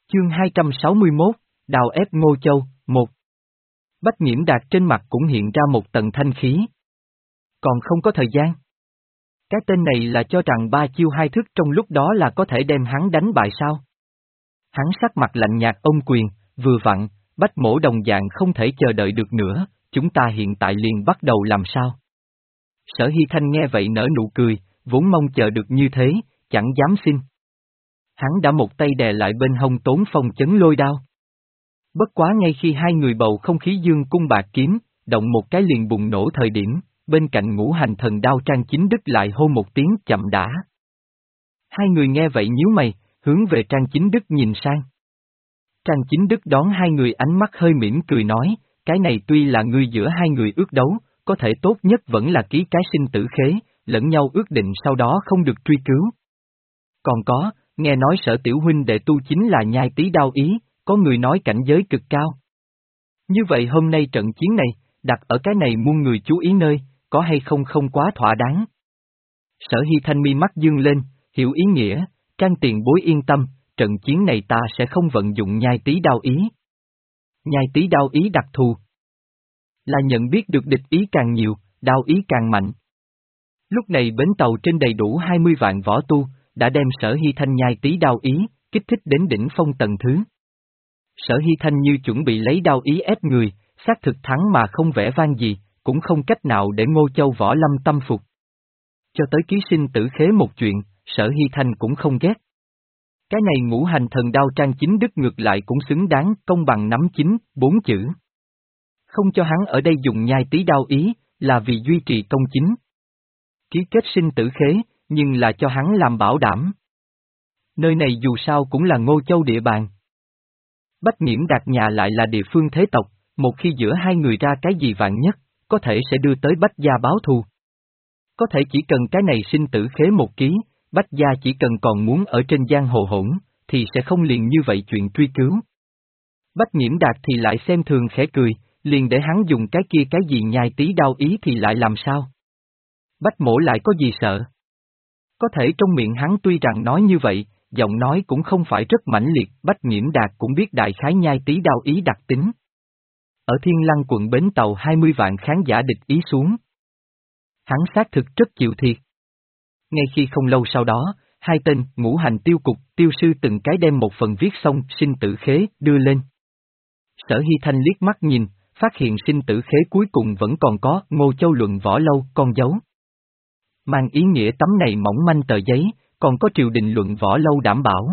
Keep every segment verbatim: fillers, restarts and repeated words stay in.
Chương hai trăm sáu mươi mốt, Đào ép Ngô Châu, một. Bách Nhiễm Đạt trên mặt cũng hiện ra một tầng thanh khí. Còn không có thời gian. Cái tên này là cho rằng ba chiêu hai thức trong lúc đó là có thể đem hắn đánh bại sao? Hắn sắc mặt lạnh nhạt ôm quyền, vừa vặn, Bách Mỗ đồng dạng không thể chờ đợi được nữa, chúng ta hiện tại liền bắt đầu làm sao? Sở Hy Thanh nghe vậy nở nụ cười, vốn mong chờ được như thế, chẳng dám xin. Hắn đã một tay đè lại bên hông Tốn Phong chấn lôi đao. Bất quá ngay khi hai người bầu không khí dương cung bạc kiếm, động một cái liền bùng nổ thời điểm, bên cạnh Ngũ Hành Thần Đao Trang Chính Đức lại hô một tiếng chậm đã. Hai người nghe vậy nhíu mày, hướng về Trang Chính Đức nhìn sang. Trang Chính Đức đón hai người ánh mắt hơi mỉm cười nói, cái này tuy là ngươi giữa hai người ước đấu, có thể tốt nhất vẫn là ký cái sinh tử khế, lẫn nhau ước định sau đó không được truy cứu. Còn có, nghe nói Sở tiểu huynh đệ tu chính là nhai tí đao ý, có người nói cảnh giới cực cao. Như vậy hôm nay trận chiến này, đặt ở cái này muôn người chú ý nơi, có hay không không quá thỏa đáng. Sở Hy Thanh mi mắt dương lên, hiểu ý nghĩa, Trang tiền bối yên tâm, trận chiến này ta sẽ không vận dụng nhai tí đao ý. Nhai tí đao ý đặc thù là nhận biết được địch ý càng nhiều, đao ý càng mạnh. Lúc này bến tàu trên đầy đủ hai mươi vạn võ tu, đã đem Sở Hy Thanh nhai tí đao ý, kích thích đến đỉnh phong tầng thứ. Sở Hy Thanh như chuẩn bị lấy đao ý ép người, xác thực thắng mà không vẻ vang gì, cũng không cách nào để Ngô Châu võ lâm tâm phục. Cho tới ký sinh tử khế một chuyện, Sở Hy Thanh cũng không ghét. Cái này Ngũ Hành Thần Đao Trang Chính Đức ngược lại cũng xứng đáng công bằng nắm chính, bốn chữ. Không cho hắn ở đây dùng nhai tí đao ý, là vì duy trì công chính. Ký kết sinh tử khế, nhưng là cho hắn làm bảo đảm. Nơi này dù sao cũng là Ngô Châu địa bàn. Bách Nhiễm Đạt nhà lại là địa phương thế tộc, một khi giữa hai người ra cái gì vạn nhất, có thể sẽ đưa tới Bách gia báo thù. Có thể chỉ cần cái này sinh tử khế một ký, Bách gia chỉ cần còn muốn ở trên giang hồ hỗn, thì sẽ không liền như vậy chuyện truy cứu. Bách Nhiễm Đạt thì lại xem thường khẽ cười, liền để hắn dùng cái kia cái gì nhai tí đao ý thì lại làm sao? Bách Mỗ lại có gì sợ? Có thể trong miệng hắn tuy rằng nói như vậy, giọng nói cũng không phải rất mãnh liệt, Bách Nhiễm Đạt cũng biết đại khái nhai tí đao ý đặc tính. Ở Thiên Lăng quận bến tàu hai mươi vạn khán giả địch ý xuống. Hắn xác thực rất chịu thiệt. Ngay khi không lâu sau đó, hai tên Ngũ Hành tiêu cục, tiêu sư từng cái đem một phần viết xong sinh tử khế đưa lên. Sở Hy Thanh liếc mắt nhìn, phát hiện sinh tử khế cuối cùng vẫn còn có Ngô Châu luận võ lâu con dấu. Mang ý nghĩa tấm này mỏng manh tờ giấy, còn có triều đình luận võ lâu đảm bảo.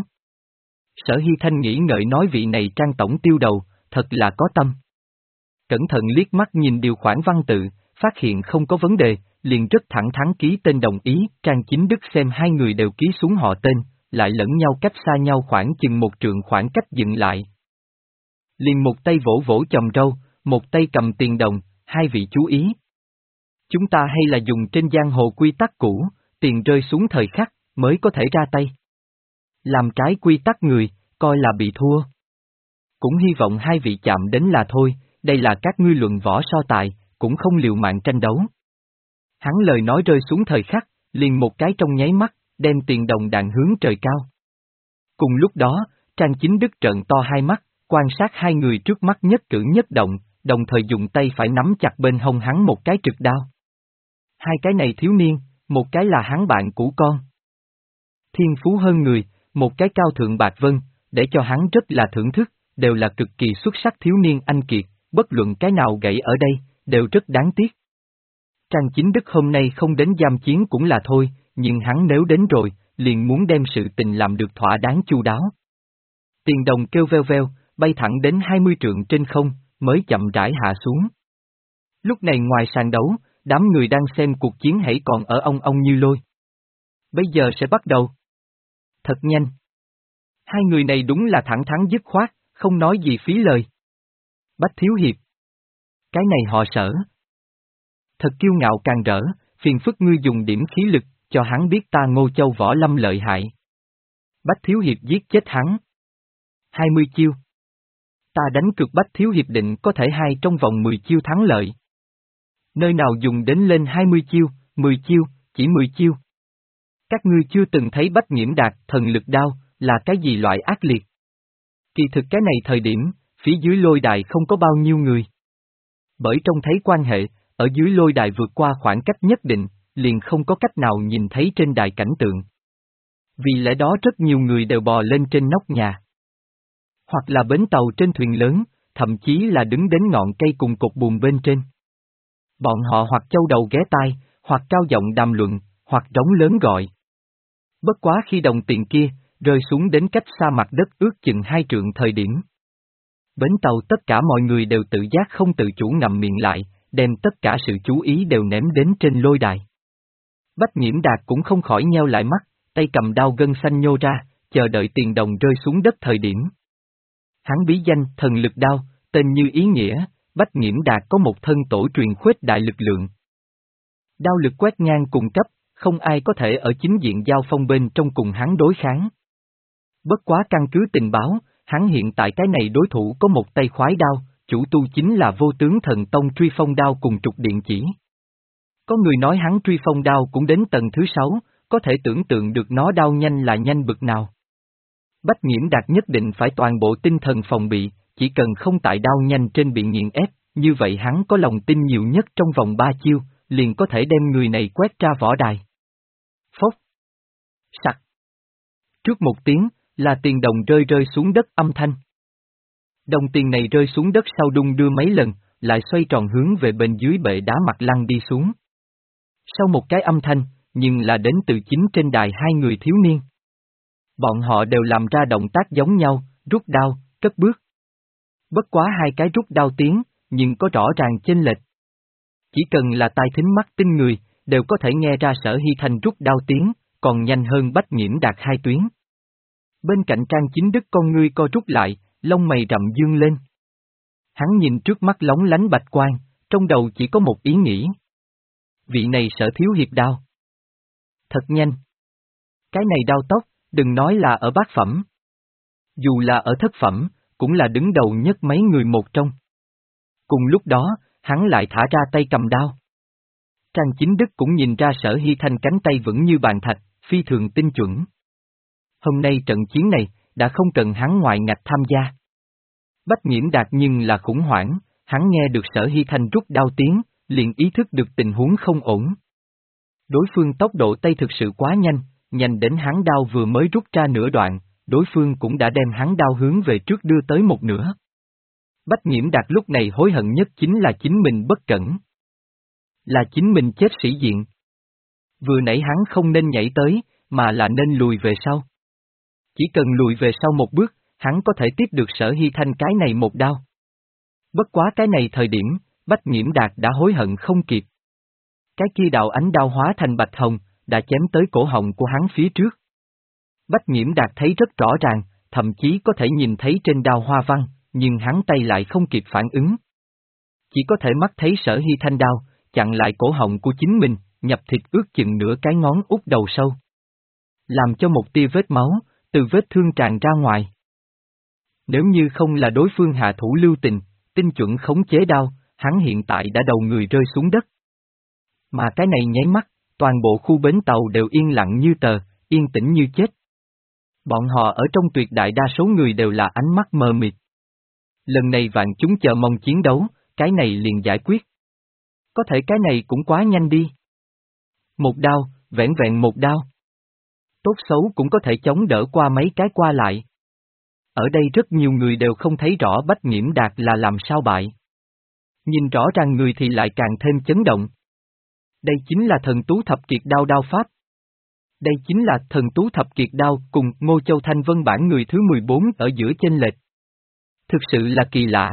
Sở Hy Thanh nghĩ ngợi nói vị này Trang tổng tiêu đầu, thật là có tâm. Cẩn thận liếc mắt nhìn điều khoản văn tự, phát hiện không có vấn đề, liền rất thẳng thắn ký tên đồng ý. Trang Chính Đức xem hai người đều ký xuống họ tên, lại lẫn nhau cách xa nhau khoảng chừng một trượng khoảng cách dừng lại. Liền một tay vỗ vỗ chòm râu, một tay cầm tiền đồng, hai vị chú ý. Chúng ta hay là dùng trên giang hồ quy tắc cũ, tiền rơi xuống thời khắc, mới có thể ra tay. Làm trái quy tắc người, coi là bị thua. Cũng hy vọng hai vị chạm đến là thôi, đây là các ngươi luận võ so tài, cũng không liều mạng tranh đấu. Hắn lời nói rơi xuống thời khắc, liền một cái trong nháy mắt, đem tiền đồng đạn hướng trời cao. Cùng lúc đó, Trang Chính Đức trợn to hai mắt, quan sát hai người trước mắt nhất cử nhất động, đồng thời dùng tay phải nắm chặt bên hông hắn một cái trực đao. Hai cái này thiếu niên, một cái là hắn bạn cũ con. Thiên phú hơn người, một cái cao thượng bạc vân, để cho hắn rất là thưởng thức, đều là cực kỳ xuất sắc thiếu niên anh kiệt, bất luận cái nào gãy ở đây, đều rất đáng tiếc. Trang Chính Đức hôm nay không đến giam chiến cũng là thôi, nhưng hắn nếu đến rồi, liền muốn đem sự tình làm được thỏa đáng chu đáo. Tiền đồng kêu veo veo, bay thẳng đến hai mươi trượng trên không, mới chậm rãi hạ xuống. Lúc này ngoài sàn đấu, đám người đang xem cuộc chiến hãy còn ở ong ong như lôi. Bây giờ sẽ bắt đầu. Thật nhanh. Hai người này đúng là thẳng thắn dứt khoát, không nói gì phí lời. Bách Thiếu Hiệp. Cái này họ Sở. Thật kiêu ngạo càng rỡ, phiền phức ngươi dùng điểm khí lực, cho hắn biết ta Ngô Châu võ lâm lợi hại. Bách Thiếu Hiệp giết chết hắn. hai mươi chiêu. Ta đánh cược Bách Thiếu Hiệp định có thể hai trong vòng mười chiêu thắng lợi. Nơi nào dùng đến lên hai mươi chiêu, mười chiêu, chỉ mười chiêu. Các ngươi chưa từng thấy Bách Nhiễm Đạt thần lực đao, là cái gì loại ác liệt. Kỳ thực cái này thời điểm, phía dưới lôi đài không có bao nhiêu người. Bởi trông thấy quan hệ, ở dưới lôi đài vượt qua khoảng cách nhất định, liền không có cách nào nhìn thấy trên đài cảnh tượng. Vì lẽ đó rất nhiều người đều bò lên trên nóc nhà. Hoặc là bến tàu trên thuyền lớn, thậm chí là đứng đến ngọn cây cùng cột buồm bên trên. Bọn họ hoặc châu đầu ghé tai, hoặc cao giọng đàm luận, hoặc trống lớn gọi. Bất quá khi đồng tiền kia, rơi xuống đến cách xa mặt đất ước chừng hai trượng thời điểm. Bến tàu tất cả mọi người đều tự giác không tự chủ ngậm miệng lại, đem tất cả sự chú ý đều ném đến trên lôi đài. Bách Nhiễm Đạt cũng không khỏi nheo lại mắt, tay cầm đao gân xanh nhô ra, chờ đợi tiền đồng rơi xuống đất thời điểm. Hắn bí danh thần lực đao, tên như ý nghĩa, Bách Nhiễm Đạt có một thân tổ truyền khuếch đại lực lượng. Đao lực quét ngang cùng cấp, không ai có thể ở chính diện giao phong bên trong cùng hắn đối kháng. Bất quá căn cứ tình báo, hắn hiện tại cái này đối thủ có một tay khoái đao, chủ tu chính là vô tướng thần tông truy phong đao cùng trục điện chỉ. Có người nói hắn truy phong đao cũng đến tầng thứ sáu, có thể tưởng tượng được nó đao nhanh là nhanh bực nào. Bách Nhiễm Đạt nhất định phải toàn bộ tinh thần phòng bị, chỉ cần không tại đao nhanh trên bị nghiền ép, như vậy hắn có lòng tin nhiều nhất trong vòng ba chiêu, liền có thể đem người này quét ra võ đài. Phốc. Sặc. Trước một tiếng, là tiền đồng rơi rơi xuống đất âm thanh. Đồng tiền này rơi xuống đất sau đung đưa mấy lần, lại xoay tròn hướng về bên dưới bệ đá mặt lăn đi xuống. Sau một cái âm thanh, nhưng là đến từ chính trên đài hai người thiếu niên. Bọn họ đều làm ra động tác giống nhau, rút đao, cất bước. Bất quá hai cái rút đao tiếng, nhưng có rõ ràng chênh lệch. Chỉ cần là tai thính mắt tinh người, đều có thể nghe ra Sở Hy Thanh rút đao tiếng, còn nhanh hơn Bách Nhiễm Đạt hai tuyến. Bên cạnh Trang Chính Đức con ngươi co rút lại, lông mày rậm dương lên. Hắn nhìn trước mắt lóng lánh bạch quang, trong đầu chỉ có một ý nghĩ. Vị này Sở thiếu hiệp đao. Thật nhanh. Cái này đao tốc, đừng nói là ở bát phẩm. Dù là ở thất phẩm, cũng là đứng đầu nhất mấy người một trong. Cùng lúc đó, hắn lại thả ra tay cầm đao. Trang Chính Đức cũng nhìn ra Sở Hy Thanh cánh tay vững như bàn thạch, phi thường tinh chuẩn. Hôm nay trận chiến này, đã không cần hắn ngoại ngạch tham gia. Bách Nhiễm Đạt nhưng là khủng hoảng, hắn nghe được Sở Hy Thanh rút đao tiếng, liền ý thức được tình huống không ổn. Đối phương tốc độ tay thực sự quá nhanh, nhanh đến hắn đao vừa mới rút ra nửa đoạn, đối phương cũng đã đem hắn đao hướng về trước đưa tới một nửa. Bách Nhiễm Đạt lúc này hối hận nhất chính là chính mình bất cẩn. Là chính mình chết sĩ diện. Vừa nãy hắn không nên nhảy tới, mà là nên lùi về sau. Chỉ cần lùi về sau một bước, hắn có thể tiếp được Sở Hy Thanh cái này một đao. Bất quá cái này thời điểm, Bách Nhiễm Đạt đã hối hận không kịp. Cái kia đạo ánh đao hóa thành bạch hồng, đã chém tới cổ họng của hắn phía trước. Bách Nhiễm Đạt thấy rất rõ ràng, thậm chí có thể nhìn thấy trên đao hoa văn, nhưng hắn tay lại không kịp phản ứng. Chỉ có thể mắt thấy Sở Hy Thanh đao, chặn lại cổ họng của chính mình, nhập thịt ước chừng nửa cái ngón út đầu sâu. Làm cho một tia vết máu, từ vết thương tràn ra ngoài. Nếu như không là đối phương hạ thủ lưu tình, tinh chuẩn khống chế đao, hắn hiện tại đã đầu người rơi xuống đất. Mà cái này nháy mắt, toàn bộ khu bến tàu đều yên lặng như tờ, yên tĩnh như chết. Bọn họ ở trong tuyệt đại đa số người đều là ánh mắt mờ mịt. Lần này vạn chúng chờ mong chiến đấu, cái này liền giải quyết. Có thể cái này cũng quá nhanh đi. Một đao, vẻn vẹn một đao. Tốt xấu cũng có thể chống đỡ qua mấy cái qua lại. Ở đây rất nhiều người đều không thấy rõ Bách Nhiễm Đạt là làm sao bại. Nhìn rõ ràng người thì lại càng thêm chấn động. Đây chính là thần tú thập kiệt đao đao pháp. Đây chính là thần tú thập kiệt đao cùng Ngô Châu Thanh Vân bản người thứ mười bốn ở giữa chênh lệch. Thực sự là kỳ lạ.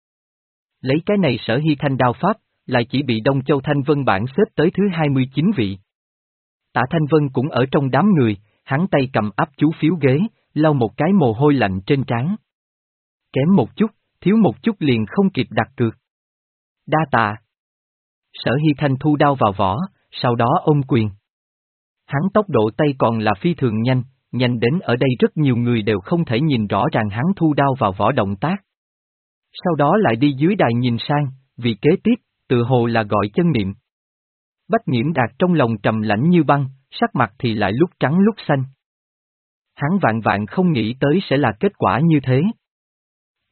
Lấy cái này Sở Hy Thanh đao pháp, lại chỉ bị Đông Châu Thanh Vân bản xếp tới thứ hai mươi chín vị. Tạ Thanh Vân cũng ở trong đám người, hắn tay cầm áp chú phiếu ghế, lau một cái mồ hôi lạnh trên trán. Kém một chút, thiếu một chút liền không kịp đặt cược. Đa tạ. Sở Hy Thanh thu đao vào vỏ, sau đó ôm quyền. Hắn tốc độ tay còn là phi thường nhanh, nhanh đến ở đây rất nhiều người đều không thể nhìn rõ ràng hắn thu đao vào vỏ động tác. Sau đó lại đi dưới đài nhìn sang, vì kế tiếp, tự hồ là gọi chân niệm. Bách Nhiễm Đạt trong lòng trầm lãnh như băng, sắc mặt thì lại lúc trắng lúc xanh. Hắn vạn vạn không nghĩ tới sẽ là kết quả như thế.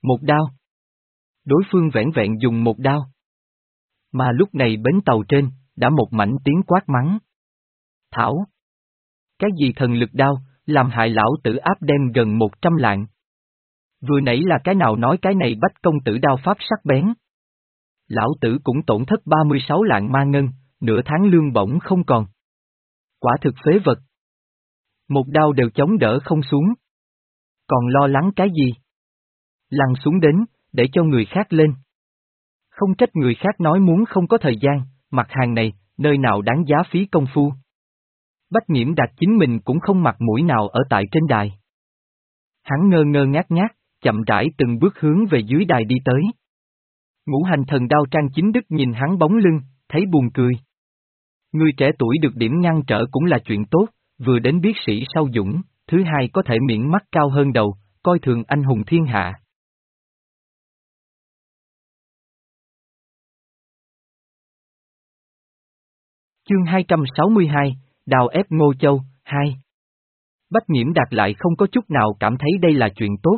Một đao. Đối phương vẻn vẹn dùng một đao. Mà lúc này bến tàu trên, đã một mảnh tiếng quát mắng. Thảo! Cái gì thần lực đao, làm hại lão tử áp đem gần một trăm lạng. Vừa nãy là cái nào nói cái này Bách công tử đao pháp sắc bén. Lão tử cũng tổn thất ba mươi sáu lạng ma ngân, nửa tháng lương bổng không còn. Quả thực phế vật. Một đao đều chống đỡ không xuống. Còn lo lắng cái gì? Lăn xuống đến, để cho người khác lên. Không trách người khác nói muốn không có thời gian, mặt hàng này, nơi nào đáng giá phí công phu. Bách Nhiễm Đạt chính mình cũng không mặt mũi nào ở tại trên đài. Hắn ngơ ngơ ngác ngác, chậm rãi từng bước hướng về dưới đài đi tới. Ngũ hành thần đao Trang Chính Đức nhìn hắn bóng lưng, thấy buồn cười. Người trẻ tuổi được điểm ngăn trở cũng là chuyện tốt, vừa đến biết sĩ sau dũng, thứ hai có thể miễn mắt cao hơn đầu, coi thường anh hùng thiên hạ. Chương hai trăm sáu mươi hai, đào ép Ngô Châu, hai. Bách Nhiễm Đạt lại không có chút nào cảm thấy đây là chuyện tốt.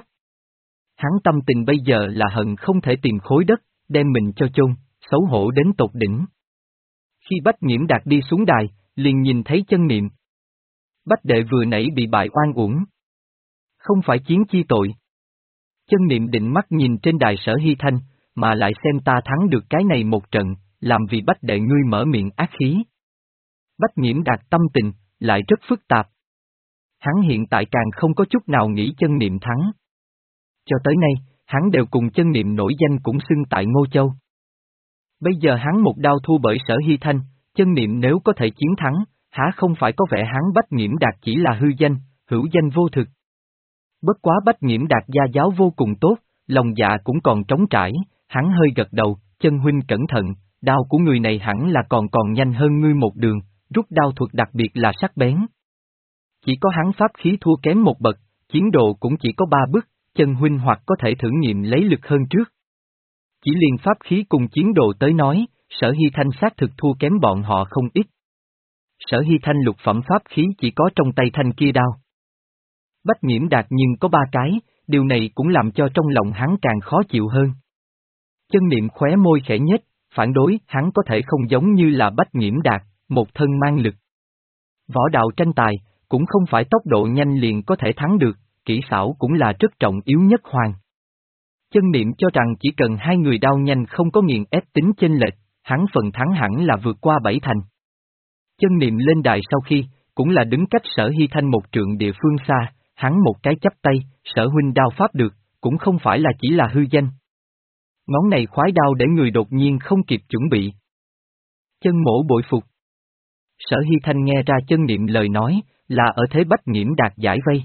Hắn tâm tình bây giờ là hận không thể tìm khối đất, đem mình cho chôn, xấu hổ đến tột đỉnh. Khi Bách Nhiễm Đạt đi xuống đài, liền nhìn thấy Chân Niệm. Bách đệ vừa nãy bị bại oan uổng. Không phải chiến chi tội. Chân Niệm định mắt nhìn trên đài Sở Hy Thanh, mà lại xem ta thắng được cái này một trận, làm vì Bách đệ ngươi mở miệng ác khí. Bách Nhiễm Đạt tâm tình, lại rất phức tạp. Hắn hiện tại càng không có chút nào nghĩ Chân Niệm thắng. Cho tới nay, hắn đều cùng Chân Niệm nổi danh cũng xưng tại Ngô Châu. Bây giờ hắn một đao thua bởi Sở Hy Thanh, Chân Niệm nếu có thể chiến thắng, há không phải có vẻ hắn Bách Nhiễm Đạt chỉ là hư danh, hữu danh vô thực. Bất quá Bách Nhiễm Đạt gia giáo vô cùng tốt, lòng dạ cũng còn trống trải, hắn hơi gật đầu, Chân huynh cẩn thận, đao của người này hẳn là còn còn nhanh hơn ngươi một đường, rút đao thuật đặc biệt là sắc bén. Chỉ có hắn pháp khí thua kém một bậc, chiến độ cũng chỉ có ba bước, Chân huynh hoặc có thể thử nghiệm lấy lực hơn trước. Chỉ liền pháp khí cùng chiến độ tới nói, Sở Hy Thanh xác thực thua kém bọn họ không ít. Sở Hy Thanh lục phẩm pháp khí chỉ có trong tay thanh kia đao. Bách Nhiễm Đạt nhưng có ba cái, điều này cũng làm cho trong lòng hắn càng khó chịu hơn. Chân Niệm khóe môi khẽ nhếch, phản đối hắn có thể không giống như là Bách Nhiễm Đạt, một thân mang lực. Võ đạo tranh tài, cũng không phải tốc độ nhanh liền có thể thắng được, kỹ xảo cũng là rất trọng yếu nhất hoàn. Chân Niệm cho rằng chỉ cần hai người đao nhanh không có nghiền ép tính chênh lệch, hắn phần thắng hẳn là vượt qua bảy thành. Chân Niệm lên đài sau khi, cũng là đứng cách Sở Hy Thanh một trượng địa phương xa, hắn một cái chắp tay, Sở huynh đao pháp được, cũng không phải là chỉ là hư danh. Ngón này khoái đao để người đột nhiên không kịp chuẩn bị. Chân mổ bội phục. Sở Hy Thanh nghe ra Chân Niệm lời nói, là ở thế Bách Nhiễm Đạt giải vây.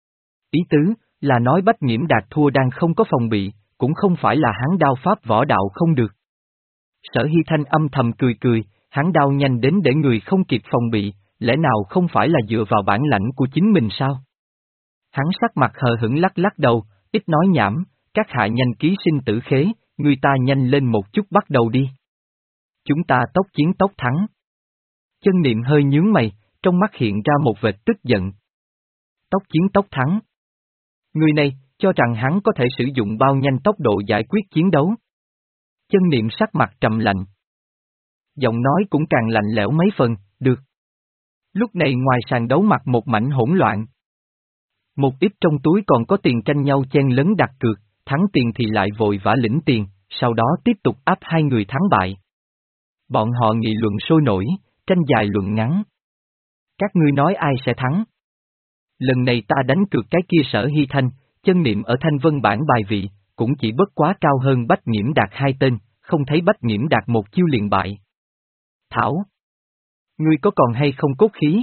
Ý tứ, là nói Bách Nhiễm Đạt thua đang không có phòng bị, cũng không phải là hắn đao pháp võ đạo không được. Sở Hy Thanh âm thầm cười cười, hắn đao nhanh đến để người không kịp phòng bị, lẽ nào không phải là dựa vào bản lãnh của chính mình sao? Hắn sắc mặt hờ hững lắc lắc đầu, ít nói nhảm, các hạ nhanh ký sinh tử khế, người ta nhanh lên một chút bắt đầu đi. Chúng ta tốc chiến tốc thắng. Chân Niệm hơi nhướng mày, trong mắt hiện ra một vệt tức giận. Tốc chiến tốc thắng. Người này, cho rằng hắn có thể sử dụng bao nhanh tốc độ giải quyết chiến đấu. Chân Niệm sắc mặt trầm lạnh. Giọng nói cũng càng lạnh lẽo mấy phần, được. Lúc này ngoài sàn đấu mặt một mảnh hỗn loạn. Một ít trong túi còn có tiền tranh nhau chen lấn đặt cược, thắng tiền thì lại vội vã lĩnh tiền, sau đó tiếp tục áp hai người thắng bại. Bọn họ nghị luận sôi nổi, tranh dài luận ngắn. Các ngươi nói ai sẽ thắng? Lần này ta đánh cược cái kia Sở Hy Thanh, Chân Niệm ở Thanh Vân bảng bài vị, cũng chỉ bất quá cao hơn Bách Nhiễm Đạt hai tên, không thấy Bách Nhiễm Đạt một chiêu liền bại. Thảo! Ngươi có còn hay không cốt khí?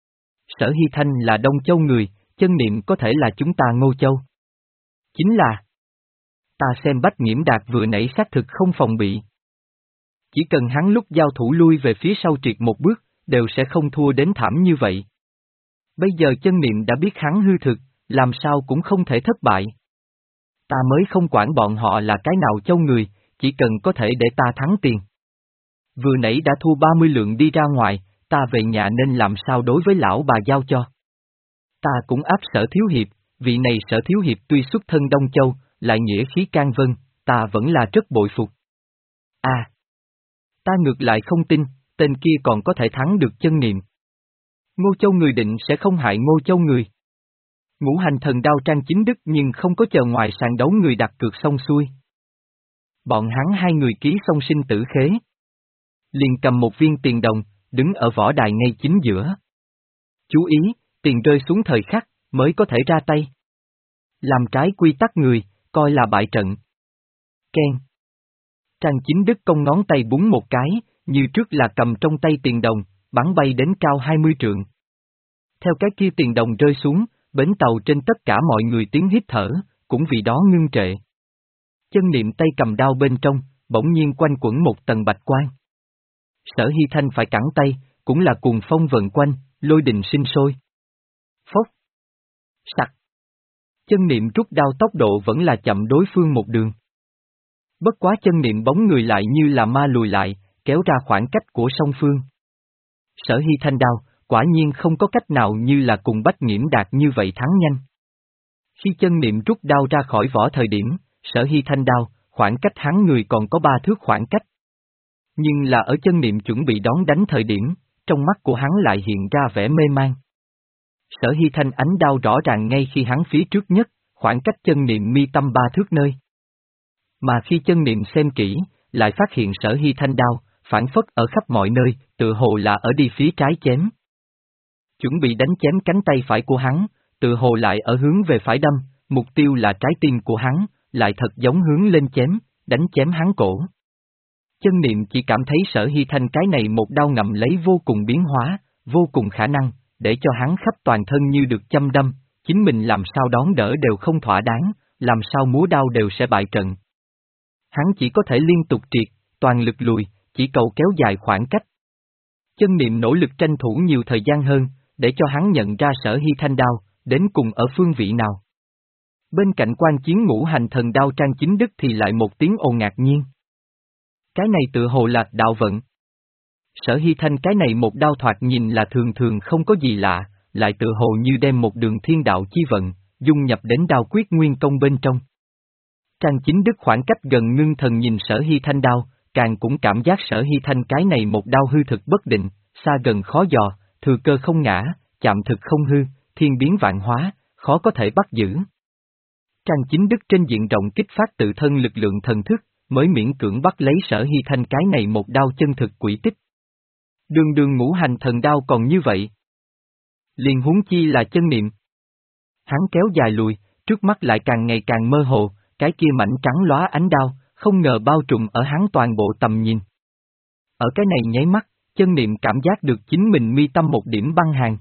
Sở Hy Thanh là Đông Châu người, Chân Niệm có thể là chúng ta Ngô Châu. Chính là... Ta xem Bách Nhiễm Đạt vừa nãy xác thực không phòng bị. Chỉ cần hắn lúc giao thủ lui về phía sau triệt một bước, đều sẽ không thua đến thảm như vậy. Bây giờ Chân Niệm đã biết hắn hư thực, làm sao cũng không thể thất bại. Ta mới không quản bọn họ là cái nào châu người, chỉ cần có thể để ta thắng tiền. Vừa nãy đã thua ba mươi lượng đi ra ngoài, ta về nhà nên làm sao đối với lão bà giao cho. Ta cũng áp Sở thiếu hiệp, vị này Sở thiếu hiệp tuy xuất thân Đông Châu, lại nghĩa khí can vân, ta vẫn là rất bội phục. À! Ta ngược lại không tin, tên kia còn có thể thắng được chân niệm. Ngô Châu người định sẽ không hại Ngô Châu người. Ngũ hành thần đao Trang Chính Đức nhưng không có chờ ngoài sàn đấu người đặt cược xong xuôi. Bọn hắn hai người ký xong sinh tử khế. Liền cầm một viên tiền đồng, đứng ở võ đài ngay chính giữa. Chú ý, tiền rơi xuống thời khắc, mới có thể ra tay. Làm trái quy tắc người, coi là bại trận. Ken. Trang Chính Đức cong ngón tay búng một cái, như trước là cầm trong tay tiền đồng, bắn bay đến cao hai mươi trượng. Theo cái kia tiền đồng rơi xuống, bến tàu trên tất cả mọi người tiếng hít thở, cũng vì đó ngưng trệ. Chân niệm tay cầm đao bên trong, bỗng nhiên quanh quẩn một tầng bạch quang. Sở Hy Thanh phải cẳng tay, cũng là cuồng phong vần quanh, lôi đình sinh sôi. Phốc. Sặc. Chân niệm rút đao tốc độ vẫn là chậm đối phương một đường. Bất quá chân niệm bóng người lại như là ma lùi lại, kéo ra khoảng cách của song phương. Sở Hy Thanh đao, quả nhiên không có cách nào như là cùng Bách Nghiễm Đạt như vậy thắng nhanh. Khi chân niệm rút đao ra khỏi vỏ thời điểm, Sở Hy Thanh đao, khoảng cách hắn người còn có ba thước khoảng cách. Nhưng là ở chân niệm chuẩn bị đón đánh thời điểm, trong mắt của hắn lại hiện ra vẻ mê man. Sở Hy Thanh ánh đao rõ ràng ngay khi hắn phía trước nhất, khoảng cách chân niệm mi tâm ba thước nơi. Mà khi chân niệm xem kỹ, lại phát hiện Sở Hy Thanh đao, phản phất ở khắp mọi nơi, tự hồ là ở đi phía trái chém. Chuẩn bị đánh chém cánh tay phải của hắn, tự hồ lại ở hướng về phải đâm, mục tiêu là trái tim của hắn, lại thật giống hướng lên chém, đánh chém hắn cổ. Chân niệm chỉ cảm thấy Sở Hy Thanh cái này một đao ngậm lấy vô cùng biến hóa, vô cùng khả năng, để cho hắn khắp toàn thân như được châm đâm, chính mình làm sao đón đỡ đều không thỏa đáng, làm sao múa đao đều sẽ bại trận. Hắn chỉ có thể liên tục triệt, toàn lực lùi, chỉ cầu kéo dài khoảng cách. Chân niệm nỗ lực tranh thủ nhiều thời gian hơn, để cho hắn nhận ra Sở Hy Thanh đao, đến cùng ở phương vị nào. Bên cạnh quan chiến ngũ hành thần đao Trang Chính Đức thì lại một tiếng ồn ngạc nhiên. Cái này tự hồ là đạo vận. Sở Hy Thanh cái này một đao thoạt nhìn là thường thường không có gì lạ, lại tự hồ như đem một đường thiên đạo chi vận, dung nhập đến đao quyết nguyên công bên trong. Trang Chính Đức khoảng cách gần ngưng thần nhìn Sở Hy Thanh đao, càng cũng cảm giác Sở Hy Thanh cái này một đao hư thực bất định, xa gần khó dò, thừa cơ không ngã, chạm thực không hư, thiên biến vạn hóa, khó có thể bắt giữ. Trang Chính Đức trên diện rộng kích phát tự thân lực lượng thần thức, mới miễn cưỡng bắt lấy Sở Hy Thanh cái này một đao chân thực quỷ tích. Đường đường ngũ hành thần đao còn như vậy. Liền huống chi là chân niệm. Hắn kéo dài lùi, trước mắt lại càng ngày càng mơ hồ, cái kia mảnh trắng lóa ánh đao, không ngờ bao trùm ở hắn toàn bộ tầm nhìn. Ở cái này nháy mắt, chân niệm cảm giác được chính mình mi tâm một điểm băng hàn.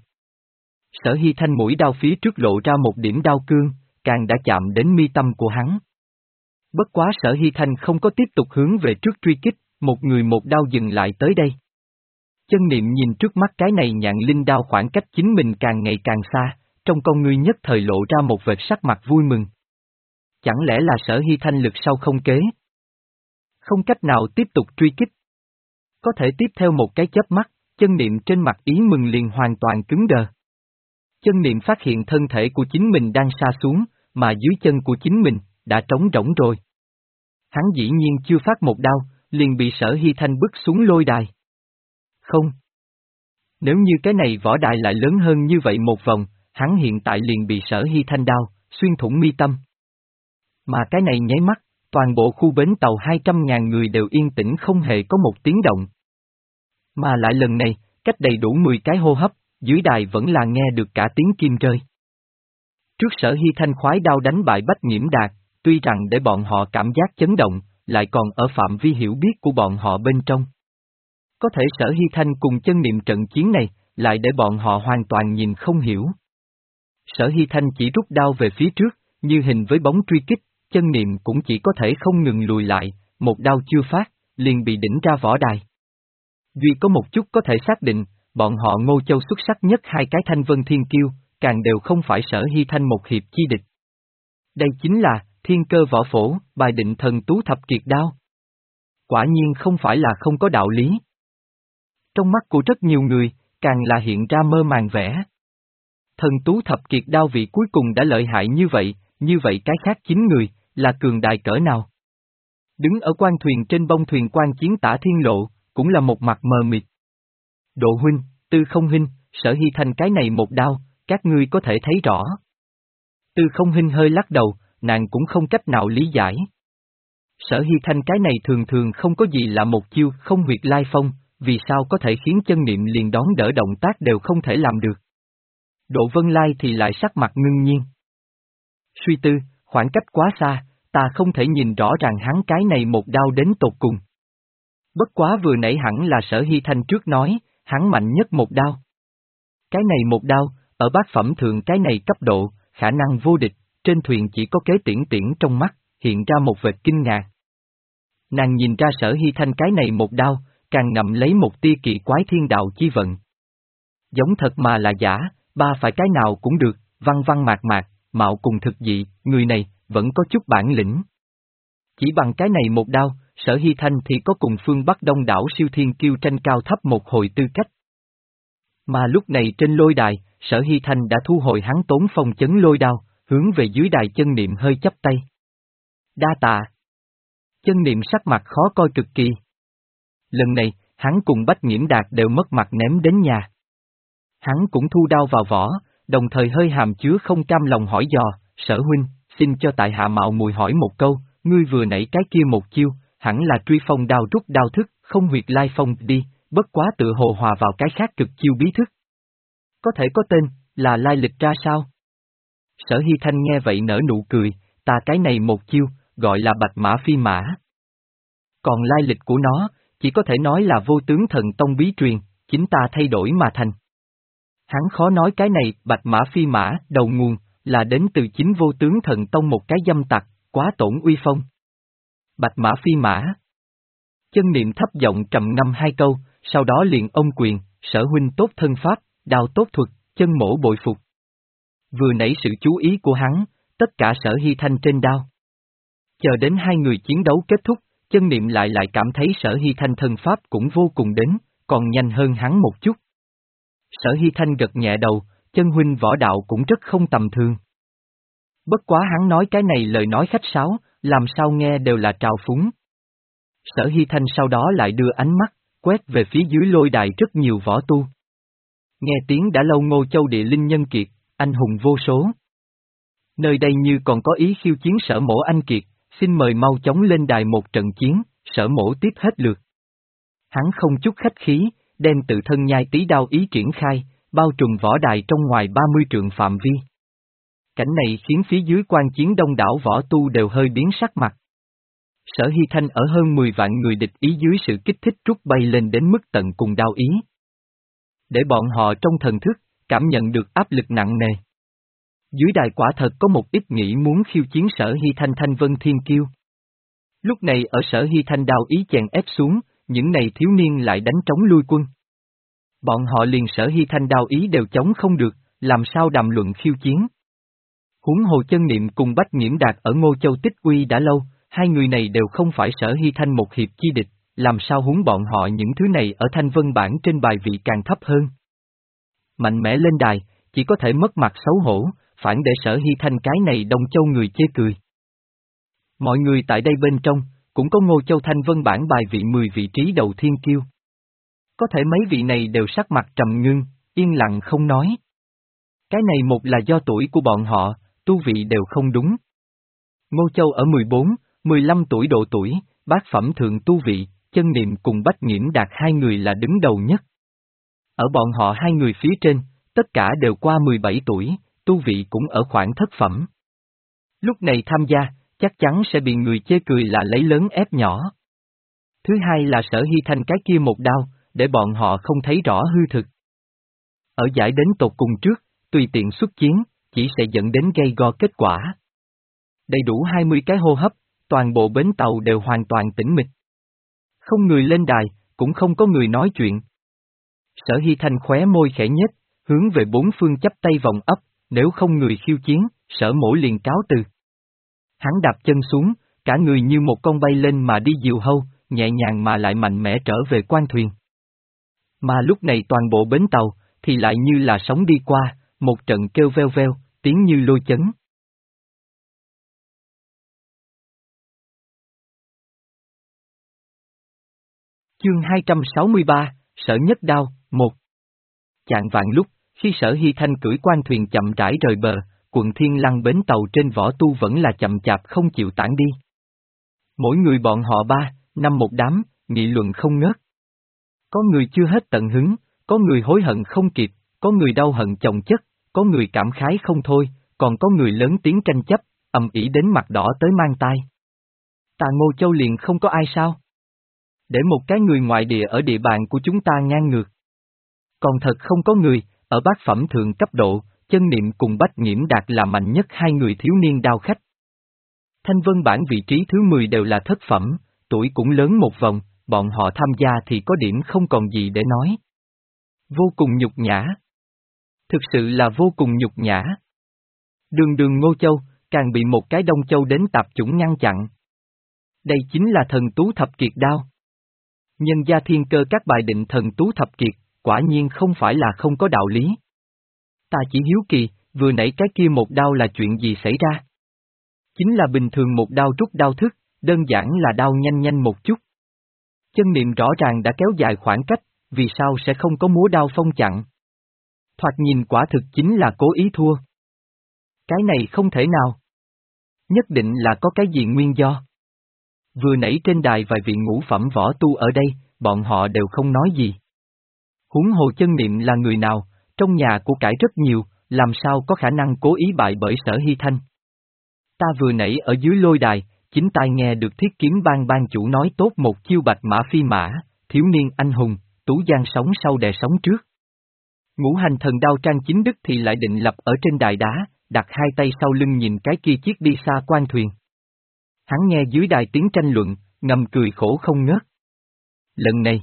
Sở Hy Thanh mũi đao phía trước lộ ra một điểm đao cương, càng đã chạm đến mi tâm của hắn. Bất quá Sở Hy Thanh không có tiếp tục hướng về trước truy kích, một người một đao dừng lại tới đây. Chân niệm nhìn trước mắt cái này nhạn linh đao khoảng cách chính mình càng ngày càng xa, trong con ngươi nhất thời lộ ra một vệt sắc mặt vui mừng. Chẳng lẽ là Sở Hy Thanh lực sau không kế? Không cách nào tiếp tục truy kích. Có thể tiếp theo một cái chớp mắt, chân niệm trên mặt ý mừng liền hoàn toàn cứng đờ. Chân niệm phát hiện thân thể của chính mình đang sa xuống, mà dưới chân của chính mình, đã trống rỗng rồi. Hắn dĩ nhiên chưa phát một đao, liền bị Sở Hy Thanh bức xuống lôi đài. Không. Nếu như cái này võ đài lại lớn hơn như vậy một vòng, hắn hiện tại liền bị Sở Hy Thanh đao, xuyên thủng mi tâm. Mà cái này nháy mắt, toàn bộ khu bến tàu hai trăm ngàn người đều yên tĩnh không hề có một tiếng động. Mà lại lần này, cách đầy đủ mười cái hô hấp, dưới đài vẫn là nghe được cả tiếng kim rơi. Trước Sở Hy Thanh khoái đao đánh bại Bách Nghiễm Đạt, tuy rằng để bọn họ cảm giác chấn động, lại còn ở phạm vi hiểu biết của bọn họ bên trong. Có thể Sở Hy Thanh cùng chân niệm trận chiến này, lại để bọn họ hoàn toàn nhìn không hiểu. Sở Hy Thanh chỉ rút đao về phía trước, như hình với bóng truy kích, chân niệm cũng chỉ có thể không ngừng lùi lại, một đao chưa phát, liền bị đỉnh ra võ đài. Duy có một chút có thể xác định, bọn họ Ngô Châu xuất sắc nhất hai cái thanh vân thiên kiêu, càng đều không phải Sở Hy Thanh một hiệp chi địch. Đây chính là, thiên cơ võ phổ, bài định thần tú thập kiệt đao. Quả nhiên không phải là không có đạo lý. Trong mắt của rất nhiều người, càng là hiện ra mơ màng vẻ. Thần tú thập kiệt đao vị cuối cùng đã lợi hại như vậy, như vậy cái khác chín người, là cường đại cỡ nào. Đứng ở quan thuyền trên bông thuyền quan chiến Tả Thiên Lộ, cũng là một mặt mờ mịt. Độ huynh, Tư Không huynh, Sở Hy Thanh cái này một đao, các ngươi có thể thấy rõ. Tư Không huynh hơi lắc đầu, nàng cũng không cách nào lý giải. Sở Hy Thanh cái này thường thường không có gì là một chiêu không huyệt lai phong, vì sao có thể khiến chân niệm liền đón đỡ động tác đều không thể làm được. Độ Vân Lai thì lại sắc mặt ngưng nhiên. Suy tư, khoảng cách quá xa, ta không thể nhìn rõ ràng hắn cái này một đao đến tột cùng. Bất quá vừa nãy hẳn là Sở Hy Thanh trước nói, hắn mạnh nhất một đao. Cái này một đao, ở bát phẩm thượng cái này cấp độ, khả năng vô địch, trên thuyền chỉ có Kế Tiễn Tiễn trong mắt, hiện ra một vệt kinh ngạc. Nàng nhìn ra Sở Hy Thanh cái này một đao, càng ngậm lấy một tia kỳ quái thiên đạo chi vận. Giống thật mà là giả, ba phải cái nào cũng được, văn văn mạc mạc, mạo cùng thực dị, người này, vẫn có chút bản lĩnh. Chỉ bằng cái này một đao, Sở Hy Thanh thì có cùng phương Bắc Đông đảo siêu thiên kiêu tranh cao thấp một hồi tư cách. Mà lúc này trên lôi đài, Sở Hy Thanh đã thu hồi hắn tốn phong chấn lôi đao, hướng về dưới đài chân niệm hơi chắp tay. Đa tạ. Chân niệm sắc mặt khó coi cực kỳ. Lần này, hắn cùng Bách Nghiễm Đạt đều mất mặt ném đến nhà. Hắn cũng thu đao vào vỏ, đồng thời hơi hàm chứa không cam lòng hỏi dò, Sở huynh, xin cho tại hạ mạo muội hỏi một câu, ngươi vừa nãy cái kia một chiêu, hẳn là truy phong đao rút đao thức, không huyệt lai phong đi, bất quá tự hồ hòa vào cái khác cực chiêu bí thức. Có thể có tên, là lai lịch ra sao? Sở Hy Thanh nghe vậy nở nụ cười, ta cái này một chiêu, gọi là bạch mã phi mã. Còn lai lịch của nó, chỉ có thể nói là vô tướng thần tông bí truyền, chính ta thay đổi mà thành. Hắn khó nói cái này, bạch mã phi mã, đầu nguồn, là đến từ chính vô tướng thần tông một cái dâm tặc, quá tổn uy phong. Bạch mã phi mã. Chân niệm thấp giọng trầm ngâm hai câu, sau đó liền ôm quyền, Sở huynh tốt thân pháp, đao tốt thuật, chân mổ bội phục. Vừa nãy sự chú ý của hắn, tất cả Sở Hy Thanh trên đao. Chờ đến hai người chiến đấu kết thúc, chân niệm lại lại cảm thấy Sở Hy Thanh thân pháp cũng vô cùng đến, còn nhanh hơn hắn một chút. Sở Hy Thanh gật nhẹ đầu, chân huynh võ đạo cũng rất không tầm thường. Bất quá hắn nói cái này lời nói khách sáo, làm sao nghe đều là trào phúng. Sở Hy Thanh sau đó lại đưa ánh mắt, quét về phía dưới lôi đài rất nhiều võ tu. Nghe tiếng đã lâu Ngô Châu địa linh nhân kiệt, anh hùng vô số. Nơi đây như còn có ý khiêu chiến Sở mổ anh kiệt, xin mời mau chóng lên đài một trận chiến, Sở mổ tiếp hết lượt. Hắn không chút khách khí, đem tự thân nhai tí đao ý triển khai, bao trùm võ đài trong ngoài ba mươi trượng phạm vi. Cảnh này khiến phía dưới quan chiến đông đảo võ tu đều hơi biến sắc mặt. Sở Hy Thanh ở hơn mười vạn người địch ý dưới sự kích thích trút bay lên đến mức tận cùng đao ý. Để bọn họ trong thần thức, cảm nhận được áp lực nặng nề. Dưới đài quả thật có một ít nghĩ muốn khiêu chiến Sở Hy Thanh Thanh Vân Thiên Kiêu. Lúc này ở Sở Hy Thanh đao ý chèn ép xuống, những này thiếu niên lại đánh trống lui quân. Bọn họ liền Sở Hy Thanh đao ý đều chống không được, làm sao đàm luận khiêu chiến. Huống hồ chân niệm cùng Bách Nghiễm Đạt ở Ngô Châu tích uy đã lâu, hai người này đều không phải Sở Hy Thanh một hiệp chi địch, làm sao huống bọn họ những thứ này ở Thanh Vân bảng trên bài vị càng thấp hơn. Mạnh mẽ lên đài, chỉ có thể mất mặt xấu hổ, phản để Sở Hy Thanh cái này Đông Châu người chê cười. Mọi người tại đây bên trong, cũng có Ngô Châu Thanh Vân bảng bài vị mười vị trí đầu thiên kiêu. Có thể mấy vị này đều sắc mặt trầm ngưng, yên lặng không nói. Cái này một là do tuổi của bọn họ, tu vị đều không đúng. Ngô Châu ở mười bốn, mười lăm tuổi độ tuổi, bát phẩm thượng tu vị, chân niệm cùng Bách Nghiễm Đạt hai người là đứng đầu nhất. Ở bọn họ hai người phía trên, tất cả đều qua mười bảy tuổi, tu vị cũng ở khoảng thất phẩm. Lúc này tham gia, chắc chắn sẽ bị người chê cười là lấy lớn ép nhỏ. Thứ hai là Sở Hy Thanh cái kia một đao, để bọn họ không thấy rõ hư thực. Ở giải đến tột cùng trước, tùy tiện xuất chiến, chỉ sẽ dẫn đến gây go kết quả. Đầy đủ hai mươi cái hô hấp, toàn bộ bến tàu đều hoàn toàn tĩnh mịch. Không người lên đài, cũng không có người nói chuyện. Sở Hy Thanh khóe môi khẽ nhếch, hướng về bốn phương chắp tay vòng ấp, nếu không người khiêu chiến, Sở mổ liền cáo từ. Hắn đạp chân xuống, cả người như một con bay lên mà đi diều hâu, nhẹ nhàng mà lại mạnh mẽ trở về quan thuyền. Mà lúc này toàn bộ bến tàu, thì lại như là sóng đi qua, một trận kêu veo veo, tiếng như lôi chấn. Chương hai trăm sáu mươi ba, Sở Nhất Đao, một. Chạng vạn lúc, khi Sở Hy Thanh cưỡi quan thuyền chậm rãi rời bờ, quận Thiên Lăng bến tàu trên võ tu vẫn là chậm chạp không chịu tản đi. Mỗi người bọn họ ba, năm một đám, nghị luận không ngớt. Có người chưa hết tận hứng, có người hối hận không kịp, có người đau hận chồng chất, có người cảm khái không thôi, còn có người lớn tiếng tranh chấp, ầm ĩ đến mặt đỏ tới mang tai. Ta Ngô Châu liền không có ai sao? Để một cái người ngoại địa ở địa bàn của chúng ta ngang ngược. Còn thật không có người, ở bát phẩm thượng cấp độ, Chân Niệm cùng Bách Nghiễm Đạt là mạnh nhất hai người thiếu niên đao khách. Thanh Vân Bản vị trí thứ mười đều là thất phẩm, tuổi cũng lớn một vòng, bọn họ tham gia thì có điểm không còn gì để nói. Vô cùng nhục nhã. Thực sự là vô cùng nhục nhã. Đường đường Ngô Châu, càng bị một cái Đông Châu đến tạp chủng ngăn chặn. Đây chính là thần tú thập kiệt đao. Nhân gia thiên cơ các bài định thần tú thập kiệt, quả nhiên không phải là không có đạo lý. Ta chỉ hiếu kỳ, vừa nãy cái kia một đao là chuyện gì xảy ra? Chính là bình thường một đao rút đao thức, đơn giản là đao nhanh nhanh một chút. Chân Niệm rõ ràng đã kéo dài khoảng cách, vì sao sẽ không có múa đao phong chặn? Thoạt nhìn quả thực chính là cố ý thua. Cái này không thể nào. Nhất định là có cái gì nguyên do. Vừa nãy trên đài vài vị ngũ phẩm võ tu ở đây, bọn họ đều không nói gì. Huống hồ Chân Niệm là người nào, trong nhà của cải rất nhiều, làm sao có khả năng cố ý bại bởi Sở Hy Thanh. Ta vừa nãy ở dưới lôi đài, chính tai nghe được Thiết Kiếm Bang ban chủ nói tốt một chiêu bạch mã phi mã, thiếu niên anh hùng, tú giang sóng sau đè sóng trước. Ngũ hành thần đao Trang Chính Đức thì lại định lập ở trên đài đá, đặt hai tay sau lưng nhìn cái kia chiếc đi xa quan thuyền. Hắn nghe dưới đài tiếng tranh luận, ngầm cười khổ không ngớt. Lần này,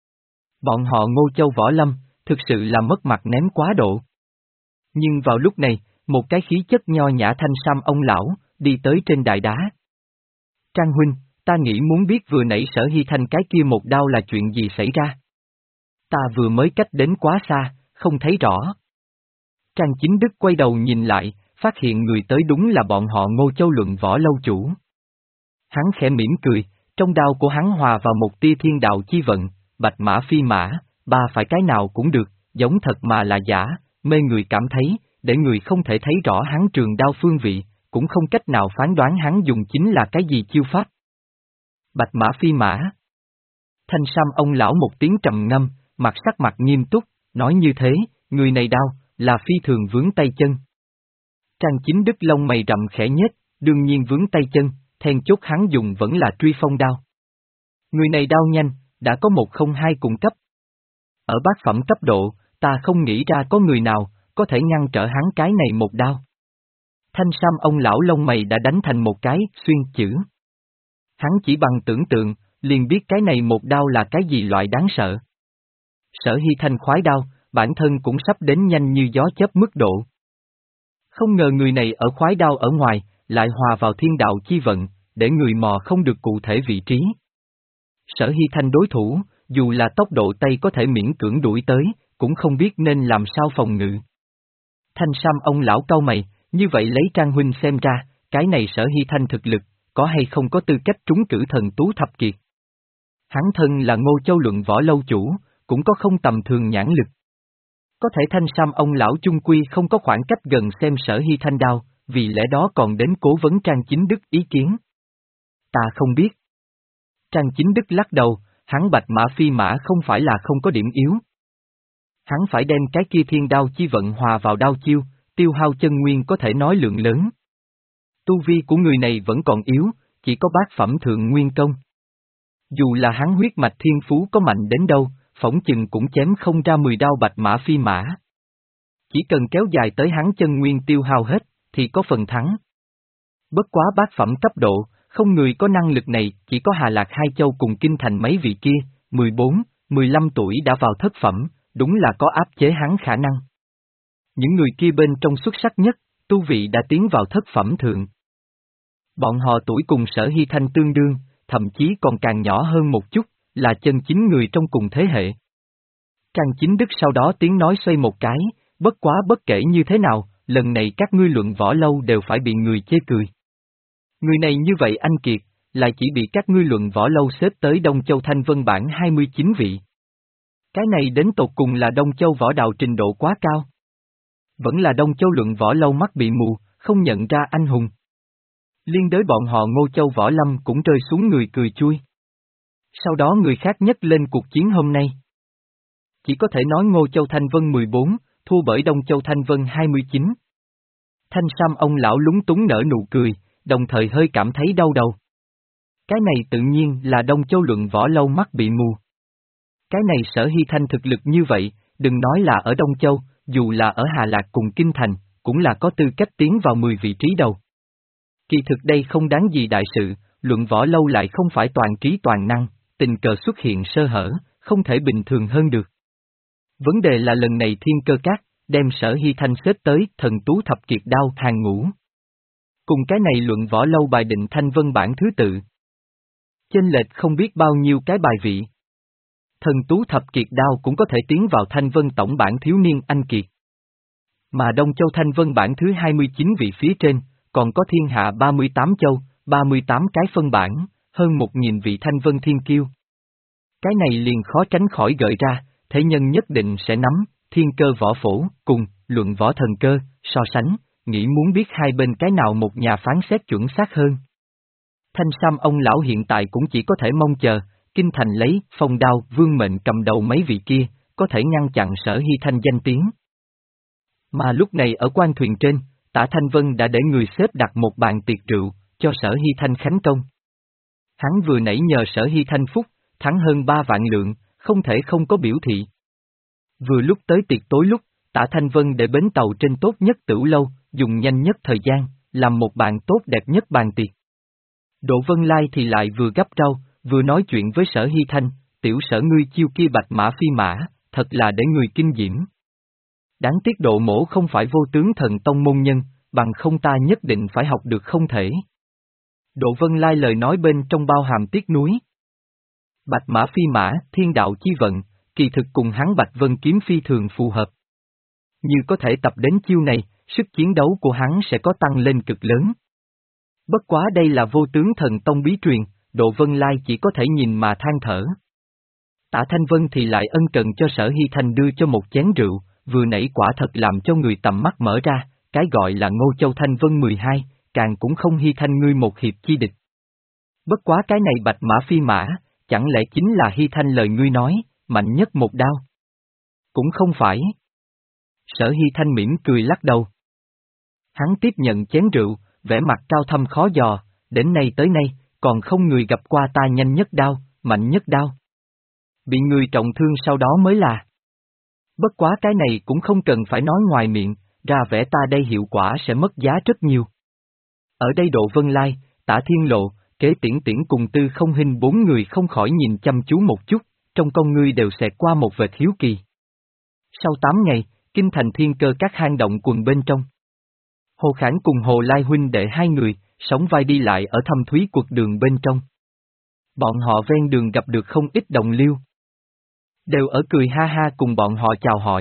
bọn họ Ngô Châu Võ Lâm, thực sự là mất mặt ném quá độ. Nhưng vào lúc này, một cái khí chất nho nhã thanh sam ông lão, đi tới trên đài đá. Trang huynh, ta nghĩ muốn biết vừa nãy Sở Hy Thanh cái kia một đao là chuyện gì xảy ra. Ta vừa mới cách đến quá xa, không thấy rõ. Trang Chính Đức quay đầu nhìn lại, phát hiện người tới đúng là bọn họ Ngô Châu Luận Võ lâu chủ. Hắn khẽ mỉm cười, trong đao của hắn hòa vào một tia thiên đạo chi vận, bạch mã phi mã, ba phải cái nào cũng được, giống thật mà là giả, mê người cảm thấy, để người không thể thấy rõ hắn trường đao phương vị, cũng không cách nào phán đoán hắn dùng chính là cái gì chiêu pháp. Bạch mã phi mã. Thanh sam ông lão một tiếng trầm ngâm, mặt sắc mặt nghiêm túc, nói như thế, người này đao, là phi thường vướng tay chân. Trang Chính Đức lông mày rậm khẽ nhếch, đương nhiên vướng tay chân, then chốt hắn dùng vẫn là truy phong đao. Người này đao nhanh, đã có một không hai cùng cấp. Ở bát phẩm cấp độ, ta không nghĩ ra có người nào, có thể ngăn trở hắn cái này một đao. Thanh sam ông lão lông mày đã đánh thành một cái, xuyên chữ. Hắn chỉ bằng tưởng tượng, liền biết cái này một đao là cái gì loại đáng sợ. Sở Hy Thanh khoái đao, bản thân cũng sắp đến nhanh như gió chớp mức độ. Không ngờ người này ở khoái đao ở ngoài, lại hòa vào thiên đạo chi vận, để người mò không được cụ thể vị trí. Sở Hy Thanh đối thủ, dù là tốc độ tay có thể miễn cưỡng đuổi tới, cũng không biết nên làm sao phòng ngự. Thanh sam ông lão cau mày, như vậy lấy Trang huynh xem ra, cái này Sở Hy Thanh thực lực, có hay không có tư cách trúng cử thần tú thập kiệt. Hắn thân là Ngô Châu Luận Võ lâu chủ, cũng có không tầm thường nhãn lực. Có thể thanh sam ông lão chung quy không có khoảng cách gần xem Sở Hy Thanh đao, vì lẽ đó còn đến cố vấn Trang Chính Đức ý kiến. Ta không biết. Trang Chính Đức lắc đầu, hắn bạch mã phi mã không phải là không có điểm yếu. Hắn phải đem cái kia thiên đao chi vận hòa vào đao chiêu, tiêu hao chân nguyên có thể nói lượng lớn. Tu vi của người này vẫn còn yếu, chỉ có bát phẩm thượng nguyên công. Dù là hắn huyết mạch thiên phú có mạnh đến đâu, phỏng chừng cũng chém không ra mười đao bạch mã phi mã. Chỉ cần kéo dài tới hắn chân nguyên tiêu hao hết, thì có phần thắng. Bất quá bát phẩm cấp độ, không người có năng lực này, chỉ có Hà Lạc Hai Châu cùng Kinh Thành mấy vị kia, mười bốn, mười lăm tuổi đã vào thất phẩm, đúng là có áp chế hắn khả năng. Những người kia bên trong xuất sắc nhất, tu vị đã tiến vào thất phẩm thượng. Bọn họ tuổi cùng Sở Hy Thanh tương đương, thậm chí còn càng nhỏ hơn một chút, là chân chính người trong cùng thế hệ. Trang Chính Đức sau đó tiếng nói xoay một cái, bất quá bất kể như thế nào, lần này các ngươi luận võ lâu đều phải bị người chê cười. Người này như vậy anh kiệt, lại chỉ bị các ngươi luận võ lâu xếp tới Đông Châu Thanh Vân bảng hai mươi chín vị. Cái này đến tột cùng là Đông Châu võ đạo trình độ quá cao. Vẫn là Đông Châu luận võ lâu mắt bị mù, không nhận ra anh hùng. Liên đới bọn họ Ngô Châu Võ Lâm cũng rơi xuống người cười chui. Sau đó người khác nhấc lên cuộc chiến hôm nay. Chỉ có thể nói Ngô Châu Thanh Vân mười bốn, thua bởi Đông Châu Thanh Vân hai mươi chín. Thanh Sam ông lão lúng túng nở nụ cười, đồng thời hơi cảm thấy đau đầu. Cái này tự nhiên là Đông Châu luận võ lâu mắt bị mù. Cái này Sở Hy Thanh thực lực như vậy, đừng nói là ở Đông Châu, dù là ở Hà Lạc cùng Kinh Thành, cũng là có tư cách tiến vào mười vị trí đầu. Kỳ thực đây không đáng gì đại sự, luận võ lâu lại không phải toàn trí toàn năng, tình cờ xuất hiện sơ hở, không thể bình thường hơn được. Vấn đề là lần này Thiên Cơ Các, đem Sở Hy Thanh xếp tới thần tú thập kiệt đao hàng ngũ. Cùng cái này luận võ lâu bài định Thanh Vân bảng thứ tự. Chênh lệch không biết bao nhiêu cái bài vị. Thần tú thập kiệt đao cũng có thể tiến vào Thanh Vân tổng bảng thiếu niên anh kiệt. Mà Đông Châu Thanh Vân bảng thứ hai mươi chín vị phía trên, còn có thiên hạ ba mươi tám châu, ba mươi tám cái phân bảng, hơn một nghìn vị Thanh Vân thiên kiêu. Cái này liền khó tránh khỏi gợi ra, thế nhân nhất định sẽ nắm, thiên cơ võ phổ, cùng, luận võ thần cơ, so sánh, nghĩ muốn biết hai bên cái nào một nhà phán xét chuẩn xác hơn. Thanh Sam ông lão hiện tại cũng chỉ có thể mong chờ, Kinh Thành lấy, Phong Đao, Vương Mệnh cầm đầu mấy vị kia, có thể ngăn chặn Sở Hy Thanh danh tiếng. Mà lúc này ở quan thuyền trên, Tả Thanh Vân đã để người xếp đặt một bàn tiệc rượu, cho Sở Hy Thanh khánh công. Hắn vừa nãy nhờ Sở Hy Thanh phúc, thắng hơn ba vạn lượng, không thể không có biểu thị. Vừa lúc tới tiệc tối lúc, Tả Thanh Vân để bến tàu trên tốt nhất Tửu Lâu, dùng nhanh nhất thời gian, làm một bàn tốt đẹp nhất bàn tiệc. Đỗ Vân Lai thì lại vừa gắp rau, vừa nói chuyện với Sở Hy Thanh, tiểu Sở ngươi chiêu kia bạch mã phi mã, thật là để người kinh diễm. Đáng tiếc Độ mỗ không phải vô tướng thần tông môn nhân, bằng không ta nhất định phải học được không thể. Đỗ Vân Lai lời nói bên trong bao hàm tiếc nuối. Bạch mã phi mã, thiên đạo chi vận, kỳ thực cùng hắn Bạch Vân kiếm phi thường phù hợp. Như có thể tập đến chiêu này, sức chiến đấu của hắn sẽ có tăng lên cực lớn. Bất quá đây là vô tướng thần tông bí truyền, Đỗ Vân Lai chỉ có thể nhìn mà than thở. Tả Thanh Vân thì lại ân cần cho Sở Hy Thanh đưa cho một chén rượu, vừa nãy quả thật làm cho người tầm mắt mở ra, cái gọi là Ngô Châu Thanh Vân mười hai, càng cũng không Hy Thanh ngươi một hiệp chi địch. Bất quá cái này bạch mã phi mã, chẳng lẽ chính là Hy Thanh lời ngươi nói, mạnh nhất một đao? Cũng không phải. Sở Hy Thanh mỉm cười lắc đầu. Hắn tiếp nhận chén rượu, vẻ mặt cao thâm khó dò, đến nay tới nay, còn không người gặp qua ta nhanh nhất đao, mạnh nhất đao. Bị người trọng thương sau đó mới là. Bất quá cái này cũng không cần phải nói ngoài miệng, ra vẻ ta đây hiệu quả sẽ mất giá rất nhiều. Ở đây Độ Vân Lai, Tả Thiên Lộ, Kế Tiễn Tiễn cùng Tư Không Hình bốn người không khỏi nhìn chăm chú một chút, trong con ngươi đều xẹt qua một vệt hiếu kỳ. Sau tám ngày, Kinh Thành Thiên Cơ Các hang động quần bên trong. Hồ Khản cùng Hồ Lai huynh đệ hai người, sóng vai đi lại ở thâm thúy quật đường bên trong. Bọn họ ven đường gặp được không ít đồng liêu. Đều ở cười ha ha cùng bọn họ chào hỏi.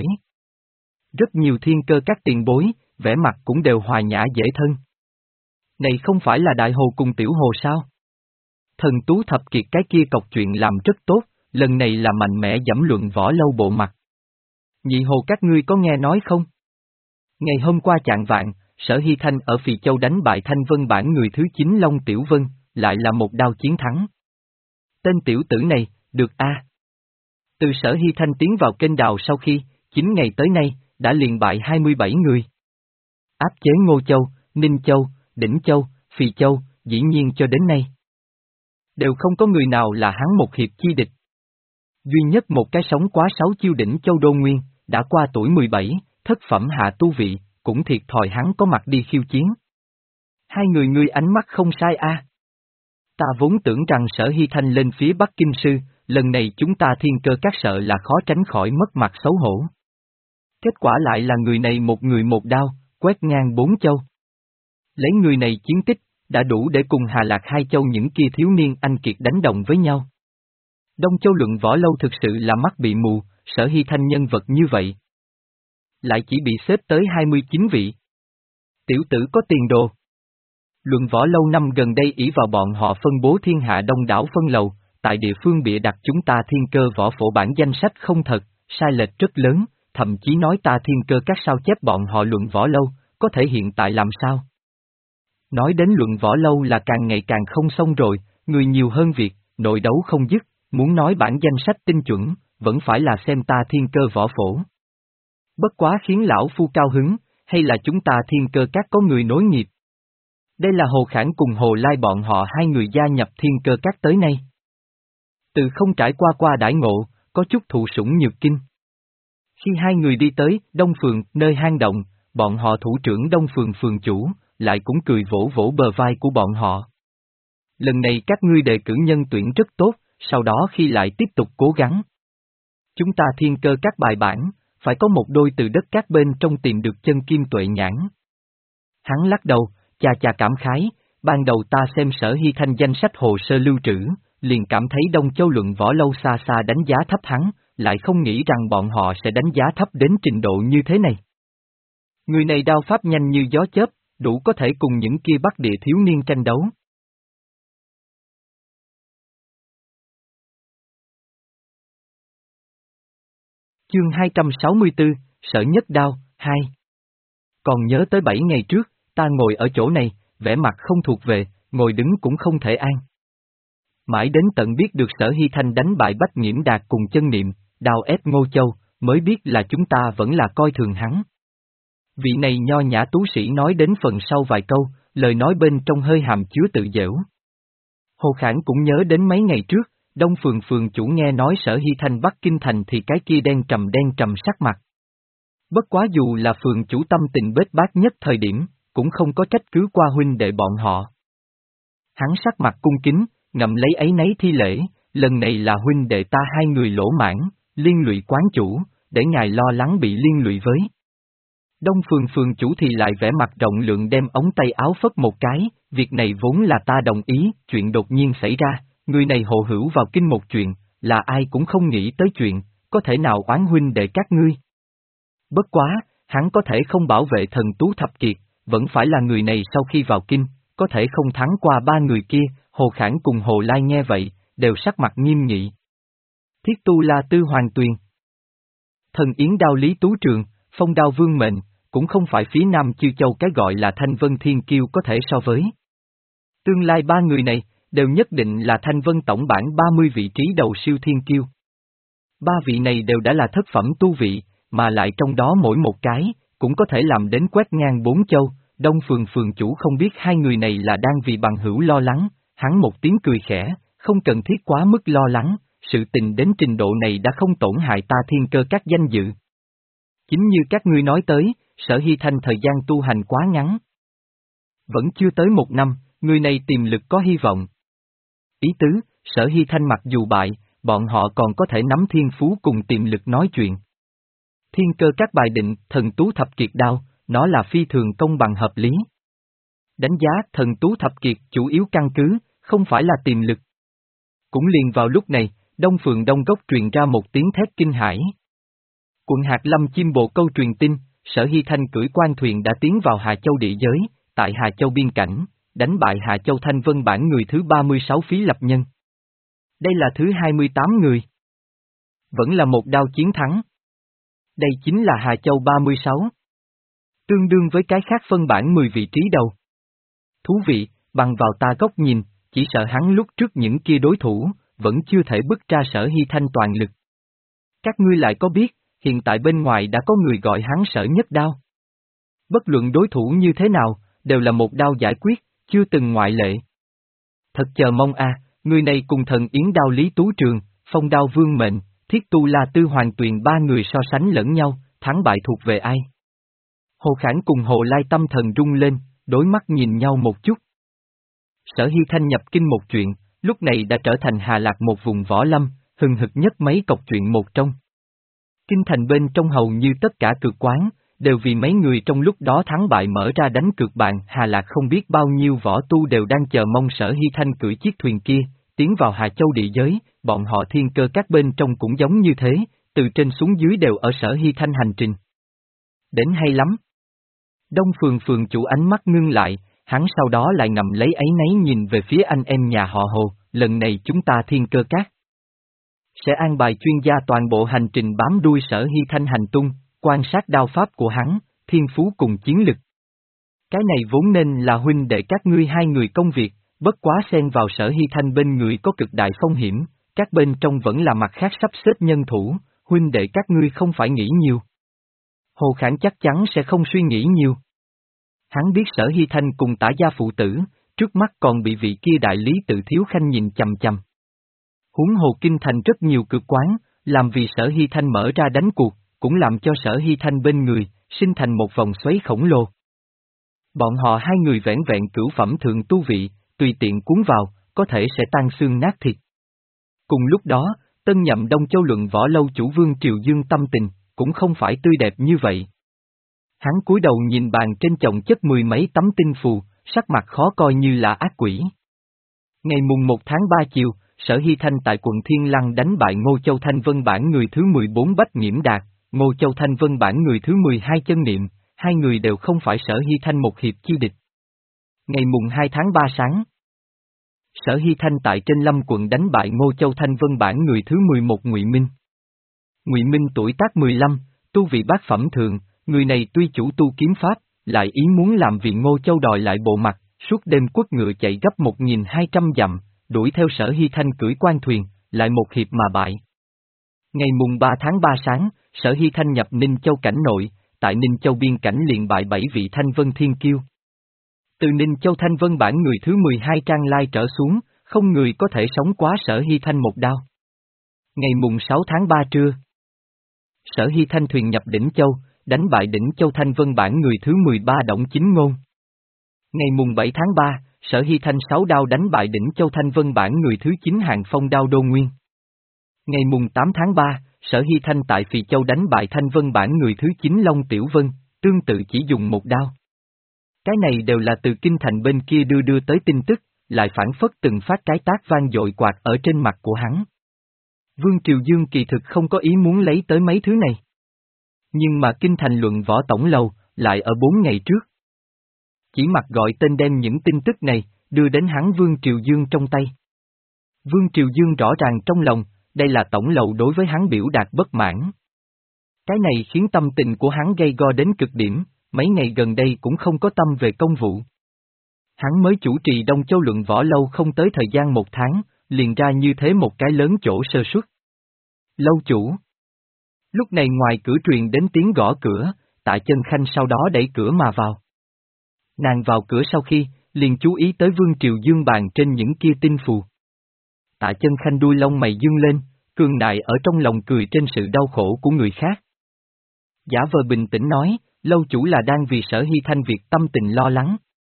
Rất nhiều Thiên Cơ Các tiền bối, vẻ mặt cũng đều hòa nhã dễ thân. Này không phải là Đại Hồ cùng Tiểu Hồ sao? Thần Tú Thập Kiệt cái kia cọc chuyện làm rất tốt, lần này là mạnh mẽ giẫm luận võ lâu bộ mặt. Nhị Hồ các ngươi có nghe nói không? Ngày hôm qua chạng vạn, Sở Hy Thanh ở Phì Châu đánh bại Thanh Vân bản người thứ chín Long Tiểu Vân, lại là một đao chiến thắng. Tên tiểu tử này, được a. À. Từ Sở Hy Thanh tiến vào kênh đào sau khi, chín ngày tới nay, đã liền bại hai mươi bảy người. Áp chế Ngô Châu, Ninh Châu, Đỉnh Châu, Phì Châu, dĩ nhiên cho đến nay. Đều không có người nào là hắn một hiệp chi địch. Duy nhất một cái sống quá sáu chiêu Đỉnh Châu Đô Nguyên, đã qua tuổi mười bảy, thất phẩm hạ tu vị, cũng thiệt thòi hắn có mặt đi khiêu chiến. Hai người ngươi ánh mắt không sai a. À. Ta vốn tưởng rằng Sở Hy Thanh lên phía Bắc Kinh Sư, lần này chúng ta Thiên Cơ Các sợ là khó tránh khỏi mất mặt xấu hổ. Kết quả lại là người này một người một đao, quét ngang bốn châu. Lấy người này chiến tích, đã đủ để cùng Hà Lạc hai châu những kia thiếu niên anh kiệt đánh đồng với nhau. Đông Châu luận võ lâu thực sự là mắt bị mù, Sở Hy Thanh nhân vật như vậy. Lại chỉ bị xếp tới hai mươi chín vị. Tiểu tử có tiền đồ. Luận võ lâu năm gần đây ỷ vào bọn họ phân bố thiên hạ đông đảo phân lầu, tại địa phương bịa đặt chúng ta thiên cơ võ phổ bản danh sách không thật, sai lệch rất lớn, thậm chí nói ta thiên cơ các sao chép bọn họ luận võ lâu, có thể hiện tại làm sao? Nói đến luận võ lâu là càng ngày càng không xong rồi, người nhiều hơn việc, nội đấu không dứt, muốn nói bản danh sách tinh chuẩn, vẫn phải là xem ta thiên cơ võ phổ. Bất quá khiến lão phu cao hứng, hay là chúng ta thiên cơ các có người nối nghiệp. Đây là Hồ Khản cùng Hồ Lai bọn họ hai người gia nhập thiên cơ các tới nay. Từ không trải qua qua đãi ngộ, có chút thụ sủng nhược kinh. Khi hai người đi tới Đông Phường, nơi hang động, bọn họ thủ trưởng Đông Phường phường chủ, lại cũng cười vỗ vỗ bờ vai của bọn họ. Lần này các ngươi đề cử nhân tuyển rất tốt, sau đó khi lại tiếp tục cố gắng. Chúng ta thiên cơ các bài bản, phải có một đôi từ đất các bên trong tìm được chân kim tuệ nhãn. Hắn lắc đầu, chà chà cảm khái, ban đầu ta xem Sở Hy Thanh danh sách hồ sơ lưu trữ, liền cảm thấy Đông Châu luận võ lâu xa xa đánh giá thấp hắn, lại không nghĩ rằng bọn họ sẽ đánh giá thấp đến trình độ như thế này. Người này đao pháp nhanh như gió chớp, đủ có thể cùng những kia Bắc địa thiếu niên tranh đấu. Chương hai trăm sáu mươi tư, Sở Nhất Đao, hai. Còn nhớ tới bảy ngày trước, ta ngồi ở chỗ này, vẻ mặt không thuộc về, ngồi đứng cũng không thể an. Mãi đến tận biết được Sở Hy Thanh đánh bại Bách Nghiễm Đạt cùng chân niệm, đào ép Ngô Châu, mới biết là chúng ta vẫn là coi thường hắn. Vị này nho nhã tú sĩ nói đến phần sau vài câu, lời nói bên trong hơi hàm chứa tự giễu. Hồ Khản cũng nhớ đến mấy ngày trước, Đông Phường phường chủ nghe nói Sở Hy Thanh bắt Kinh Thành thì cái kia đen trầm đen trầm sắc mặt. Bất quá dù là phường chủ tâm tình bết bát nhất thời điểm, cũng không có trách cứ qua huynh đệ bọn họ. Hắn sắc mặt cung kính, ngậm lấy ấy nấy thi lễ, lần này là huynh đệ ta hai người lỗ mãn, liên lụy quán chủ, để ngài lo lắng bị liên lụy với. Đông Phường phường chủ thì lại vẻ mặt rộng lượng đem ống tay áo phất một cái, việc này vốn là ta đồng ý, chuyện đột nhiên xảy ra, người này hộ hữu vào kinh một chuyện, là ai cũng không nghĩ tới chuyện, có thể nào oán huynh đệ các ngươi. Bất quá, hắn có thể không bảo vệ thần tú thập kiệt, vẫn phải là người này sau khi vào kinh, có thể không thắng qua ba người kia, Hồ Khản cùng Hồ Lai nghe vậy, đều sắc mặt nghiêm nghị. Thiết Tu La Tư Hoàng Tuyền, Thần Yến Đao Lý Tú Trường, Phong Đao Vương Mệnh, cũng không phải phía Nam Chư Châu cái gọi là Thanh Vân Thiên Kiêu có thể so với. Tương lai ba người này, đều nhất định là Thanh Vân tổng bản ba mươi vị trí đầu siêu thiên kiêu. Ba vị này đều đã là thất phẩm tu vị, mà lại trong đó mỗi một cái, cũng có thể làm đến quét ngang bốn châu. Đông Phường phường chủ không biết hai người này là đang vì bằng hữu lo lắng, hắn một tiếng cười khẽ, không cần thiết quá mức lo lắng, sự tình đến trình độ này đã không tổn hại ta thiên cơ các danh dự. Chính như các ngươi nói tới, Sở Hy Thanh thời gian tu hành quá ngắn. Vẫn chưa tới một năm, người này tiềm lực có hy vọng. Ý tứ, Sở Hy Thanh mặc dù bại, bọn họ còn có thể nắm thiên phú cùng tiềm lực nói chuyện. Thiên cơ các bài định, thần tú thập kiệt đao, nó là phi thường công bằng hợp lý. Đánh giá thần tú thập kiệt chủ yếu căn cứ, không phải là tiềm lực. Cũng liền vào lúc này, Đông Phường Đông Gốc truyền ra một tiếng thét kinh hãi. Quận Hạt Lâm chim bồ câu truyền tin, Sở Hy Thanh cưỡi quan thuyền đã tiến vào Hà Châu địa giới, tại Hà Châu biên cảnh, đánh bại Hà Châu Thanh Vân bản người thứ ba mươi sáu phí lập nhân. Đây là thứ hai mươi tám người. Vẫn là một đao chiến thắng. Đây chính là Hà Châu ba mươi sáu. Tương đương với cái khác phân bản mười vị trí đầu. Thú vị, bằng vào ta góc nhìn, chỉ sợ hắn lúc trước những kia đối thủ, vẫn chưa thể bức ra Sở Hy Thanh toàn lực. Các ngươi lại có biết, hiện tại bên ngoài đã có người gọi hắn Sở Nhất Đao. Bất luận đối thủ như thế nào, đều là một đao giải quyết, chưa từng ngoại lệ. Thật chờ mong a, người này cùng Thần Yến Đao Lý Tú Trường, Phong Đao Vương Mệnh, Thiết Tu La Tư Hoàng Tuyền ba người so sánh lẫn nhau, thắng bại thuộc về ai? Hồ Khản cùng Hồ Lai tâm thần rung lên, đối mắt nhìn nhau một chút. Sở Hy Thanh nhập kinh một chuyện, lúc này đã trở thành Hà Lạc một vùng võ lâm, hừng hực nhất mấy cọc chuyện một trong. Kinh thành bên trong hầu như tất cả cược quán, đều vì mấy người trong lúc đó thắng bại mở ra đánh cược bạn. Hà Lạc không biết bao nhiêu võ tu đều đang chờ mong Sở Hy Thanh cưỡi chiếc thuyền kia, tiến vào Hà Châu địa giới, bọn họ thiên cơ các bên trong cũng giống như thế, từ trên xuống dưới đều ở Sở Hy Thanh hành trình. Đến hay lắm. Đông Phường phường chủ ánh mắt ngưng lại, hắn sau đó lại ngầm lấy áy náy nhìn về phía anh em nhà họ Hồ, lần này chúng ta Thiên Cơ Các sẽ an bài chuyên gia toàn bộ hành trình bám đuôi Sở Hy Thanh hành tung, quan sát đao pháp của hắn, thiên phú cùng chiến lực. Cái này vốn nên là huynh đệ các ngươi hai người công việc, bất quá xen vào Sở Hy Thanh bên người có cực đại phong hiểm, các bên trong vẫn là mặt khác sắp xếp nhân thủ, huynh đệ các ngươi không phải nghĩ nhiều. Hồ Khản chắc chắn sẽ không suy nghĩ nhiều. Hắn biết Sở Hy Thanh cùng Tả gia phụ tử, trước mắt còn bị vị kia đại lý Tự Thiếu Khanh nhìn chằm chằm. Huống hồ kinh thành rất nhiều cực quán, làm vì Sở Hy Thanh mở ra đánh cuộc, cũng làm cho Sở Hy Thanh bên người, sinh thành một vòng xoáy khổng lồ. Bọn họ hai người vẻn vẹn cửu phẩm thượng tu vị, tùy tiện cuốn vào, có thể sẽ tan xương nát thịt. Cùng lúc đó, tân nhậm Đông Châu luận võ lâu chủ Vương Triều Dương tâm tình, cũng không phải tươi đẹp như vậy. Hắn cúi đầu nhìn bàn trên chồng chất mười mấy tấm tinh phù, sắc mặt khó coi như là ác quỷ. Ngày mùng một tháng ba chiều, Sở Hy Thanh tại quận Thiên Lăng đánh bại Ngô Châu Thanh Vân bản người thứ mười bốn Bách Nghiễm Đạt, Ngô Châu Thanh Vân bản người thứ mười hai Chân Niệm, hai người đều không phải Sở Hy Thanh một hiệp chi địch. Ngày mùng hai tháng ba sáng, Sở Hy Thanh tại trên Lâm quận đánh bại Ngô Châu Thanh Vân bản người thứ mười một Ngụy Minh. Ngụy Minh tuổi tác mười lăm, tu vị bát phẩm thường, người này tuy chủ tu kiếm pháp, lại ý muốn làm vì Ngô Châu đòi lại bộ mặt, suốt đêm quất ngựa chạy gấp một nghìn hai trăm dặm, đuổi theo Sở Hy Thanh cưỡi quan thuyền, lại một hiệp mà bại. Ngày mùng ba tháng ba sáng, Sở Hy Thanh nhập Ninh Châu cảnh nội, tại Ninh Châu biên cảnh liền bại bảy vị Thanh Vân Thiên Kiêu. Từ Ninh Châu Thanh Vân bản người thứ mười hai Trang Lai trở xuống, không người có thể sống quá Sở Hy Thanh một đao. Ngày mùng sáu tháng ba trưa, Sở Hy Thanh thuyền nhập Đỉnh Châu, đánh bại Đỉnh Châu Thanh Vân bản người thứ mười ba Đổng Chính Ngôn. Ngày mùng bảy tháng ba, Sở Hy Thanh sáu đao đánh bại Đỉnh Châu Thanh Vân bản người thứ chín Hạng Phong Đao Đô Nguyên. Ngày mùng tám tháng ba, Sở Hy Thanh tại Phì Châu đánh bại Thanh Vân bản người thứ chín Long Tiểu Vân, tương tự chỉ dùng một đao. Cái này đều là từ kinh thành bên kia đưa đưa tới tin tức, lại phản phất từng phát cái tác vang dội quạt ở trên mặt của hắn. Vương Triều Dương kỳ thực không có ý muốn lấy tới mấy thứ này. Nhưng mà kinh thành luận võ tổng lầu, lại ở bốn ngày trước. Chỉ mặc gọi tên đem những tin tức này, đưa đến hắn Vương Triều Dương trong tay. Vương Triều Dương rõ ràng trong lòng, đây là tổng lầu đối với hắn biểu đạt bất mãn. Cái này khiến tâm tình của hắn gây go đến cực điểm, mấy ngày gần đây cũng không có tâm về công vụ. Hắn mới chủ trì Đông Châu luận võ lâu không tới thời gian một tháng, liền ra như thế một cái lớn chỗ sơ suất. Lâu chủ. Lúc này ngoài cửa truyền đến tiếng gõ cửa, Tạ Chân Khanh sau đó đẩy cửa mà vào. Nàng vào cửa sau khi, liền chú ý tới Vương Triều Dương bàn trên những kia tinh phù. Tạ Chân Khanh đuôi lông mày dương lên, cường đại ở trong lòng cười trên sự đau khổ của người khác. Giả vờ bình tĩnh nói, lâu chủ là đang vì Sở Hy Thanh việc tâm tình lo lắng.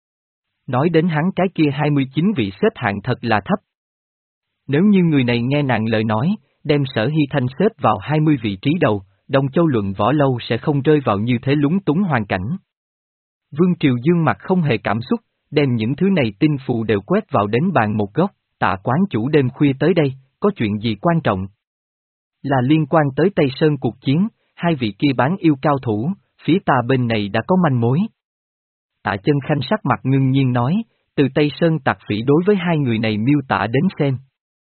Nói đến hắn cái kia hai mươi chín vị xếp hạng thật là thấp. Nếu như người này nghe nàng lời nói, đem Sở Hy Thanh xếp vào hai mươi vị trí đầu, Đông Châu luận võ lâu sẽ không rơi vào như thế lúng túng hoàn cảnh. Vương Triều Dương mặt không hề cảm xúc, đem những thứ này tinh phù đều quét vào đến bàn một góc, Tạ quán chủ đêm khuya tới đây, có chuyện gì quan trọng? Là liên quan tới Tây Sơn cuộc chiến, hai vị kia bán yêu cao thủ, phía ta bên này đã có manh mối. Tạ Chân Khanh sắc mặt ngưng nhiên nói, từ Tây Sơn tặc phỉ đối với hai người này miêu tả đến xem.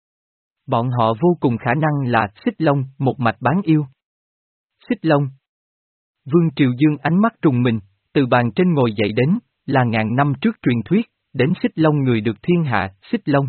Bọn họ vô cùng khả năng là Xích Long, một mạch bán yêu. Xích Long. Vương Triều Dương ánh mắt trùng mình, từ bàn trên ngồi dậy đến, là ngàn năm trước truyền thuyết, đến Xích Long người được thiên hạ, Xích Long.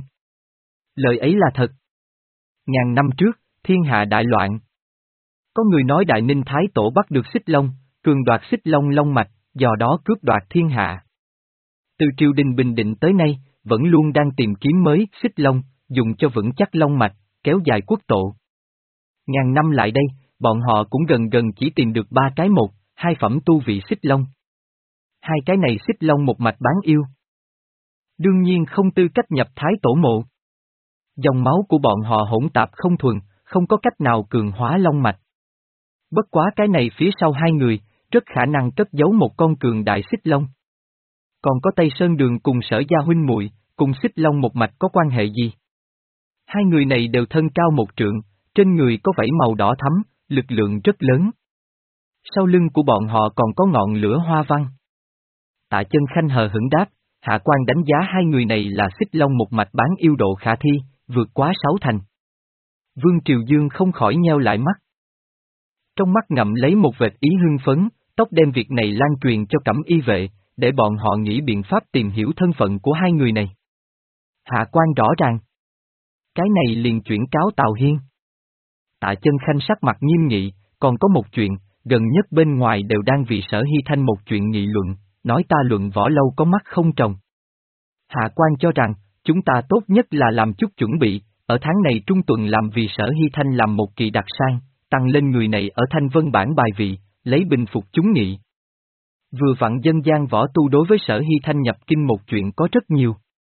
Lời ấy là thật. Ngàn năm trước, thiên hạ đại loạn. Có người nói Đại Ninh Thái Tổ bắt được Xích Long, cường đoạt Xích Long long mạch, do đó cướp đoạt thiên hạ. Từ triều đình bình định tới nay, vẫn luôn đang tìm kiếm mới Xích Long, dùng cho vững chắc long mạch, kéo dài quốc tổ. Ngàn năm lại đây, bọn họ cũng gần gần chỉ tìm được ba cái một, hai phẩm tu vị Xích Long. Hai cái này Xích Long một mạch bán yêu. Đương nhiên không tư cách nhập Thái Tổ mộ. Dòng máu của bọn họ hỗn tạp không thuần, không có cách nào cường hóa long mạch. Bất quá cái này phía sau hai người, rất khả năng cất giấu một con cường đại Xích Long. Còn có Tây Sơn Đường cùng Sở gia huynh muội, cùng Xích Long một mạch có quan hệ gì? Hai người này đều thân cao một trượng, trên người có vảy màu đỏ thắm, lực lượng rất lớn. Sau lưng của bọn họ còn có ngọn lửa hoa văn. Tạ Chân Khanh hờ hững đáp, Hạ Quan đánh giá hai người này là xích long một mạch bán yêu độ khả thi, vượt quá sáu thành. Vương Triều Dương không khỏi nheo lại mắt. Trong mắt ngậm lấy một vệt ý hưng phấn, tốc đem việc này lan truyền cho Cẩm Y vệ, để bọn họ nghĩ biện pháp tìm hiểu thân phận của hai người này. Hạ Quan rõ ràng. Cái này liền chuyển cáo Tào Hiên. Tạ Chân Khanh sắc mặt nghiêm nghị, còn có một chuyện, gần nhất bên ngoài đều đang vì Sở Hy Thanh một chuyện nghị luận, nói ta luận võ lâu có mắt không trồng. Hạ Quan cho rằng, chúng ta tốt nhất là làm chút chuẩn bị, ở tháng này trung tuần làm vì Sở Hy Thanh làm một kỳ đặc sang, tăng lên người này ở Thanh Vân bản bài vị, lấy bình phục chúng nghị. Vừa vặn dân gian võ tu đối với Sở Hy Thanh nhập kinh một chuyện có rất nhiều.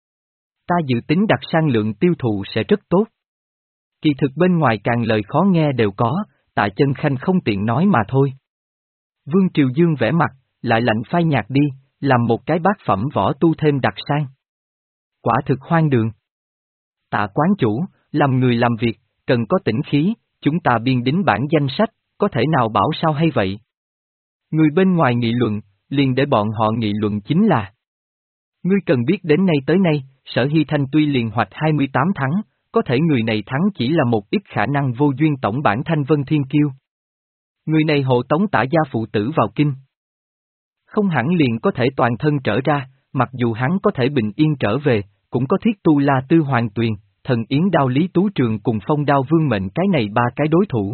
Ta dự tính đặt sang lượng tiêu thụ sẽ rất tốt. Kỳ thực bên ngoài càng lời khó nghe đều có, Tạ Chân Khanh không tiện nói mà thôi. Vương Triều Dương vẽ mặt, lại lạnh phai nhạt đi, làm một cái bát phẩm võ tu thêm đặc sang. Quả thực hoang đường. Tạ quán chủ, làm người làm việc, cần có tĩnh khí, chúng ta biên đính bản danh sách, có thể nào bảo sao hay vậy? Người bên ngoài nghị luận, liền để bọn họ nghị luận chính là. Ngươi cần biết đến nay tới nay, Sở Hy Thanh tuy liền hoạch hai mươi tám thắng, có thể người này thắng chỉ là một ít khả năng vô duyên tổng bản Thanh Vân Thiên Kiêu. Người này hộ tống Tả gia phụ tử vào kinh. Không hẳn liền có thể toàn thân trở ra, mặc dù hắn có thể bình yên trở về, cũng có Thiết Tu La Tư Hoàng Tuyền, Thần Yến Đao Lý Tú Trường cùng Phong Đao Vương Mệnh cái này ba cái đối thủ.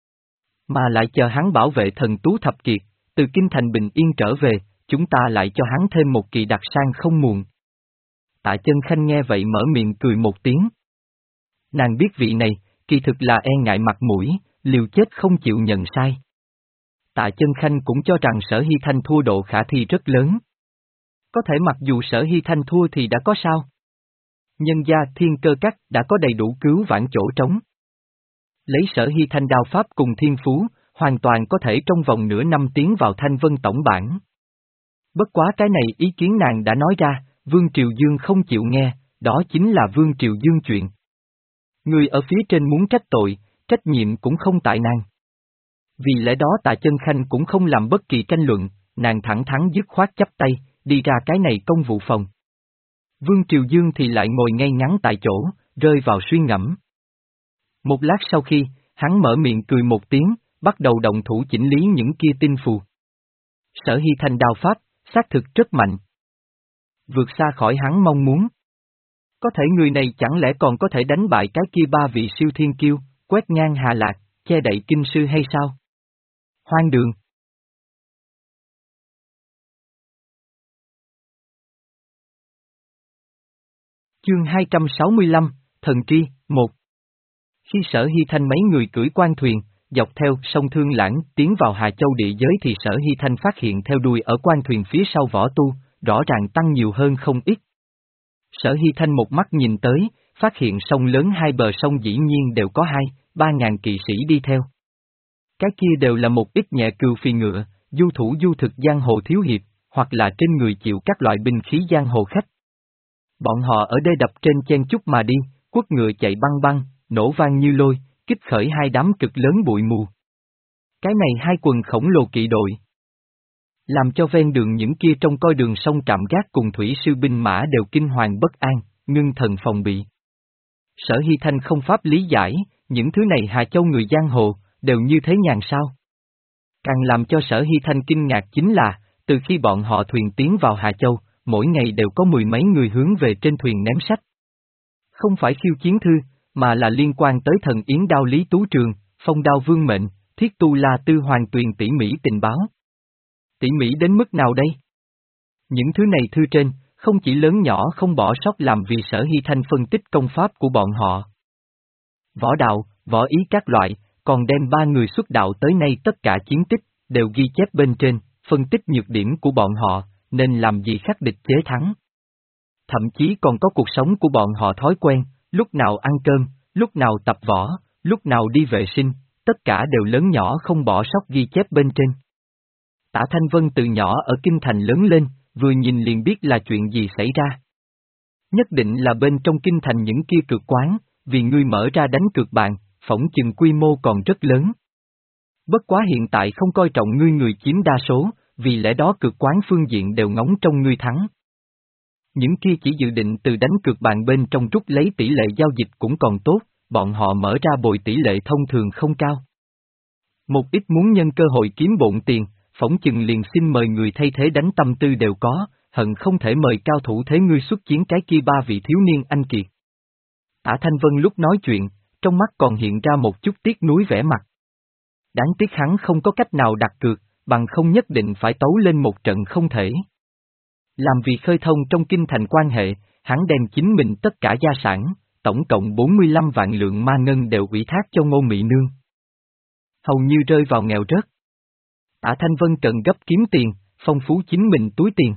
Mà lại chờ hắn bảo vệ thần Tú Thập Kiệt, từ kinh thành bình yên trở về, chúng ta lại cho hắn thêm một kỳ đặc sang không muộn. Tạ Chân Khanh nghe vậy mở miệng cười một tiếng. Nàng biết vị này, kỳ thực là e ngại mặt mũi, liều chết không chịu nhận sai. Tạ Chân Khanh cũng cho rằng Sở Hy Thanh thua độ khả thi rất lớn. Có thể mặc dù Sở Hy Thanh thua thì đã có sao? Nhân gia Thiên Cơ Các đã có đầy đủ cứu vãn chỗ trống. Lấy Sở Hy Thanh đao pháp cùng thiên phú, hoàn toàn có thể trong vòng nửa năm tiến vào Thanh Vân tổng bản. Bất quá cái này ý kiến nàng đã nói ra, Vương Triều Dương không chịu nghe, đó chính là Vương Triều Dương chuyện. Người ở phía trên muốn trách tội, trách nhiệm cũng không tại nàng. Vì lẽ đó Tạ Chân Khanh cũng không làm bất kỳ tranh luận, nàng thẳng thắn dứt khoát chắp tay, đi ra cái này công vụ phòng. Vương Triều Dương thì lại ngồi ngay ngắn tại chỗ, rơi vào suy ngẫm. Một lát sau khi, hắn mở miệng cười một tiếng, bắt đầu động thủ chỉnh lý những kia tinh phù. Sở Hy Thanh đao pháp, xác thực rất mạnh. Vượt xa khỏi hắn mong muốn. Có thể người này chẳng lẽ còn có thể đánh bại cái kia ba vị siêu thiên kiêu, quét ngang Hà Lạc, che đậy kinh sư hay sao? Hoang đường. Chương hai trăm sáu mươi lăm, Thần Tri, một. Khi Sở Hy Thanh mấy người cưỡi quan thuyền, dọc theo sông Thương Lãng tiến vào Hà Châu địa giới thì Sở Hy Thanh phát hiện theo đuôi ở quan thuyền phía sau võ tu, rõ ràng tăng nhiều hơn không ít. Sở Hy Thanh một mắt nhìn tới, phát hiện sông lớn hai bờ sông dĩ nhiên đều có hai, ba ngàn kỵ sĩ đi theo. Cái kia đều là một ít nhẹ cừu phi ngựa, du thủ du thực giang hồ thiếu hiệp, hoặc là trên người chịu các loại binh khí giang hồ khách. Bọn họ ở đây đập trên chen chúc mà đi, quất ngựa chạy băng băng, nổ vang như lôi, kích khởi hai đám cực lớn bụi mù. Cái này hai quần khổng lồ kỵ đội. Làm cho ven đường những kia trong coi đường sông trạm gác cùng thủy sư binh mã đều kinh hoàng bất an, ngưng thần phòng bị. Sở Hy Thanh không pháp lý giải, những thứ này Hà Châu người giang hồ, đều như thế nhàn sao? Càng làm cho Sở Hy Thanh kinh ngạc chính là, từ khi bọn họ thuyền tiến vào Hà Châu, mỗi ngày đều có mười mấy người hướng về trên thuyền ném sách. Không phải khiêu chiến thư, mà là liên quan tới Thần Yến Đao Lý Tú Trường, Phong Đao Vương Mệnh, Thiết Tu La Tư Hoàng Tuyền tỉ mỉ tình báo. Tỉ mỉ đến mức nào đây? Những thứ này thư trên, không chỉ lớn nhỏ không bỏ sót làm vì Sở Hy Thanh phân tích công pháp của bọn họ. Võ đạo, võ ý các loại, còn đem ba người xuất đạo tới nay tất cả chiến tích, đều ghi chép bên trên, phân tích nhược điểm của bọn họ, nên làm gì khắc địch chế thắng. Thậm chí còn có cuộc sống của bọn họ thói quen, lúc nào ăn cơm, lúc nào tập võ, lúc nào đi vệ sinh, tất cả đều lớn nhỏ không bỏ sót ghi chép bên trên. Tả Thanh Vân từ nhỏ ở kinh thành lớn lên, vừa nhìn liền biết là chuyện gì xảy ra. Nhất định là bên trong kinh thành những kia cược quán, vì ngươi mở ra đánh cược bàn, phỏng chừng quy mô còn rất lớn. Bất quá hiện tại không coi trọng ngươi người chiếm đa số, vì lẽ đó cược quán phương diện đều ngóng trong ngươi thắng. những kia chỉ dự định từ đánh cược bàn bên trong rút lấy tỷ lệ giao dịch cũng còn tốt, bọn họ mở ra bồi tỷ lệ thông thường không cao. Một ít muốn nhân cơ hội kiếm bộn tiền, phỏng chừng liền xin mời người thay thế đánh tâm tư đều có, hận không thể mời cao thủ thế ngươi xuất chiến cái kia ba vị thiếu niên anh kiệt. Tả Thanh Vân lúc nói chuyện, trong mắt còn hiện ra một chút tiếc nuối vẻ mặt. Đáng tiếc hắn không có cách nào đặt cược, bằng không nhất định phải tấu lên một trận không thể. Làm vì khơi thông trong kinh thành quan hệ, hắn đem chính mình tất cả gia sản, tổng cộng bốn mươi lăm vạn lượng ma ngân đều ủy thác cho Ngô Mị Nương. Hầu như rơi vào nghèo rớt. Tả Thanh Vân cần gấp kiếm tiền, phong phú chính mình túi tiền.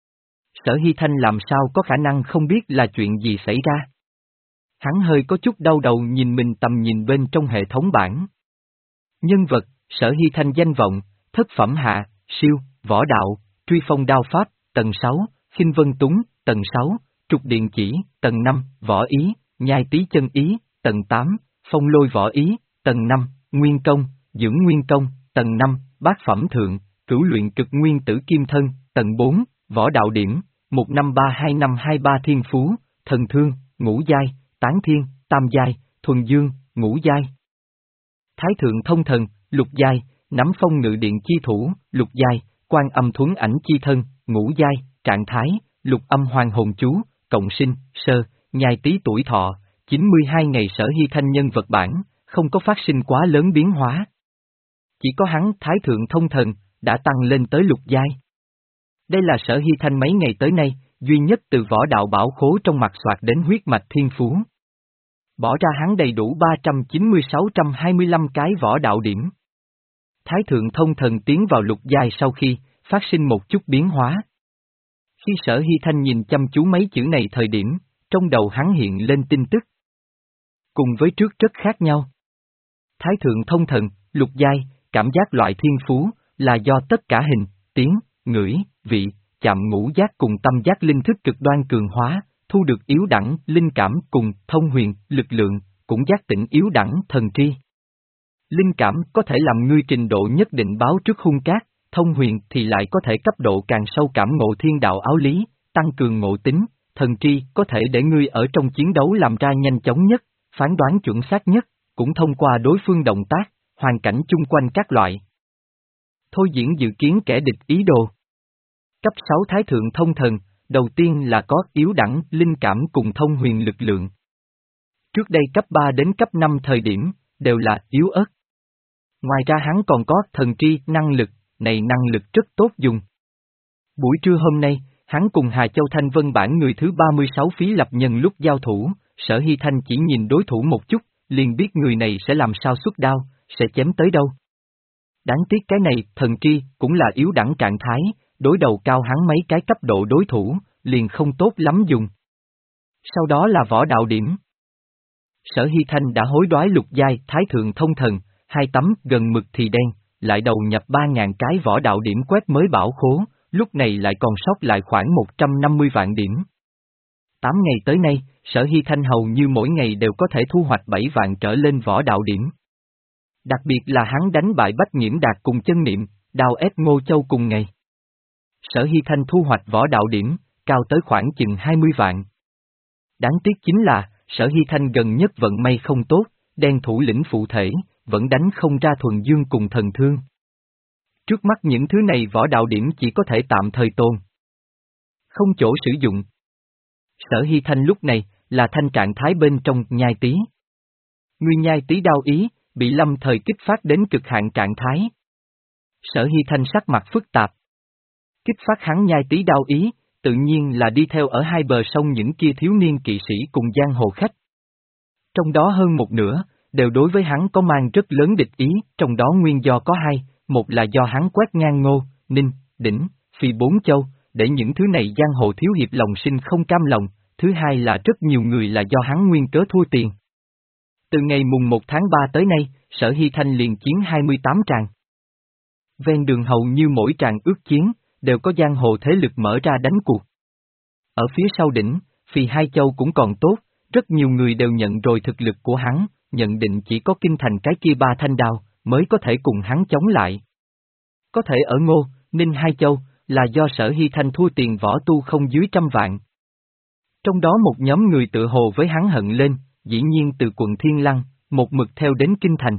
Sở Hy Thanh làm sao có khả năng không biết là chuyện gì xảy ra. Hắn hơi có chút đau đầu nhìn mình tầm nhìn bên trong hệ thống bảng. Nhân vật, Sở Hy Thanh danh vọng, thất phẩm hạ, siêu, võ đạo, truy phong đao pháp, tầng sáu, khinh vân túng, tầng sáu, trục điện chỉ, tầng năm, võ ý, nhai tí chân ý, tầng tám, phong lôi võ ý, tầng năm, nguyên công, dưỡng nguyên công, tầng năm, bát phẩm thượng, cửu luyện cực nguyên tử kim thân, tầng bốn, võ đạo điểm, một năm ba hai năm hai ba thiên phú, thần thương, ngũ giai, tán thiên, tam giai, thuần dương, ngũ giai. Thái thượng thông thần, lục giai, nắm phong ngự điện chi thủ, lục giai, quan âm thuấn ảnh chi thân, ngũ giai, trạng thái, lục âm hoàng hồn chú, cộng sinh, sơ, nhai tí tuổi thọ, chín mươi hai ngày. Sở Hy Thanh nhân vật bản, không có phát sinh quá lớn biến hóa. Chỉ có hắn Thái thượng thông thần, đã tăng lên tới lục giai. Đây là Sở Hy Thanh mấy ngày tới nay, duy nhất từ võ đạo bảo khố trong mặt soạt đến huyết mạch thiên phú. Bỏ ra hắn đầy đủ ba trăm chín mươi sáu trăm hai mươi lăm cái võ đạo điểm. Thái thượng thông thần tiến vào lục giai sau khi, phát sinh một chút biến hóa. Khi Sở Hy Thanh nhìn chăm chú mấy chữ này thời điểm, trong đầu hắn hiện lên tin tức. Cùng với trước rất khác nhau. Thái thượng thông thần, lục giai, cảm giác loại thiên phú, là do tất cả hình, tiếng, ngửi, vị, chạm ngũ giác cùng tâm giác linh thức cực đoan cường hóa, thu được yếu đẳng, linh cảm cùng thông huyền, lực lượng, cũng giác tỉnh yếu đẳng, thần tri. Linh cảm có thể làm ngươi trình độ nhất định báo trước hung cát, thông huyền thì lại có thể cấp độ càng sâu cảm ngộ thiên đạo áo lý, tăng cường ngộ tính, thần tri có thể để ngươi ở trong chiến đấu làm ra nhanh chóng nhất, phán đoán chuẩn xác nhất, cũng thông qua đối phương động tác, hoàn cảnh chung quanh các loại. Thôi diễn dự kiến kẻ địch ý đồ. Cấp sáu Thái thượng thông thần, đầu tiên là có yếu đẳng, linh cảm cùng thông huyền lực lượng. Trước đây cấp ba đến cấp năm thời điểm, đều là yếu ớt. Ngoài ra hắn còn có thần tri, năng lực, này năng lực rất tốt dùng. Buổi trưa hôm nay, hắn cùng Hà Châu Thanh Vân bản người thứ ba mươi sáu phí lập nhân lúc giao thủ, Sở Hy Thanh chỉ nhìn đối thủ một chút, liền biết người này sẽ làm sao xuất đao, sẽ chém tới đâu. Đáng tiếc cái này, thần tri, cũng là yếu đẳng trạng thái, đối đầu cao hắn mấy cái cấp độ đối thủ, liền không tốt lắm dùng. Sau đó là võ đạo điểm. Sở Hy Thanh đã hối đoái lục giai Thái thượng thông thần, hai tấm gần mực thì đen, lại đầu nhập ba ngàn cái võ đạo điểm quét mới bảo khố, lúc này lại còn sót lại khoảng một trăm năm mươi vạn điểm. Tám ngày tới nay, Sở Hy Thanh hầu như mỗi ngày đều có thể thu hoạch bảy vạn trở lên võ đạo điểm. Đặc biệt là hắn đánh bại Bách Nhiễm Đạt cùng chân niệm, đào ép Ngô Châu cùng ngày. Sở Hy Thanh thu hoạch võ đạo điểm, cao tới khoảng chừng hai mươi vạn. Đáng tiếc chính là, Sở Hy Thanh gần nhất vận may không tốt, đen thủ lĩnh phụ thể, vẫn đánh không ra thuần dương cùng thần thương. Trước mắt những thứ này võ đạo điểm chỉ có thể tạm thời tồn. Không chỗ sử dụng. Sở Hy Thanh lúc này, là thanh trạng thái bên trong nhai tí. Nguyên nhai tí đao ý, bị lâm thời kích phát đến cực hạn trạng thái. Sở Hy Thanh sắc mặt phức tạp. Kích phát hắn nhai tí đao ý, tự nhiên là đi theo ở hai bờ sông những kia thiếu niên kỵ sĩ cùng giang hồ khách. Trong đó hơn một nửa, đều đối với hắn có mang rất lớn địch ý, trong đó nguyên do có hai, một là do hắn quét ngang Ngô, Ninh, Đỉnh, Phi bốn châu, để những thứ này giang hồ thiếu hiệp lòng sinh không cam lòng, thứ hai là rất nhiều người là do hắn nguyên cớ thua tiền. Từ ngày mùng một tháng ba tới nay, Sở Hy Thanh liền chiến hai mươi tám tràng. Ven đường hầu như mỗi tràng ước chiến, đều có giang hồ thế lực mở ra đánh cuộc. Ở phía sau đỉnh, Phi hai châu cũng còn tốt, rất nhiều người đều nhận rồi thực lực của hắn, nhận định chỉ có kinh thành cái kia ba thanh đao, mới có thể cùng hắn chống lại. Có thể ở Ngô, Ninh hai châu, là do Sở Hy Thanh thua tiền võ tu không dưới trăm vạn. Trong đó một nhóm người tự hồ với hắn hận lên, dĩ nhiên từ quận Thiên Lăng, một mực theo đến Kinh Thành.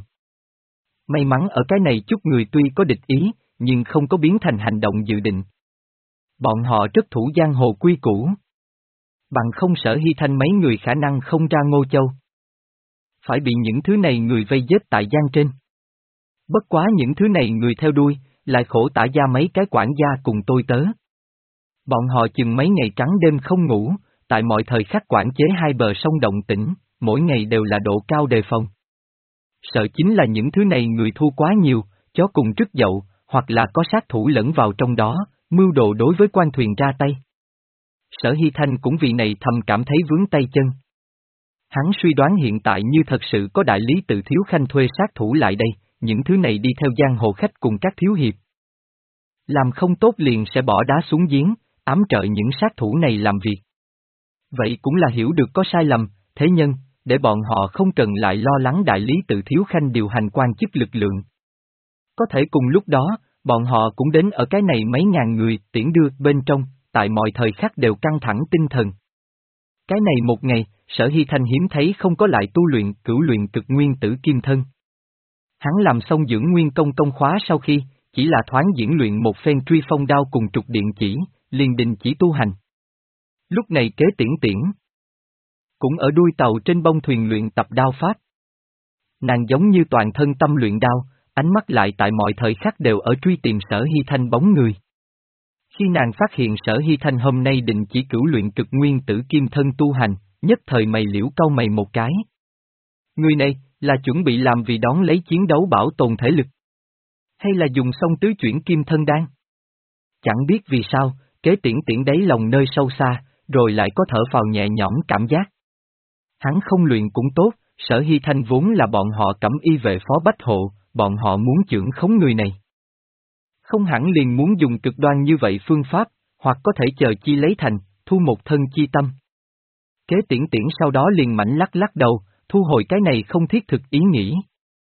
May mắn ở cái này chút người tuy có địch ý, nhưng không có biến thành hành động dự định. Bọn họ rất thủ giang hồ quy củ. Bằng không Sở Hy Thanh mấy người khả năng không ra Ngô Châu. Phải bị những thứ này người vây giết tại giang trên. Bất quá những thứ này người theo đuôi, lại khổ tả gia mấy cái quản gia cùng tôi tớ. Bọn họ chừng mấy ngày trắng đêm không ngủ, tại mọi thời khắc quản chế hai bờ sông Động Tĩnh, mỗi ngày đều là độ cao đề phòng. Sợ chính là những thứ này người thu quá nhiều, chó cùng rứt dậu, hoặc là có sát thủ lẫn vào trong đó, mưu đồ đối với quan thuyền ra tay. Sở Hy Thanh cũng vì này thầm cảm thấy vướng tay chân. Hắn suy đoán hiện tại như thật sự có đại lý tự Thiếu Khanh thuê sát thủ lại đây, những thứ này đi theo giang hồ khách cùng các thiếu hiệp. Làm không tốt liền sẽ bỏ đá xuống giếng, ám trợ những sát thủ này làm việc. Vậy cũng là hiểu được có sai lầm, thế nhân, để bọn họ không cần lại lo lắng đại lý tự Thiếu Khanh điều hành quan chức lực lượng. Có thể cùng lúc đó, bọn họ cũng đến ở cái này mấy ngàn người tiễn đưa bên trong, tại mọi thời khắc đều căng thẳng tinh thần. Cái này một ngày, Sở Hy Thanh hiếm thấy không có lại tu luyện cửu luyện cực nguyên tử kim thân. Hắn làm xong dưỡng nguyên công công khóa sau khi, chỉ là thoáng diễn luyện một phen truy phong đao cùng trục điện chỉ, liền đình chỉ tu hành. Lúc này kế tiễn tiễn cũng ở đuôi tàu trên bông thuyền luyện tập đao pháp. Nàng giống như toàn thân tâm luyện đao, ánh mắt lại tại mọi thời khắc đều ở truy tìm Sở Hy Thanh bóng người. Khi nàng phát hiện Sở Hy Thanh hôm nay định chỉ cửu luyện cực nguyên tử kim thân tu hành, nhất thời mày liễu cau mày một cái. Người này, là chuẩn bị làm vì đón lấy chiến đấu bảo tồn thể lực? Hay là dùng xong tứ chuyển kim thân đan? Chẳng biết vì sao, kế tiễn tiễn đáy lòng nơi sâu xa, rồi lại có thở phào nhẹ nhõm cảm giác. Hắn không luyện cũng tốt, Sở Hy Thanh vốn là bọn họ cẩm y vệ phó bách hộ, bọn họ muốn chưởng khống người này. Không hẳn liền muốn dùng cực đoan như vậy phương pháp, hoặc có thể chờ chi lấy thành, thu một thân chi tâm. Kế tiễn tiễn sau đó liền mảnh lắc lắc đầu, thu hồi cái này không thiết thực ý nghĩ.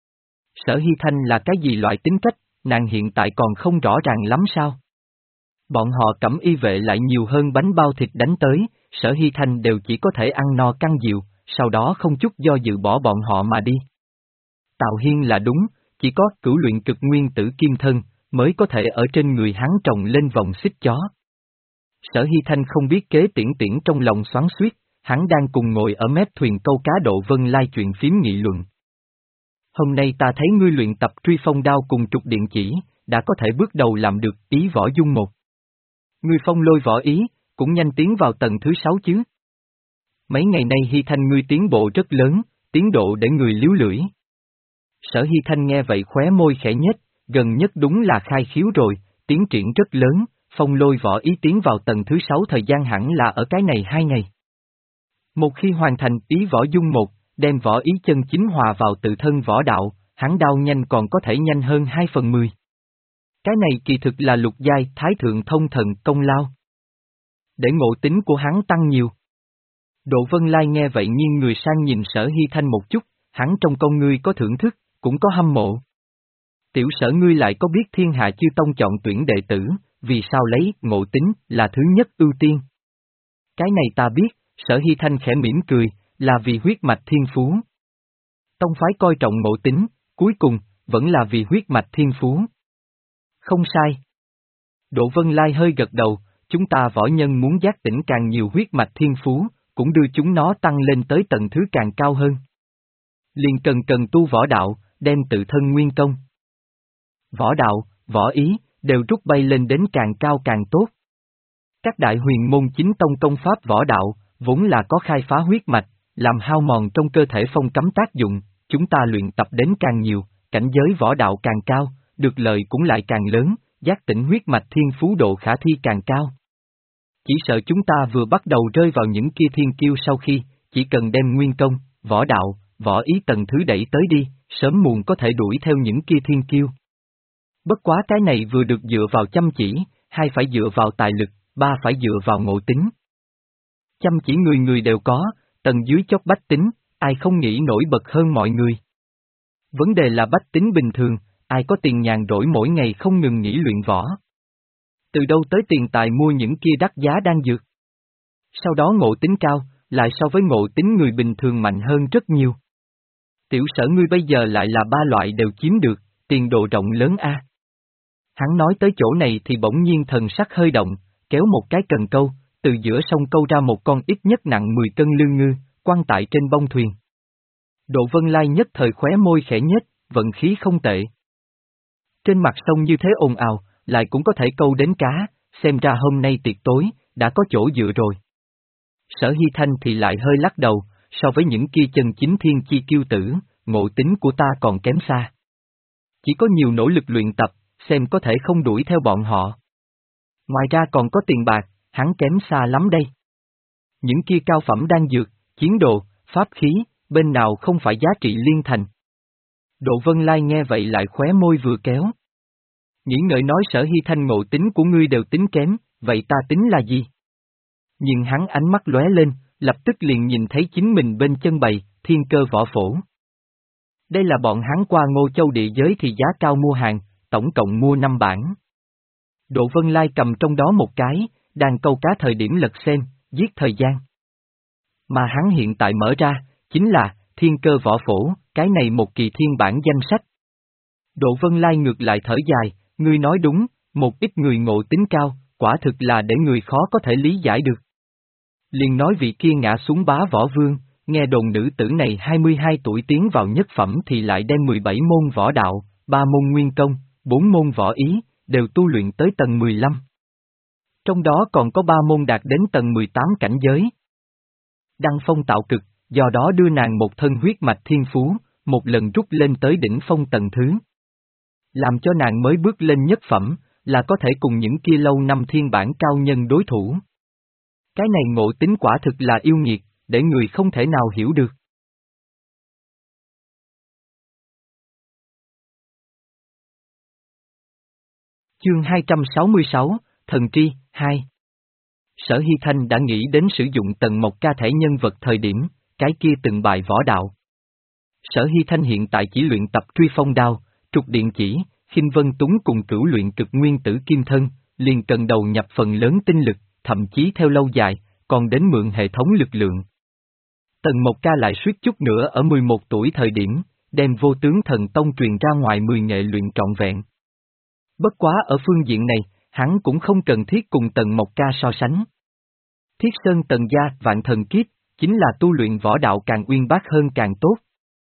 Sở Hy Thanh là cái gì loại tính cách, nàng hiện tại còn không rõ ràng lắm sao? Bọn họ cẩm y vệ lại nhiều hơn bánh bao thịt đánh tới, Sở Hy Thanh đều chỉ có thể ăn no căng dịu, sau đó không chút do dự bỏ bọn họ mà đi. Tào Hiên là đúng, chỉ có cửu luyện cực nguyên tử kim thân, mới có thể ở trên người hắn trồng lên vòng xích chó. Sở Hy Thanh không biết kế tiễn tiễn trong lòng xoắn xuýt, hắn đang cùng ngồi ở mép thuyền câu cá Độ Vân Lai chuyện phím nghị luận. Hôm nay ta thấy ngươi luyện tập truy phong đao cùng trục điện chỉ, đã có thể bước đầu làm được ý võ dung một. Ngươi phong lôi võ ý, cũng nhanh tiến vào tầng thứ sáu chứ. Mấy ngày nay Hy Thanh ngươi tiến bộ rất lớn, tiến độ để người líu lưỡi. Sở Hy Thanh nghe vậy khóe môi khẽ nhếch, gần nhất đúng là khai khiếu rồi, tiến triển rất lớn, phong lôi võ ý tiến vào tầng thứ sáu thời gian hẳn là ở cái này hai ngày. Một khi hoàn thành ý võ dung một, đem võ ý chân chính hòa vào tự thân võ đạo, hắn đao nhanh còn có thể nhanh hơn hai phần mười. Cái này kỳ thực là lục giai thái thượng thông thần công lao. Để ngộ tính của hắn tăng nhiều. Độ Vân Lai nghe vậy nghiêng người sang nhìn Sở Hy Thanh một chút, hắn trong con ngươi có thưởng thức, cũng có hâm mộ. Tiểu Sở ngươi lại có biết thiên hạ chư tông chọn tuyển đệ tử, vì sao lấy ngộ tính là thứ nhất ưu tiên? Cái này ta biết, Sở Hy Thanh khẽ mỉm cười, là vì huyết mạch thiên phú. Tông phái coi trọng ngộ tính, cuối cùng, vẫn là vì huyết mạch thiên phú. Không sai. Độ Vân Lai hơi gật đầu, chúng ta võ nhân muốn giác tỉnh càng nhiều huyết mạch thiên phú, cũng đưa chúng nó tăng lên tới tầng thứ càng cao hơn. Liền cần cần tu võ đạo, đem tự thân nguyên công. Võ đạo, võ ý, đều rút bay lên đến càng cao càng tốt. Các đại huyền môn chính tông công pháp võ đạo, vốn là có khai phá huyết mạch, làm hao mòn trong cơ thể phong cấm tác dụng, chúng ta luyện tập đến càng nhiều, cảnh giới võ đạo càng cao, được lợi cũng lại càng lớn, giác tỉnh huyết mạch thiên phú độ khả thi càng cao. Chỉ sợ chúng ta vừa bắt đầu rơi vào những kia thiên kiêu sau khi, chỉ cần đem nguyên công, võ đạo, võ ý tầng thứ đẩy tới đi, sớm muộn có thể đuổi theo những kia thiên kiêu. Bất quá cái này vừa được dựa vào chăm chỉ, hai phải dựa vào tài lực, ba phải dựa vào ngộ tính. Chăm chỉ người người đều có, tầng dưới chót bách tính, ai không nghĩ nổi bật hơn mọi người. Vấn đề là bách tính bình thường, ai có tiền nhàn rỗi mỗi ngày không ngừng nghỉ luyện võ. Từ đâu tới tiền tài mua những kia đắt giá đan dược? Sau đó ngộ tính cao, lại so với ngộ tính người bình thường mạnh hơn rất nhiều. Tiểu Sở ngươi bây giờ lại là ba loại đều chiếm được, tiền đồ rộng lớn a. Hắn nói tới chỗ này thì bỗng nhiên thần sắc hơi động, kéo một cái cần câu, từ giữa sông câu ra một con ít nhất nặng mười cân lương ngư, quăng tại trên bông thuyền. Độ Vân Lai nhất thời khóe môi khẽ nhếch, vận khí không tệ. Trên mặt sông như thế ồn ào, lại cũng có thể câu đến cá, xem ra hôm nay tiệc tối, đã có chỗ dựa rồi. Sở Hy Thanh thì lại hơi lắc đầu, so với những kia chân chính thiên chi kiêu tử, ngộ tính của ta còn kém xa. Chỉ có nhiều nỗ lực luyện tập, xem có thể không đuổi theo bọn họ. Ngoài ra còn có tiền bạc, hắn kém xa lắm đây. Những kia cao phẩm đan dược, chiến đồ, pháp khí, bên nào không phải giá trị liên thành. Độ Vân Lai nghe vậy lại khóe môi vừa kéo. Nghĩ ngợi nói Sở Hy Thanh ngộ tính của ngươi đều tính kém, vậy ta tính là gì? Nhưng hắn ánh mắt lóe lên, lập tức liền nhìn thấy chính mình bên chân bày, thiên cơ võ phổ. Đây là bọn hắn qua Ngô Châu địa giới thì giá cao mua hàng, tổng cộng mua năm bản. Độ Vân Lai cầm trong đó một cái, đang câu cá thời điểm lật xem, giết thời gian. Mà hắn hiện tại mở ra, chính là, thiên cơ võ phổ, cái này một kỳ thiên bản danh sách. Độ Vân Lai ngược lại thở dài, ngươi nói đúng, một ít người ngộ tính cao, quả thực là để người khó có thể lý giải được. Liền nói vị kia ngã xuống bá võ vương, nghe đồn nữ tử này hai mươi hai tuổi tiến vào nhất phẩm thì lại đem mười bảy môn võ đạo, ba môn nguyên công, bốn môn võ ý, đều tu luyện tới tầng mười lăm. Trong đó còn có ba môn đạt đến tầng mười tám cảnh giới. Đăng phong tạo cực, do đó đưa nàng một thân huyết mạch thiên phú, một lần rút lên tới đỉnh phong tầng thứ. Làm cho nàng mới bước lên nhất phẩm, là có thể cùng những kia lâu năm thiên bản cao nhân đối thủ. Cái này ngộ tính quả thực là yêu nghiệt, để người không thể nào hiểu được. Chương hai trăm sáu mươi sáu, Thần Tri, hai. Sở Hy Thanh đã nghĩ đến sử dụng Tần Mộc Ca thể nhân vật thời điểm, cái kia từng bài võ đạo. Sở Hy Thanh hiện tại chỉ luyện tập truy phong đao, trục điện chỉ, khinh vân túng cùng cửu luyện cực nguyên tử kim thân, liền cần đầu nhập phần lớn tinh lực, thậm chí theo lâu dài, còn đến mượn hệ thống lực lượng. Tần Mộc Ca lại suýt chút nữa ở mười một tuổi thời điểm, đem vô tướng thần tông truyền ra ngoài mười nghệ luyện trọn vẹn. Bất quá ở phương diện này, hắn cũng không cần thiết cùng Tần Mộc Ca so sánh. Thiết Sơn Tần Gia vạn thần kiếp, chính là tu luyện võ đạo càng uyên bác hơn càng tốt.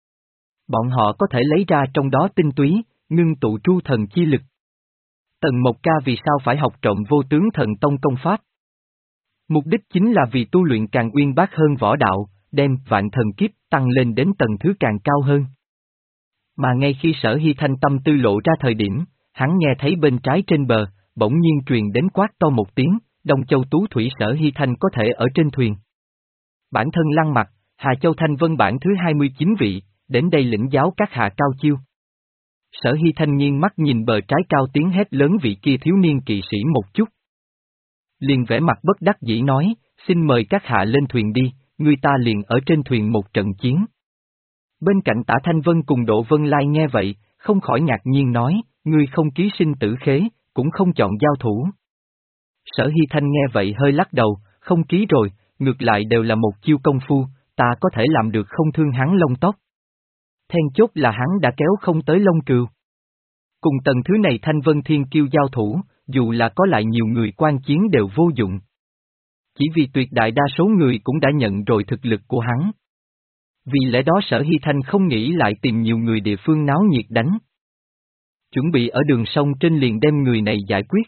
Bọn họ có thể lấy ra trong đó tinh túy, ngưng tụ tru thần chi lực. Tần Mộc Ca vì sao phải học trộm vô tướng thần tông công pháp? Mục đích chính là vì tu luyện càng uyên bác hơn võ đạo, đem vạn thần kiếp tăng lên đến tầng thứ càng cao hơn. Mà ngay khi Sở Hy Thanh tâm tư lộ ra thời điểm, hắn nghe thấy bên trái trên bờ, bỗng nhiên truyền đến quát to một tiếng, Đông Châu Tú Thủy Sở Hy Thanh có thể ở trên thuyền. Bản thân Lăng Mặt, Hà Châu Thanh Vân bản thứ hai mươi chín vị, đến đây lĩnh giáo các hạ cao chiêu. Sở Hy Thanh nghiêng mắt nhìn bờ trái cao tiếng hét lớn vị kia thiếu niên kỵ sĩ một chút. Liền vẻ mặt bất đắc dĩ nói, xin mời các hạ lên thuyền đi, người ta liền ở trên thuyền một trận chiến. Bên cạnh Tả Thanh Vân cùng Độ Vân Lai nghe vậy, không khỏi ngạc nhiên nói, ngươi không ký sinh tử khế, cũng không chọn giao thủ. Sở Hy Thanh nghe vậy hơi lắc đầu, không ký rồi, ngược lại đều là một chiêu công phu, ta có thể làm được không thương hắn lông tóc. Then chốt là hắn đã kéo không tới lông cừu. Cùng tầng thứ này Thanh Vân Thiên Kiêu giao thủ, dù là có lại nhiều người quan chiến đều vô dụng. Chỉ vì tuyệt đại đa số người cũng đã nhận rồi thực lực của hắn. Vì lẽ đó Sở Hy Thanh không nghĩ lại tìm nhiều người địa phương náo nhiệt đánh. Chuẩn bị ở đường sông trên liền đem người này giải quyết.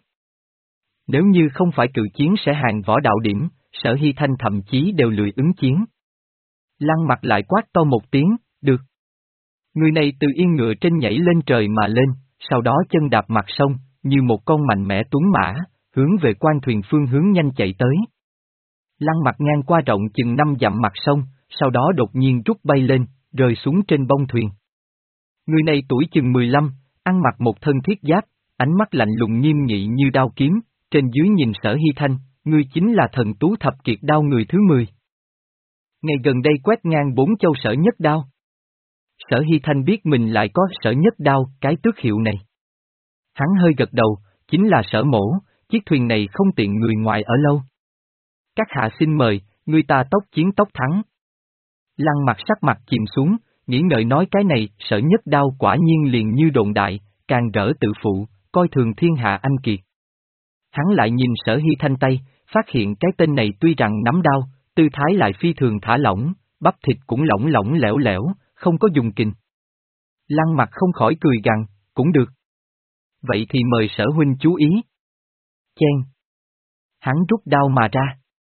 Nếu như không phải cự chiến sẽ hàng võ đạo điểm, Sở Hy Thanh thậm chí đều lười ứng chiến. Lăng Mặt lại quát to một tiếng, được. Người này từ yên ngựa trên nhảy lên trời mà lên, sau đó chân đạp mặt sông, như một con mạnh mẽ tuấn mã, hướng về quan thuyền phương hướng nhanh chạy tới. Lăng Mặt ngang qua rộng chừng năm dặm mặt sông, sau đó đột nhiên rút bay lên, rơi xuống trên bông thuyền. Người này tuổi chừng mười lăm, ăn mặc một thân thiết giáp, ánh mắt lạnh lùng nghiêm nghị như đao kiếm, trên dưới nhìn Sở Hy Thanh, ngươi chính là thần tú thập kiệt đao người thứ mười. Ngày gần đây quét ngang bốn châu Sở Nhất Đao. Sở Hy Thanh biết mình lại có Sở Nhất Đao, cái tước hiệu này. Hắn hơi gật đầu, chính là Sở Mổ, chiếc thuyền này không tiện người ngoài ở lâu. Các hạ xin mời, người ta tốc chiến tốc thắng. Lăng Mặt sắc mặt chìm xuống, nghĩ ngợi nói cái này, Sở Nhất Đao quả nhiên liền như đồn đại, càng rỡ tự phụ, coi thường thiên hạ anh kiệt. Hắn lại nhìn Sở Hy Thanh tay, phát hiện cái tên này tuy rằng nắm đao, tư thái lại phi thường thả lỏng, bắp thịt cũng lỏng lỏng lẻo lẻo, không có dùng kình. Lăng Mặt không khỏi cười gằn, cũng được. Vậy thì mời Sở huynh chú ý. Chen. Hắn rút đao mà ra.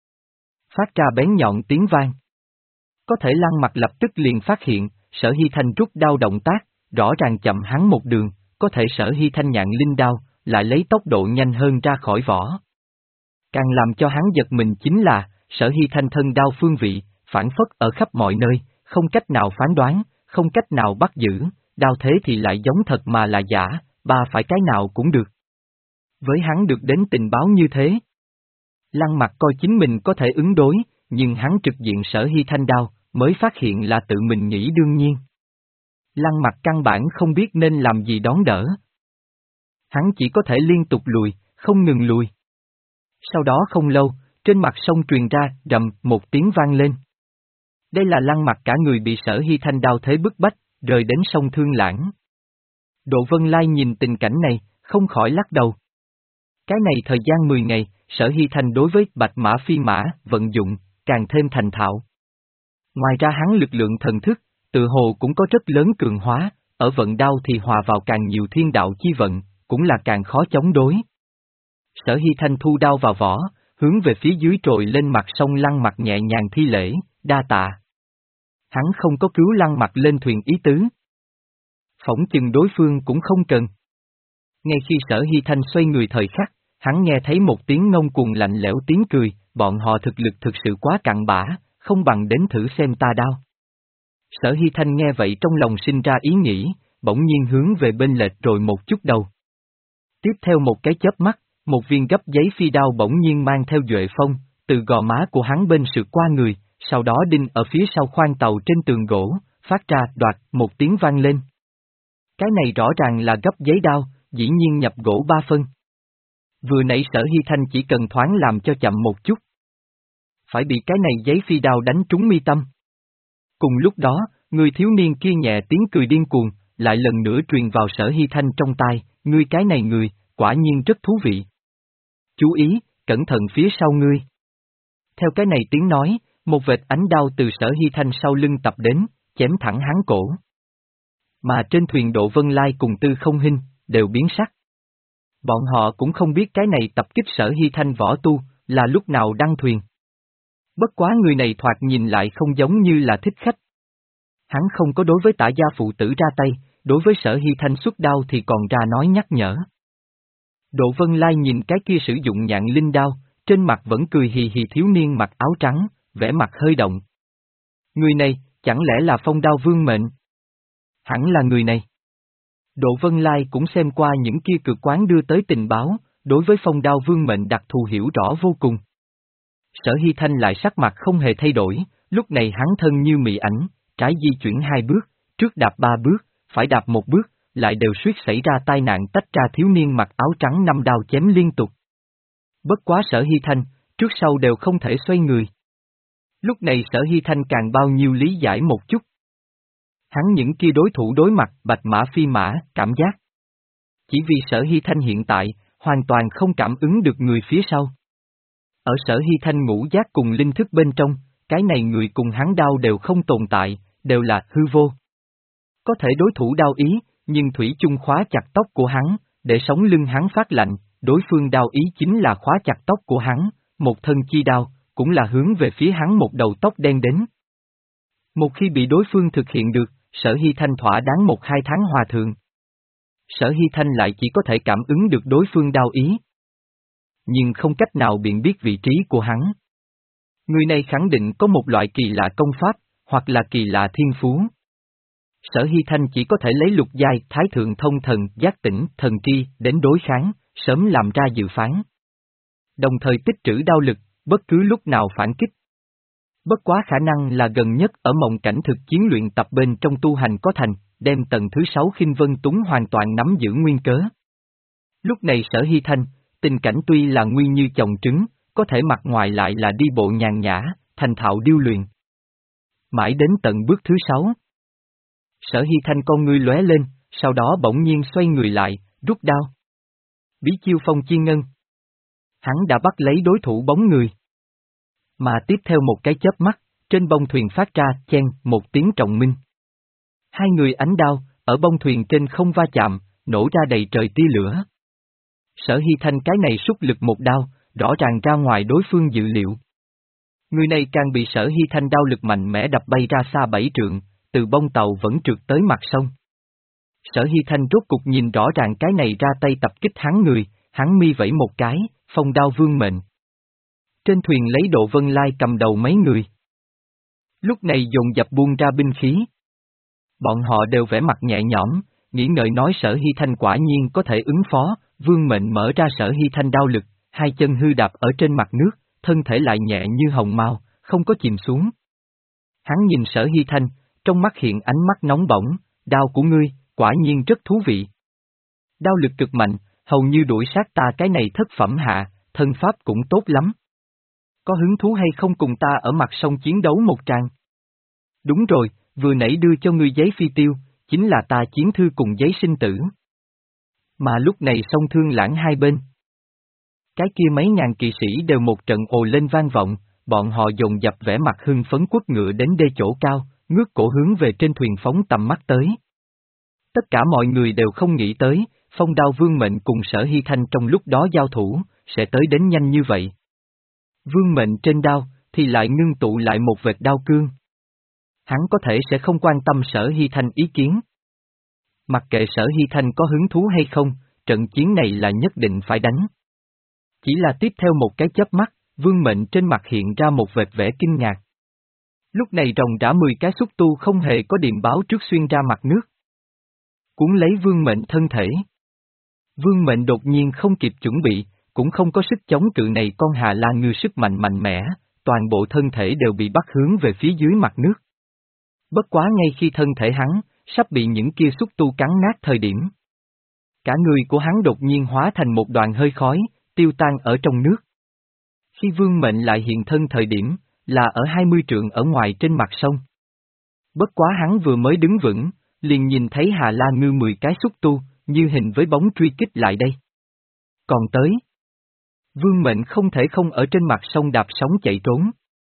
Phát ra bén nhọn tiếng vang. Có thể Lăng Mặt lập tức liền phát hiện, Sở Hy Thanh rút đao động tác, rõ ràng chậm hắn một đường, có thể Sở Hy Thanh nhạn linh đao, lại lấy tốc độ nhanh hơn ra khỏi vỏ. Càng làm cho hắn giật mình chính là, Sở Hy Thanh thân đao phương vị, phản phất ở khắp mọi nơi, không cách nào phán đoán, không cách nào bắt giữ, đao thế thì lại giống thật mà là giả, ba phải cái nào cũng được. Với hắn được đến tình báo như thế. Lăng Mặt coi chính mình có thể ứng đối, nhưng hắn trực diện Sở Hy Thanh đao, mới phát hiện là tự mình nghĩ đương nhiên. Lăng Mặt căn bản không biết nên làm gì đón đỡ. Hắn chỉ có thể liên tục lùi, không ngừng lùi. Sau đó không lâu, trên mặt sông truyền ra, rầm, một tiếng vang lên. Đây là Lăng Mặt cả người bị Sở Hy Thanh đao thế bức bách, rời đến sông Thương Lãng. Độ Vân Lai nhìn tình cảnh này, không khỏi lắc đầu. Cái này thời gian mười ngày, Sở Hy Thanh đối với Bạch Mã Phi Mã, vận dụng, càng thêm thành thạo. Ngoài ra hắn lực lượng thần thức, tự hồ cũng có rất lớn cường hóa, ở vận đao thì hòa vào càng nhiều thiên đạo chi vận, cũng là càng khó chống đối. Sở Hy Thanh thu đao vào vỏ, hướng về phía dưới trồi lên mặt sông Lăng Mặt nhẹ nhàng thi lễ, đa tạ. Hắn không có cứu Lăng Mặt lên thuyền ý tứ. Phỏng chừng đối phương cũng không cần. Ngay khi Sở Hy Thanh xoay người thời khắc, hắn nghe thấy một tiếng ngông cuồng lạnh lẽo tiếng cười, bọn họ thực lực thực sự quá cặn bã, không bằng đến thử xem ta đao. Sở Hy Thanh nghe vậy trong lòng sinh ra ý nghĩ, bỗng nhiên hướng về bên lệch rồi một chút đầu. Tiếp theo một cái chớp mắt, một viên gấp giấy phi đao bỗng nhiên mang theo duệ phong, từ gò má của hắn bên sượt qua người, sau đó đinh ở phía sau khoang tàu trên tường gỗ, phát ra đoạt một tiếng vang lên. Cái này rõ ràng là gấp giấy đao, dĩ nhiên nhập gỗ ba phân. Vừa nãy Sở Hy Thanh chỉ cần thoáng làm cho chậm một chút. Phải bị cái này giấy phi đao đánh trúng mi tâm. Cùng lúc đó, người thiếu niên kia nhẹ tiếng cười điên cuồng, lại lần nữa truyền vào Sở Hy Thanh trong tai, ngươi cái này người, quả nhiên rất thú vị. Chú ý, cẩn thận phía sau ngươi. Theo cái này tiếng nói, một vệt ánh đao từ Sở Hy Thanh sau lưng tập đến, chém thẳng hắn cổ. Mà trên thuyền Độ Vân Lai cùng Tư Không Hinh, đều biến sắc. Bọn họ cũng không biết cái này tập kích Sở Hy Thanh võ tu, là lúc nào đăng thuyền. Bất quá người này thoạt nhìn lại không giống như là thích khách. Hắn không có đối với Tả gia phụ tử ra tay, đối với Sở Hy Thanh xuất đao thì còn ra nói nhắc nhở. Độ Vân Lai nhìn cái kia sử dụng nhạn linh đao, trên mặt vẫn cười hì hì thiếu niên mặc áo trắng, vẻ mặt hơi động. Người này, chẳng lẽ là Phong Đao Vương mệnh? Hẳn là người này. Độ Vân Lai cũng xem qua những kia cực quán đưa tới tình báo, đối với Phong Đao Vương mệnh đặc thù hiểu rõ vô cùng. Sở Hy Thanh lại sắc mặt không hề thay đổi, lúc này hắn thân như mị ảnh, trái di chuyển hai bước, trước đạp ba bước, phải đạp một bước, lại đều suýt xảy ra tai nạn tách ra thiếu niên mặc áo trắng năm đao chém liên tục. Bất quá Sở Hy Thanh, trước sau đều không thể xoay người. Lúc này Sở Hy Thanh càng bao nhiêu lý giải một chút. Hắn những kia đối thủ đối mặt Bạch Mã Phi Mã, cảm giác. Chỉ vì Sở Hy Thanh hiện tại, hoàn toàn không cảm ứng được người phía sau. Ở Sở Hy Thanh ngũ giác cùng linh thức bên trong, cái này người cùng hắn đao đều không tồn tại, đều là hư vô. Có thể đối thủ đao ý, nhưng thủy chung khóa chặt tóc của hắn, để sống lưng hắn phát lạnh, đối phương đao ý chính là khóa chặt tóc của hắn, một thân chi đao, cũng là hướng về phía hắn một đầu tóc đen đến. Một khi bị đối phương thực hiện được, Sở Hy Thanh thỏa đáng một hai tháng hòa thượng. Sở Hy Thanh lại chỉ có thể cảm ứng được đối phương đao ý, nhưng không cách nào biện biết vị trí của hắn. Người này khẳng định có một loại kỳ lạ công pháp, hoặc là kỳ lạ thiên phú. Sở Hy Thanh chỉ có thể lấy lục giai thái thượng thông thần giác tỉnh thần tri đến đối kháng, sớm làm ra dự phán. Đồng thời tích trữ đao lực, bất cứ lúc nào phản kích. Bất quá khả năng là gần nhất ở mộng cảnh thực chiến luyện tập bên trong tu hành có thành, đem tầng thứ sáu Khinh Vân Túng hoàn toàn nắm giữ nguyên cớ. Lúc này Sở Hy Thanh, tình cảnh tuy là nguy như chồng trứng, có thể mặt ngoài lại là đi bộ nhàn nhã, thành thạo điêu luyện. Mãi đến tận bước thứ sáu. Sở Hy Thanh con ngươi lóe lên, sau đó bỗng nhiên xoay người lại, rút đao. Bí chiêu phong chi ngân. Hắn đã bắt lấy đối thủ bóng người. Mà tiếp theo một cái chớp mắt, trên bông thuyền phát ra chen một tiếng trọng minh. Hai người ánh đao, ở bông thuyền trên không va chạm, nổ ra đầy trời tia lửa. Sở Hy Thanh cái này sút lực một đao, rõ ràng ra ngoài đối phương dự liệu. Người này càng bị Sở Hy Thanh đao lực mạnh mẽ đập bay ra xa bảy trượng, từ bông tàu vẫn trượt tới mặt sông. Sở Hy Thanh rốt cục nhìn rõ ràng cái này ra tay tập kích hắn người, hắn mi vẫy một cái, phong đao vương mệnh. Trên thuyền lấy Độ Vân Lai cầm đầu mấy người. Lúc này dồn dập buông ra binh khí. Bọn họ đều vẻ mặt nhẹ nhõm, nghĩ ngợi nói Sở Hy Thanh quả nhiên có thể ứng phó, vương mệnh mở ra Sở Hy Thanh đao lực, hai chân hư đạp ở trên mặt nước, thân thể lại nhẹ như hồng mao, không có chìm xuống. Hắn nhìn Sở Hy Thanh, trong mắt hiện ánh mắt nóng bỏng, đao của ngươi, quả nhiên rất thú vị. Đao lực cực mạnh, hầu như đuổi sát ta cái này thất phẩm hạ, thân pháp cũng tốt lắm. Có hứng thú hay không cùng ta ở mặt sông chiến đấu một tràng? Đúng rồi, vừa nãy đưa cho ngươi giấy phi tiêu, chính là ta chiến thư cùng giấy sinh tử. Mà lúc này sông Thương Lãng hai bên. Cái kia mấy ngàn kỵ sĩ đều một trận ồ lên vang vọng, bọn họ dồn dập vẻ mặt hưng phấn quất ngựa đến đê chỗ cao, ngước cổ hướng về trên thuyền phóng tầm mắt tới. Tất cả mọi người đều không nghĩ tới, phong đao vương mệnh cùng Sở Hy Thanh trong lúc đó giao thủ, sẽ tới đến nhanh như vậy. Vương mệnh trên đao, thì lại ngưng tụ lại một vệt đao cương. Hắn có thể sẽ không quan tâm Sở Hy Thanh ý kiến. Mặc kệ Sở Hy Thanh có hứng thú hay không, trận chiến này là nhất định phải đánh. Chỉ là tiếp theo một cái chớp mắt, vương mệnh trên mặt hiện ra một vệt vẻ kinh ngạc. Lúc này ròng rã mười cái xúc tu không hề có điềm báo trước xuyên ra mặt nước. Cuốn lấy vương mệnh thân thể. Vương mệnh đột nhiên không kịp chuẩn bị, cũng không có sức chống cự này con Hà La Ngư sức mạnh mạnh mẽ, toàn bộ thân thể đều bị bắt hướng về phía dưới mặt nước. Bất quá ngay khi thân thể hắn, sắp bị những kia xúc tu cắn nát thời điểm. Cả người của hắn đột nhiên hóa thành một đoàn hơi khói, tiêu tan ở trong nước. Khi vương mệnh lại hiện thân thời điểm, là ở hai mươi trượng ở ngoài trên mặt sông. Bất quá hắn vừa mới đứng vững, liền nhìn thấy Hà La Ngư mười cái xúc tu, như hình với bóng truy kích lại đây. Còn tới, vương mệnh không thể không ở trên mặt sông đạp sóng chạy trốn.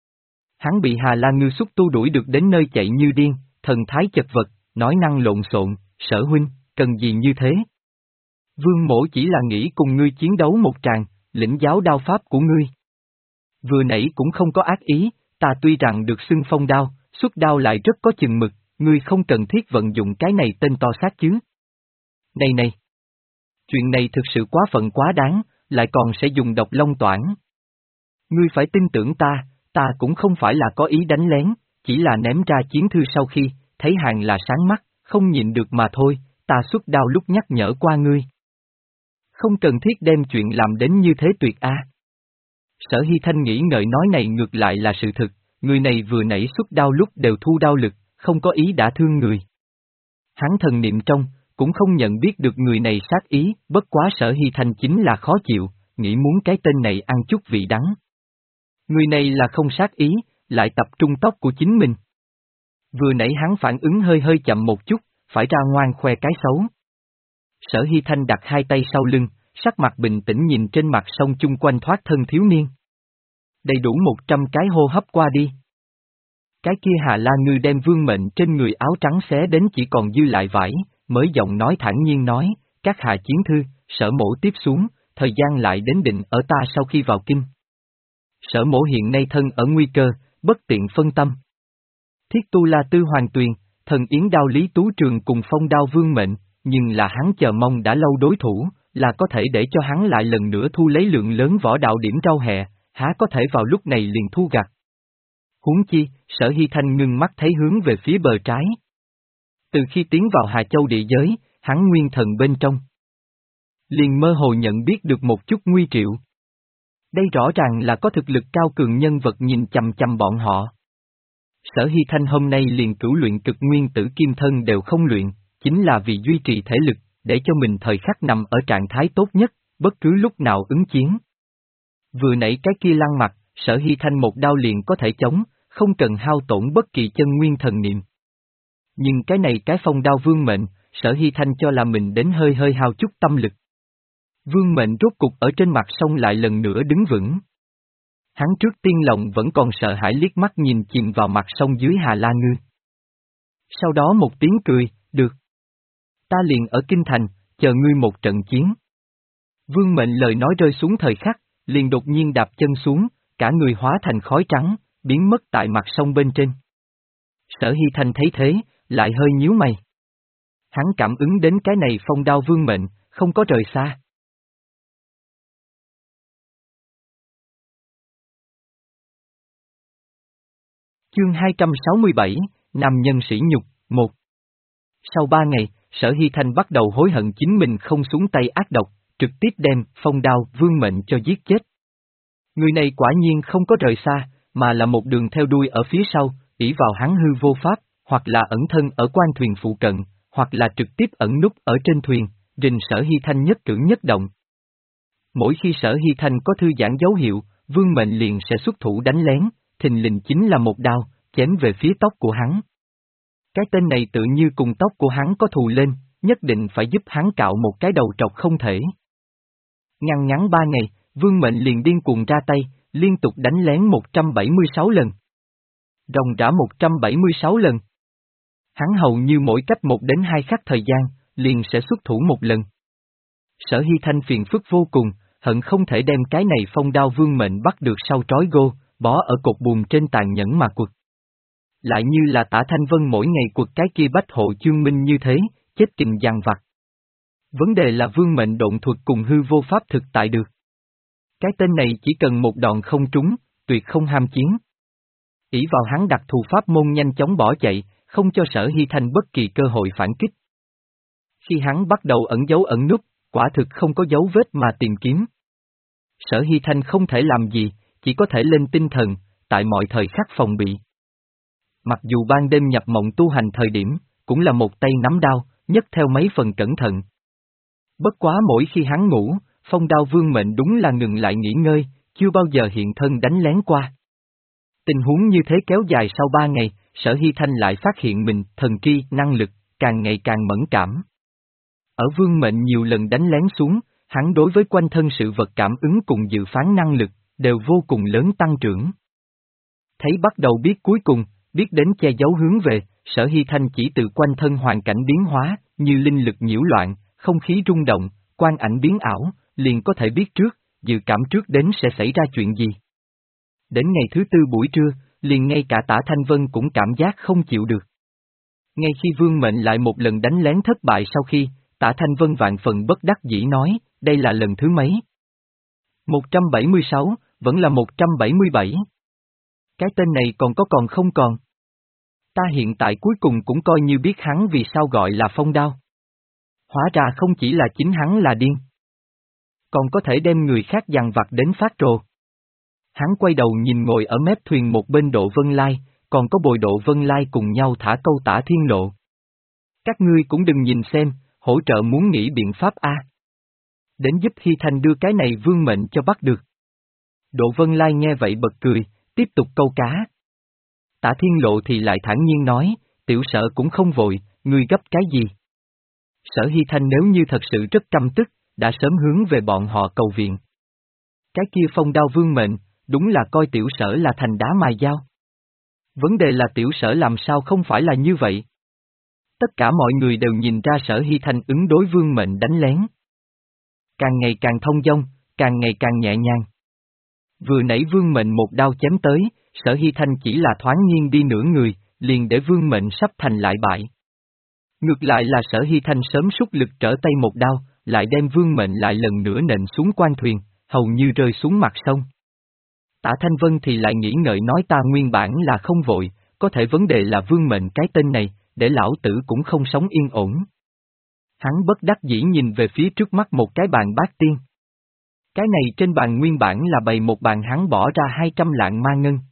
Hắn bị Hà La Ngư xúc tu đuổi được đến nơi chạy như điên, thần thái chật vật, nói năng lộn xộn, Sở huynh, cần gì như thế? Vương mỗ chỉ là nghĩ cùng ngươi chiến đấu một tràng, lĩnh giáo đao pháp của ngươi. Vừa nãy cũng không có ác ý, ta tuy rằng được xưng phong đao, xuất đao lại rất có chừng mực, ngươi không cần thiết vận dụng cái này tên to xác chứ. Này này! Chuyện này thực sự quá phận quá đáng, lại còn sẽ dùng độc long toản. Ngươi phải tin tưởng ta, ta cũng không phải là có ý đánh lén, chỉ là ném ra chiến thư sau khi, thấy hàng là sáng mắt, không nhịn được mà thôi, ta xuất đao lúc nhắc nhở qua ngươi. Không cần thiết đem chuyện làm đến như thế tuyệt a. Sở Hy Thanh nghĩ ngợi nói này ngược lại là sự thực, người này vừa nãy xuất đao lúc đều thu đao lực, không có ý đã thương người. Hắn thần niệm trong, cũng không nhận biết được người này sát ý, bất quá Sở Hy Thanh chính là khó chịu, nghĩ muốn cái tên này ăn chút vị đắng. Người này là không sát ý, lại tập trung tóc của chính mình. Vừa nãy hắn phản ứng hơi hơi chậm một chút, phải ra ngoan khoe cái xấu. Sở Hy Thanh đặt hai tay sau lưng, sắc mặt bình tĩnh nhìn trên mặt sông chung quanh thoát thân thiếu niên. Đầy đủ một trăm cái hô hấp qua đi. Cái kia Hà La Ngư đem vương mệnh trên người áo trắng xé đến chỉ còn dư lại vải, mới giọng nói thản nhiên nói, các hạ chiến thư, Sở mỗ tiếp xuống, thời gian lại đến định ở ta sau khi vào kinh. Sở mỗ hiện nay thân ở nguy cơ, bất tiện phân tâm. Thiết Tu La Tư Hoàng Tuyền, thần yến đao Lý Tú Trường cùng phong đao vương mệnh, nhưng là hắn chờ mong đã lâu đối thủ, là có thể để cho hắn lại lần nữa thu lấy lượng lớn võ đạo điểm rau hẹ, há có thể vào lúc này liền thu gặt. Huống chi, Sở Hy Thanh ngưng mắt thấy hướng về phía bờ trái. Từ khi tiến vào Hà Châu địa giới, hắn nguyên thần bên trong. Liền mơ hồ nhận biết được một chút nguy triệu. Đây rõ ràng là có thực lực cao cường nhân vật nhìn chằm chằm bọn họ. Sở Hy Thanh hôm nay liền cửu luyện cực nguyên tử kim thân đều không luyện, chính là vì duy trì thể lực, để cho mình thời khắc nằm ở trạng thái tốt nhất, bất cứ lúc nào ứng chiến. Vừa nãy cái kia lăng mặt, Sở Hy Thanh một đao liền có thể chống, không cần hao tổn bất kỳ chân nguyên thần niệm. Nhưng cái này cái phong đao vương mệnh, Sở Hy Thanh cho là mình đến hơi hơi hao chút tâm lực. Vương mệnh rốt cục ở trên mặt sông lại lần nữa đứng vững. Hắn trước tiên lòng vẫn còn sợ hãi liếc mắt nhìn chìm vào mặt sông dưới Hà La Ngư. Sau đó một tiếng cười, được. Ta liền ở Kinh Thành, chờ ngươi một trận chiến. Vương mệnh lời nói rơi xuống thời khắc, liền đột nhiên đạp chân xuống, cả người hóa thành khói trắng, biến mất tại mặt sông bên trên. Sở Hy Thanh thấy thế, lại hơi nhíu mày. Hắn cảm ứng đến cái này phong đao vương mệnh, không có rời xa. Chương hai trăm sáu mươi bảy, Nam nhân sỉ nhục, một. Sau ba ngày, Sở Hy Thanh bắt đầu hối hận chính mình không xuống tay ác độc, trực tiếp đem phong đao vương mệnh cho giết chết. Người này quả nhiên không có rời xa, mà là một đường theo đuôi ở phía sau, ỷ vào hắn hư vô pháp, hoặc là ẩn thân ở quan thuyền phụ cận, hoặc là trực tiếp ẩn núp ở trên thuyền, rình Sở Hy Thanh nhất cử nhất động. Mỗi khi Sở Hy Thanh có thư giãn dấu hiệu, vương mệnh liền sẽ xuất thủ đánh lén, thình lình chính là một đao, chém về phía tóc của hắn. Cái tên này tự như cùng tóc của hắn có thù lên, nhất định phải giúp hắn cạo một cái đầu trọc không thể. Ngăn ngắn ba ngày, vương mệnh liền điên cuồng ra tay, liên tục đánh lén một trăm bảy mươi sáu lần. Ròng rã một trăm bảy mươi sáu lần. Hắn hầu như mỗi cách một đến hai khắc thời gian, liền sẽ xuất thủ một lần. Sở Hy Thanh phiền phức vô cùng, hận không thể đem cái này phong đao vương mệnh bắt được sau trói gô, bó ở cột buồm trên tàn nhẫn mà quật. Lại như là Tả Thanh Vân mỗi ngày quật cái kia bách hộ chương minh như thế, chết kình dằn vặt. Vấn đề là vương mệnh độn thuật cùng hư vô pháp thực tại được. Cái tên này chỉ cần một đòn không trúng, tuyệt không ham chiến. Ỷ vào hắn đặc thù pháp môn nhanh chóng bỏ chạy, không cho Sở Hy Thanh bất kỳ cơ hội phản kích. Khi hắn bắt đầu ẩn giấu ẩn núp, quả thực không có dấu vết mà tìm kiếm. Sở Hy Thanh không thể làm gì, chỉ có thể lên tinh thần, tại mọi thời khắc phòng bị. Mặc dù ban đêm nhập mộng tu hành thời điểm, cũng là một tay nắm đao, nhất theo mấy phần cẩn thận. Bất quá mỗi khi hắn ngủ, phong đao vương mệnh đúng là ngừng lại nghỉ ngơi, chưa bao giờ hiện thân đánh lén qua. Tình huống như thế kéo dài sau ba ngày, Sở Hy Thanh lại phát hiện mình thần tri, năng lực, càng ngày càng mẫn cảm. Ở vương mệnh nhiều lần đánh lén xuống, hắn đối với quanh thân sự vật cảm ứng cùng dự phán năng lực, đều vô cùng lớn tăng trưởng. Thấy bắt đầu biết cuối cùng, biết đến che giấu hướng về, Sở Hy Thanh chỉ từ quanh thân hoàn cảnh biến hóa, như linh lực nhiễu loạn, không khí rung động, quang ảnh biến ảo, liền có thể biết trước, dự cảm trước đến sẽ xảy ra chuyện gì. Đến ngày thứ tư buổi trưa, liền ngay cả Tả Thanh Vân cũng cảm giác không chịu được. Ngay khi vương mệnh lại một lần đánh lén thất bại sau khi, Tả Thanh Vân vạn phần bất đắc dĩ nói, đây là lần thứ mấy? một trăm bảy mươi sáu, vẫn là một trăm bảy mươi bảy. Cái tên này còn có còn không còn. Ta hiện tại cuối cùng cũng coi như biết hắn vì sao gọi là phong đao. Hóa ra không chỉ là chính hắn là điên. Còn có thể đem người khác dằn vặt đến phát rồ. Hắn quay đầu nhìn ngồi ở mép thuyền một bên Độ Vân Lai, còn có Bồi Độ Vân Lai cùng nhau thả câu Tả Thiên Lộ. Các ngươi cũng đừng nhìn xem, hỗ trợ muốn nghĩ biện pháp a. Đến giúp Hy Thanh đưa cái này vương mệnh cho bắt được. Độ Vân Lai nghe vậy bật cười, tiếp tục câu cá. Tả Thiên Lộ thì lại thản nhiên nói, tiểu Sở cũng không vội, ngươi gấp cái gì? Sở Hy Thanh nếu như thật sự rất căm tức, đã sớm hướng về bọn họ cầu viện. Cái kia phong đao vương mệnh, đúng là coi tiểu Sở là thành đá mài dao. Vấn đề là tiểu Sở làm sao không phải là như vậy? Tất cả mọi người đều nhìn ra Sở Hy Thanh ứng đối vương mệnh đánh lén. Càng ngày càng thông dong, càng ngày càng nhẹ nhàng. Vừa nãy vương mệnh một đao chém tới, Sở Hy Thanh chỉ là thoáng nghiêng đi nửa người, liền để vương mệnh sắp thành lại bại. Ngược lại là Sở Hy Thanh sớm sút lực trở tay một đao, lại đem vương mệnh lại lần nữa nện xuống quan thuyền, hầu như rơi xuống mặt sông. Tả Thanh Vân thì lại nghĩ ngợi nói ta nguyên bản là không vội, có thể vấn đề là vương mệnh cái tên này, để lão tử cũng không sống yên ổn. Hắn bất đắc dĩ nhìn về phía trước mắt một cái bàn bát tiên. Cái này trên bàn nguyên bản là bày một bàn hắn bỏ ra hai trăm lạng ma ngân.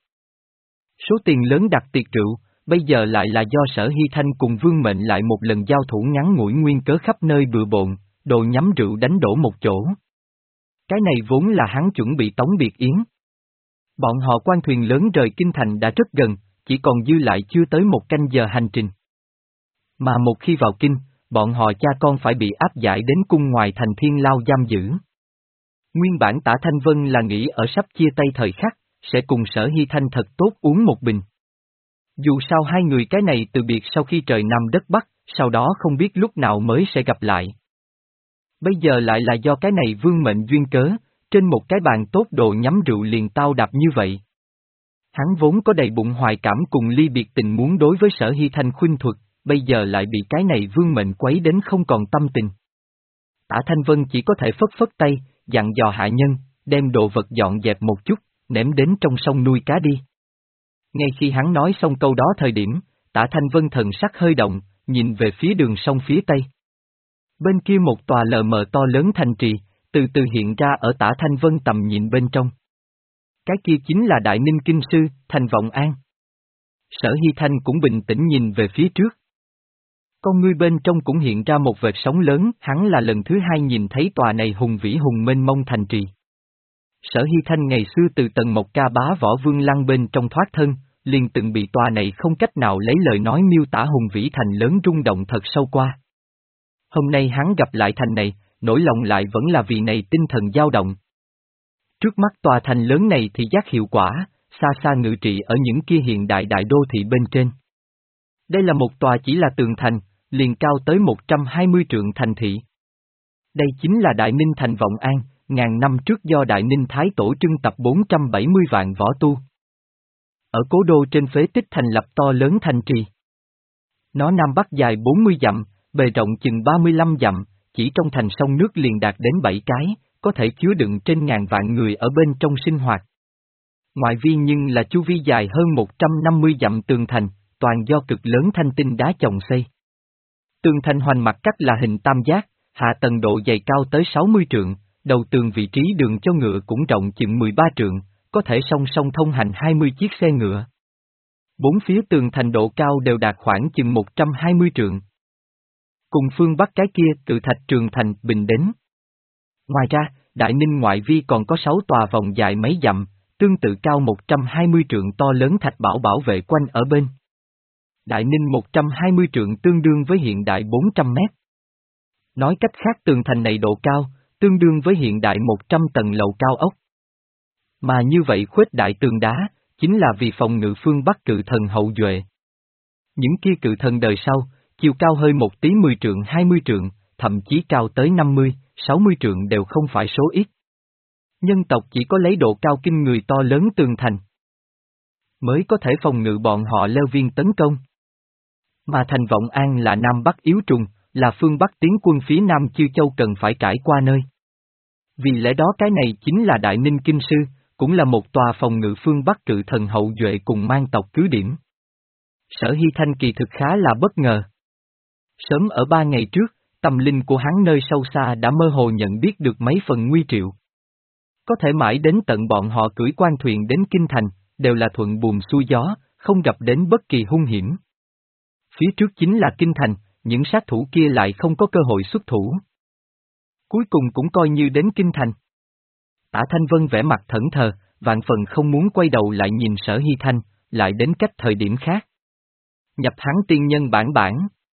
Số tiền lớn đặt tiệc rượu, bây giờ lại là do Sở Hy Thanh cùng vương mệnh lại một lần giao thủ ngắn ngủi nguyên cớ khắp nơi bừa bộn, đồ nhắm rượu đánh đổ một chỗ. Cái này vốn là hắn chuẩn bị tống biệt Yến. Bọn họ quan thuyền lớn rời kinh thành đã rất gần, chỉ còn dư lại chưa tới một canh giờ hành trình. Mà một khi vào kinh, bọn họ cha con phải bị áp giải đến cung ngoài thành Thiên Lao giam giữ. Nguyên bản Tả Thanh Vân là nghĩ ở sắp chia tay thời khắc, sẽ cùng Sở Hy Thanh thật tốt uống một bình. Dù sao hai người cái này từ biệt sau khi trời Nam đất Bắc, sau đó không biết lúc nào mới sẽ gặp lại. Bây giờ lại là do cái này vương mệnh duyên cớ, trên một cái bàn tốt đồ nhắm rượu liền tao đạp như vậy. Hắn vốn có đầy bụng hoài cảm cùng ly biệt tình muốn đối với Sở Hy Thanh khuynh thuật, bây giờ lại bị cái này vương mệnh quấy đến không còn tâm tình. Tả Thanh Vân chỉ có thể phất phất tay, dặn dò hạ nhân, đem đồ vật dọn dẹp một chút, ném đến trong sông nuôi cá đi. Ngay khi hắn nói xong câu đó thời điểm, Tả Thanh Vân thần sắc hơi động, nhìn về phía đường sông phía tây. Bên kia một tòa lờ mờ to lớn thành trì, từ từ hiện ra ở Tả Thanh Vân tầm nhìn bên trong. Cái kia chính là Đại Ninh Kinh Sư, thành Vọng An. Sở Hy Thanh cũng bình tĩnh nhìn về phía trước. Con ngươi bên trong cũng hiện ra một vệt sóng lớn, hắn là lần thứ hai nhìn thấy tòa này hùng vĩ hùng mênh mông thành trì. Sở Hy Thanh ngày xưa từ tầng một ca bá võ vương lăng bên trong thoát thân, liền từng bị tòa này không cách nào lấy lời nói miêu tả hùng vĩ thành lớn rung động thật sâu qua. Hôm nay hắn gặp lại thành này, nỗi lòng lại vẫn là vì này tinh thần dao động. Trước mắt tòa thành lớn này thì giác hiệu quả, xa xa ngự trị ở những kia hiện đại đại đô thị bên trên. Đây là một tòa chỉ là tường thành, liền cao tới một trăm hai mươi trượng thành thị. Đây chính là Đại Ninh thành Vọng An, ngàn năm trước do Đại Ninh Thái Tổ trưng tập bốn trăm bảy mươi vạn võ tu. Ở cố đô trên phế tích thành lập to lớn thành trì. Nó nam bắc dài bốn mươi dặm, bề rộng chừng ba mươi lăm dặm, chỉ trong thành sông nước liền đạt đến bảy cái, có thể chứa đựng trên ngàn vạn người ở bên trong sinh hoạt. Ngoại vi nhưng là chu vi dài hơn một trăm năm mươi dặm tường thành, toàn do cực lớn thanh tinh đá chồng xây. Tường thành hoành mặt cách là hình tam giác, hạ tầng độ dày cao tới sáu mươi trượng, đầu tường vị trí đường cho ngựa cũng rộng chừng mười ba trượng, có thể song song thông hành hai mươi chiếc xe ngựa. Bốn phía tường thành độ cao đều đạt khoảng chừng một trăm hai mươi trượng. Cùng phương bắc cái kia từ Thạch Trường Thành bình đến. Ngoài ra, Đại Ninh ngoại vi còn có sáu tòa vòng dài mấy dặm, tương tự cao một trăm hai mươi trượng to lớn thạch bảo bảo vệ quanh ở bên. Đại Ninh một trăm hai mươi trượng tương đương với hiện đại bốn trăm mét. Nói cách khác tường thành này độ cao, tương đương với hiện đại một trăm tầng lầu cao ốc. Mà như vậy khuếch đại tường đá, chính là vì phòng ngự phương Bắc cự thần hậu duệ. Những kia cự thần đời sau, chiều cao hơi một tí mười trượng hai mươi trượng, thậm chí cao tới năm mươi, sáu mươi trượng đều không phải số ít. Nhân tộc chỉ có lấy độ cao kinh người to lớn tường thành, mới có thể phòng ngự bọn họ leo viên tấn công. Mà thành Vọng An là Nam Bắc yếu trùng, là phương Bắc tiến quân phía Nam Chư Châu cần phải trải qua nơi. Vì lẽ đó cái này chính là Đại Ninh Kinh Sư, cũng là một tòa phòng ngự phương Bắc cự thần hậu duệ cùng mang tộc cứ điểm. Sở Hy Thanh kỳ thực khá là bất ngờ. Sớm ở ba ngày trước, tâm linh của hắn nơi sâu xa đã mơ hồ nhận biết được mấy phần nguy triệu. Có thể mãi đến tận bọn họ cưỡi quan thuyền đến Kinh Thành, đều là thuận buồm xuôi gió, không gặp đến bất kỳ hung hiểm. Phía trước chính là Kinh Thành, những sát thủ kia lại không có cơ hội xuất thủ. Cuối cùng cũng coi như đến Kinh Thành. Tả Thanh Vân vẻ mặt thẫn thờ, vạn phần không muốn quay đầu lại nhìn Sở Hy Thanh, lại đến cách thời điểm khác. Nhập hắn tiên nhân bản bản.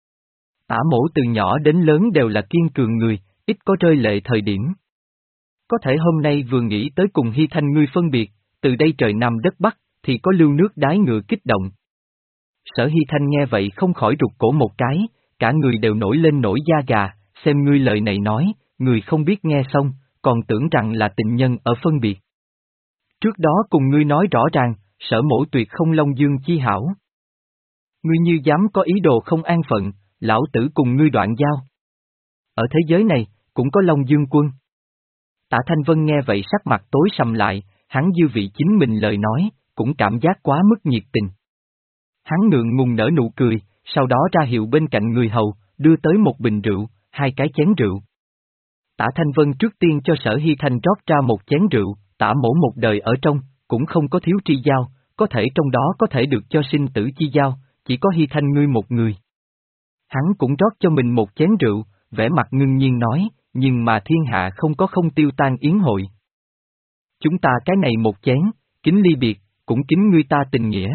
Tả mổ từ nhỏ đến lớn đều là kiên cường người, ít có rơi lệ thời điểm. Có thể hôm nay vừa nghĩ tới cùng Hy Thanh ngươi phân biệt, từ đây trời Nam đất Bắc, thì có lưu nước đái ngựa kích động. Sở Hy Thanh nghe vậy không khỏi rụt cổ một cái, cả người đều nổi lên nổi da gà, xem ngươi lời này nói, người không biết nghe xong, còn tưởng rằng là tình nhân ở phân biệt. Trước đó cùng ngươi nói rõ ràng, Sở mổ tuyệt không Long Dương chi hảo. Ngươi như dám có ý đồ không an phận, lão tử cùng ngươi đoạn giao. Ở thế giới này, cũng có Long Dương quân. Tạ Thanh Vân nghe vậy sắc mặt tối sầm lại, hắn dư vị chính mình lời nói, cũng cảm giác quá mức nhiệt tình. Hắn ngượng ngùng nở nụ cười, sau đó ra hiệu bên cạnh người hầu, đưa tới một bình rượu, hai cái chén rượu. Tạ Thanh Vân trước tiên cho Sở Hy Thanh rót ra một chén rượu, Tả mổ một đời ở trong, cũng không có thiếu tri giao, có thể trong đó có thể được cho sinh tử chi giao, chỉ có Hy Thanh ngươi một người. Hắn cũng rót cho mình một chén rượu, vẻ mặt ngưng nhiên nói, nhưng mà thiên hạ không có không tiêu tan yến hội. Chúng ta cái này một chén, kính ly biệt, cũng kính ngươi ta tình nghĩa.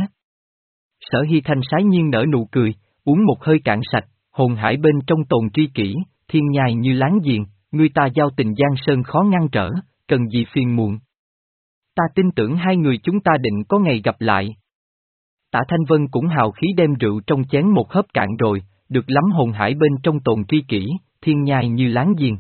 Sở Hy Thanh sái nhiên nở nụ cười, uống một hơi cạn sạch, hồn hải bên trong tồn tri kỷ, thiên nhai như láng giềng, ngươi ta giao tình giang sơn khó ngăn trở, cần gì phiền muộn. Ta tin tưởng hai người chúng ta định có ngày gặp lại. Tả Thanh Vân cũng hào khí đem rượu trong chén một hớp cạn rồi, được lắm hồn hải bên trong tồn tri kỷ, thiên nhai như láng giềng.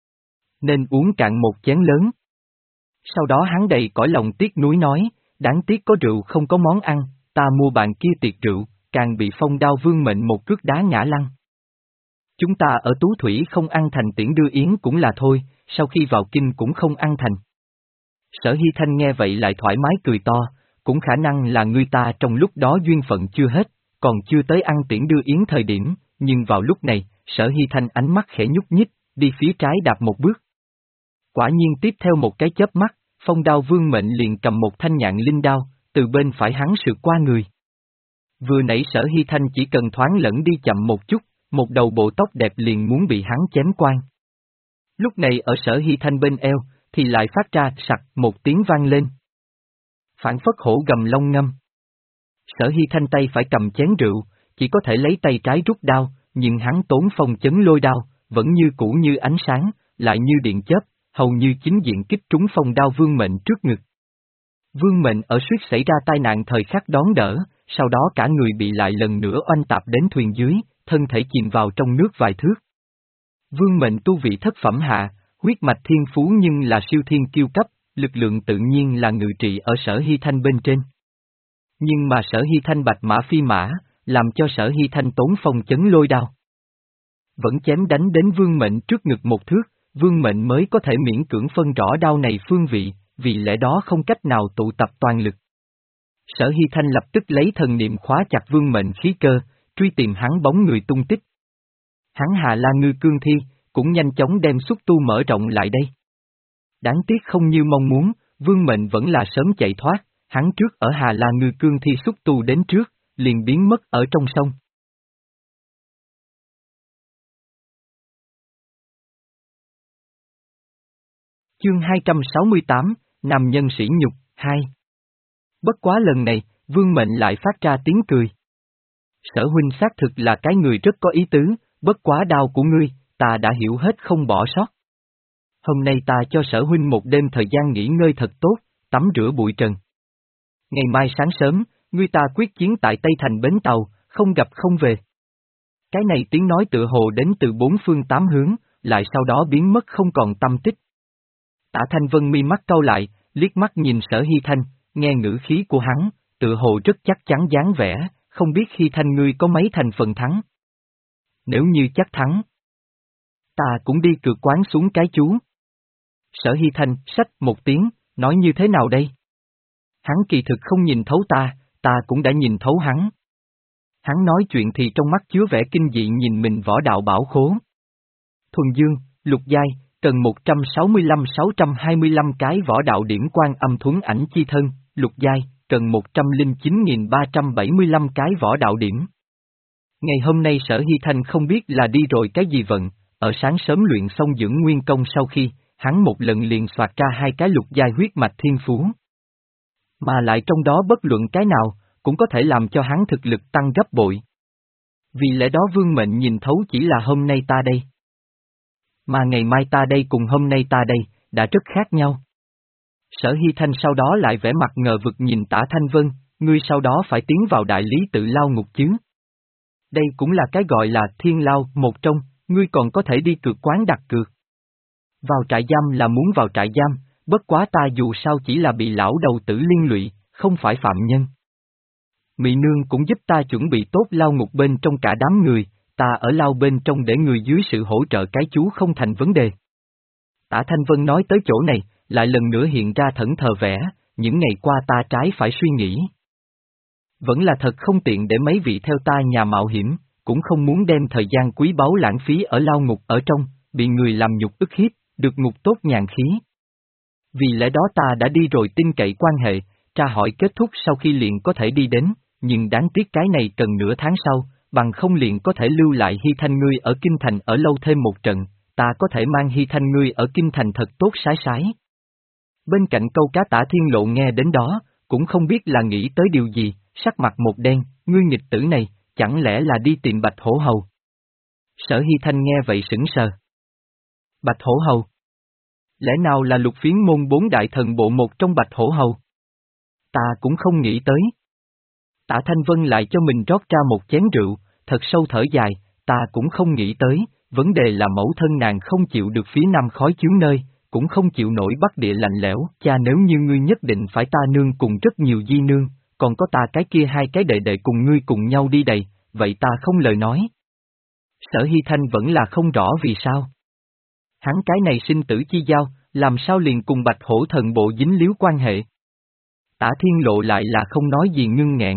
Nên uống cạn một chén lớn. Sau đó hắn đầy cõi lòng tiếc nuối nói, đáng tiếc có rượu không có món ăn, ta mua bạn kia tiệc rượu, càng bị Phong Đao Vương mệnh một cước đá ngã lăn. Chúng ta ở Tú Thủy không ăn thành tiễn đưa yến cũng là thôi, sau khi vào kinh cũng không ăn thành. Sở Hy Thanh nghe vậy lại thoải mái cười to, cũng khả năng là người ta trong lúc đó duyên phận chưa hết, còn chưa tới ăn tiễn đưa yến thời điểm, nhưng vào lúc này, Sở Hy Thanh ánh mắt khẽ nhúc nhích, đi phía trái đạp một bước. Quả nhiên tiếp theo một cái chớp mắt, Phong Đao Vương mệnh liền cầm một thanh nhạn linh đao, từ bên phải hắn sượt qua người. Vừa nãy Sở Hy Thanh chỉ cần thoáng lẫn đi chậm một chút, một đầu bộ tóc đẹp liền muốn bị hắn chém quang. Lúc này ở Sở Hy Thanh bên eo, thì lại phát ra sặc một tiếng vang lên. Phản phất hổ gầm long ngâm. Sở Hy Thanh tay phải cầm chén rượu, chỉ có thể lấy tay trái rút đao, nhưng hắn tốn phong chấn lôi đao, vẫn như cũ như ánh sáng, lại như điện chớp, hầu như chính diện kích trúng Phong Đao Vương mệnh trước ngực. Vương mệnh ở suýt xảy ra tai nạn thời khắc đón đỡ, sau đó cả người bị lại lần nữa oanh tạp đến thuyền dưới, thân thể chìm vào trong nước vài thước. Vương mệnh tu vị thất phẩm hạ, huyết mạch thiên phú nhưng là siêu thiên kiêu cấp, lực lượng tự nhiên là ngự trị ở Sở Hy Thanh bên trên. Nhưng mà Sở Hy Thanh bạch mã phi mã, làm cho Sở Hy Thanh tốn phong chấn lôi đao. Vẫn chém đánh đến vương mệnh trước ngực một thước, vương mệnh mới có thể miễn cưỡng phân rõ đao này phương vị, vì lẽ đó không cách nào tụ tập toàn lực. Sở Hy Thanh lập tức lấy thần niệm khóa chặt vương mệnh khí cơ, truy tìm hắn bóng người tung tích. Hắn Hà La Ngư Cương Thi, cũng nhanh chóng đem xúc tu mở rộng lại đây. Đáng tiếc không như mong muốn, vương mệnh vẫn là sớm chạy thoát, hắn trước ở Hà La Ngư Cương Thi xúc tu đến trước, liền biến mất ở trong sông. Chương hai trăm sáu mươi tám, Nam nhân sĩ nhục, hai. Bất quá lần này, vương mệnh lại phát ra tiếng cười. Sở huynh xác thực là cái người rất có ý tứ, bất quá đao của ngươi, ta đã hiểu hết không bỏ sót. Hôm nay ta cho sở huynh một đêm thời gian nghỉ ngơi thật tốt, tắm rửa bụi trần. Ngày mai sáng sớm, ngươi ta quyết chiến tại Tây Thành bến tàu, không gặp không về. Cái này tiếng nói tựa hồ đến từ bốn phương tám hướng, lại sau đó biến mất không còn tâm tích. Tả Thanh Vân mi mắt cau lại, liếc mắt nhìn Sở Hy Thanh, nghe ngữ khí của hắn, tựa hồ rất chắc chắn dáng vẻ, không biết Hy Thanh ngươi có mấy thành phần thắng. Nếu như chắc thắng, ta cũng đi cược quán xuống cái chú. Sở Hy Thanh xách một tiếng, nói như thế nào đây? Hắn kỳ thực không nhìn thấu ta, ta cũng đã nhìn thấu hắn. Hắn nói chuyện thì trong mắt chứa vẻ kinh dị nhìn mình võ đạo bảo khố. Thuần Dương, lục giai, cần một trăm sáu mươi lăm sáu trăm hai mươi lăm cái võ đạo điểm quan âm thuấn ảnh chi thân, lục giai, cần một trăm lẻ chín nghìn ba trăm bảy mươi lăm cái võ đạo điểm. Ngày hôm nay Sở Hy Thanh không biết là đi rồi cái gì vận, ở sáng sớm luyện xong dưỡng nguyên công sau khi, hắn một lần liền soạt ra hai cái lục giai huyết mạch thiên phú. Mà lại trong đó bất luận cái nào, cũng có thể làm cho hắn thực lực tăng gấp bội. Vì lẽ đó vương mệnh nhìn thấu chỉ là hôm nay ta đây. Mà ngày mai ta đây cùng hôm nay ta đây, đã rất khác nhau. Sở Hy Thanh sau đó lại vẻ mặt ngờ vực nhìn Tả Thanh Vân, ngươi sau đó phải tiến vào đại lý tự lao ngục chứ. Đây cũng là cái gọi là thiên lao, một trong, ngươi còn có thể đi cược quán đặt cược. Vào trại giam là muốn vào trại giam, bất quá ta dù sao chỉ là bị lão đầu tử liên lụy, không phải phạm nhân. Mị nương cũng giúp ta chuẩn bị tốt lao ngục bên trong cả đám người, ta ở lao bên trong để người dưới sự hỗ trợ cái chú không thành vấn đề. Tả Thanh Vân nói tới chỗ này, lại lần nữa hiện ra thẫn thờ vẻ, những ngày qua ta trái phải suy nghĩ. Vẫn là thật không tiện để mấy vị theo ta nhà mạo hiểm, cũng không muốn đem thời gian quý báu lãng phí ở lao ngục ở trong, bị người làm nhục ức hiếp, được ngục tốt nhàn khí. Vì lẽ đó ta đã đi rồi tin cậy quan hệ, tra hỏi kết thúc sau khi liền có thể đi đến, nhưng đáng tiếc cái này cần nửa tháng sau, bằng không liền có thể lưu lại Hy Thanh ngươi ở Kinh Thành ở lâu thêm một trận, ta có thể mang Hy Thanh ngươi ở Kinh Thành thật tốt sái sái. Bên cạnh câu cá Tả Thiên Lộ nghe đến đó, cũng không biết là nghĩ tới điều gì, sắc mặt một đen, ngươi nghịch tử này, chẳng lẽ là đi tìm Bạch Hổ Hầu? Sở Hy Thanh nghe vậy sững sờ. Bạch Hổ Hầu? Lẽ nào là Lục Phiến môn bốn đại thần bộ một trong Bạch Hổ Hầu? Ta cũng không nghĩ tới. Tả Thanh Vân lại cho mình rót ra một chén rượu, thật sâu thở dài, ta cũng không nghĩ tới, vấn đề là mẫu thân nàng không chịu được phía nam khói chướng nơi, cũng không chịu nổi bắc địa lạnh lẽo, cha nếu như ngươi nhất định phải ta nương cùng rất nhiều di nương, còn có ta cái kia hai cái đệ đệ cùng ngươi cùng nhau đi đầy, vậy ta không lời nói. Sở Hy Thanh vẫn là không rõ vì sao. Hắn cái này sinh tử chi giao, làm sao liền cùng Bạch Hổ thần bộ dính líu quan hệ. Tả Thiên Lộ lại là không nói gì ngưng nghẹn.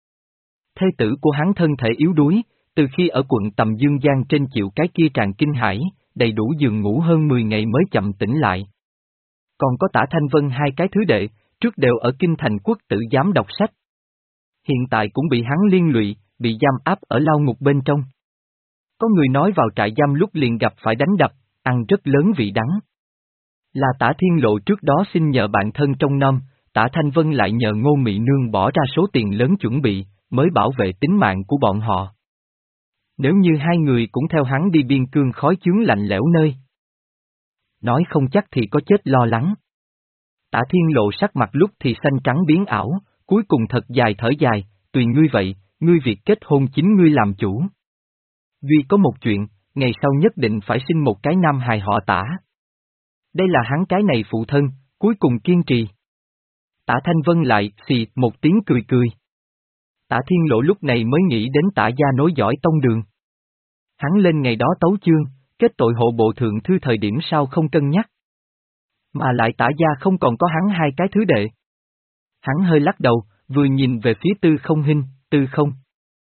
Thê tử của hắn thân thể yếu đuối, từ khi ở quận Tầm Dương Giang trên chịu cái kia tràn kinh hải, đầy đủ giường ngủ hơn mười ngày mới chậm tỉnh lại. Còn có Tả Thanh Vân hai cái thứ đệ, trước đều ở Kinh Thành Quốc tử giám đọc sách. Hiện tại cũng bị hắn liên lụy, bị giam áp ở lao ngục bên trong. Có người nói vào trại giam lúc liền gặp phải đánh đập, ăn rất lớn vị đắng. Là Tả Thiên Lộ trước đó xin nhờ bạn thân trong năm, Tả Thanh Vân lại nhờ Ngô Mị Nương bỏ ra số tiền lớn chuẩn bị, mới bảo vệ tính mạng của bọn họ. Nếu như hai người cũng theo hắn đi biên cương khói chướng lạnh lẽo nơi, nói không chắc thì có chết lo lắng. Tả Thiên Lộ sắc mặt lúc thì xanh trắng biến ảo, cuối cùng thật dài thở dài, tùy ngươi vậy, ngươi việc kết hôn chính ngươi làm chủ. Duy có một chuyện, ngày sau nhất định phải sinh một cái nam hài họ Tả. Đây là hắn cái này phụ thân, cuối cùng kiên trì. Tả Thanh Vân lại xì một tiếng cười cười. Tả Thiên Lộ lúc này mới nghĩ đến Tả gia nối dõi tông đường. Hắn lên ngày đó tấu chương, kết tội hộ bộ thượng thư thời điểm sao không cân nhắc. Mà lại Tả gia không còn có hắn hai cái thứ đệ. Hắn hơi lắc đầu, vừa nhìn về phía Tư Không Hinh, Tư Không.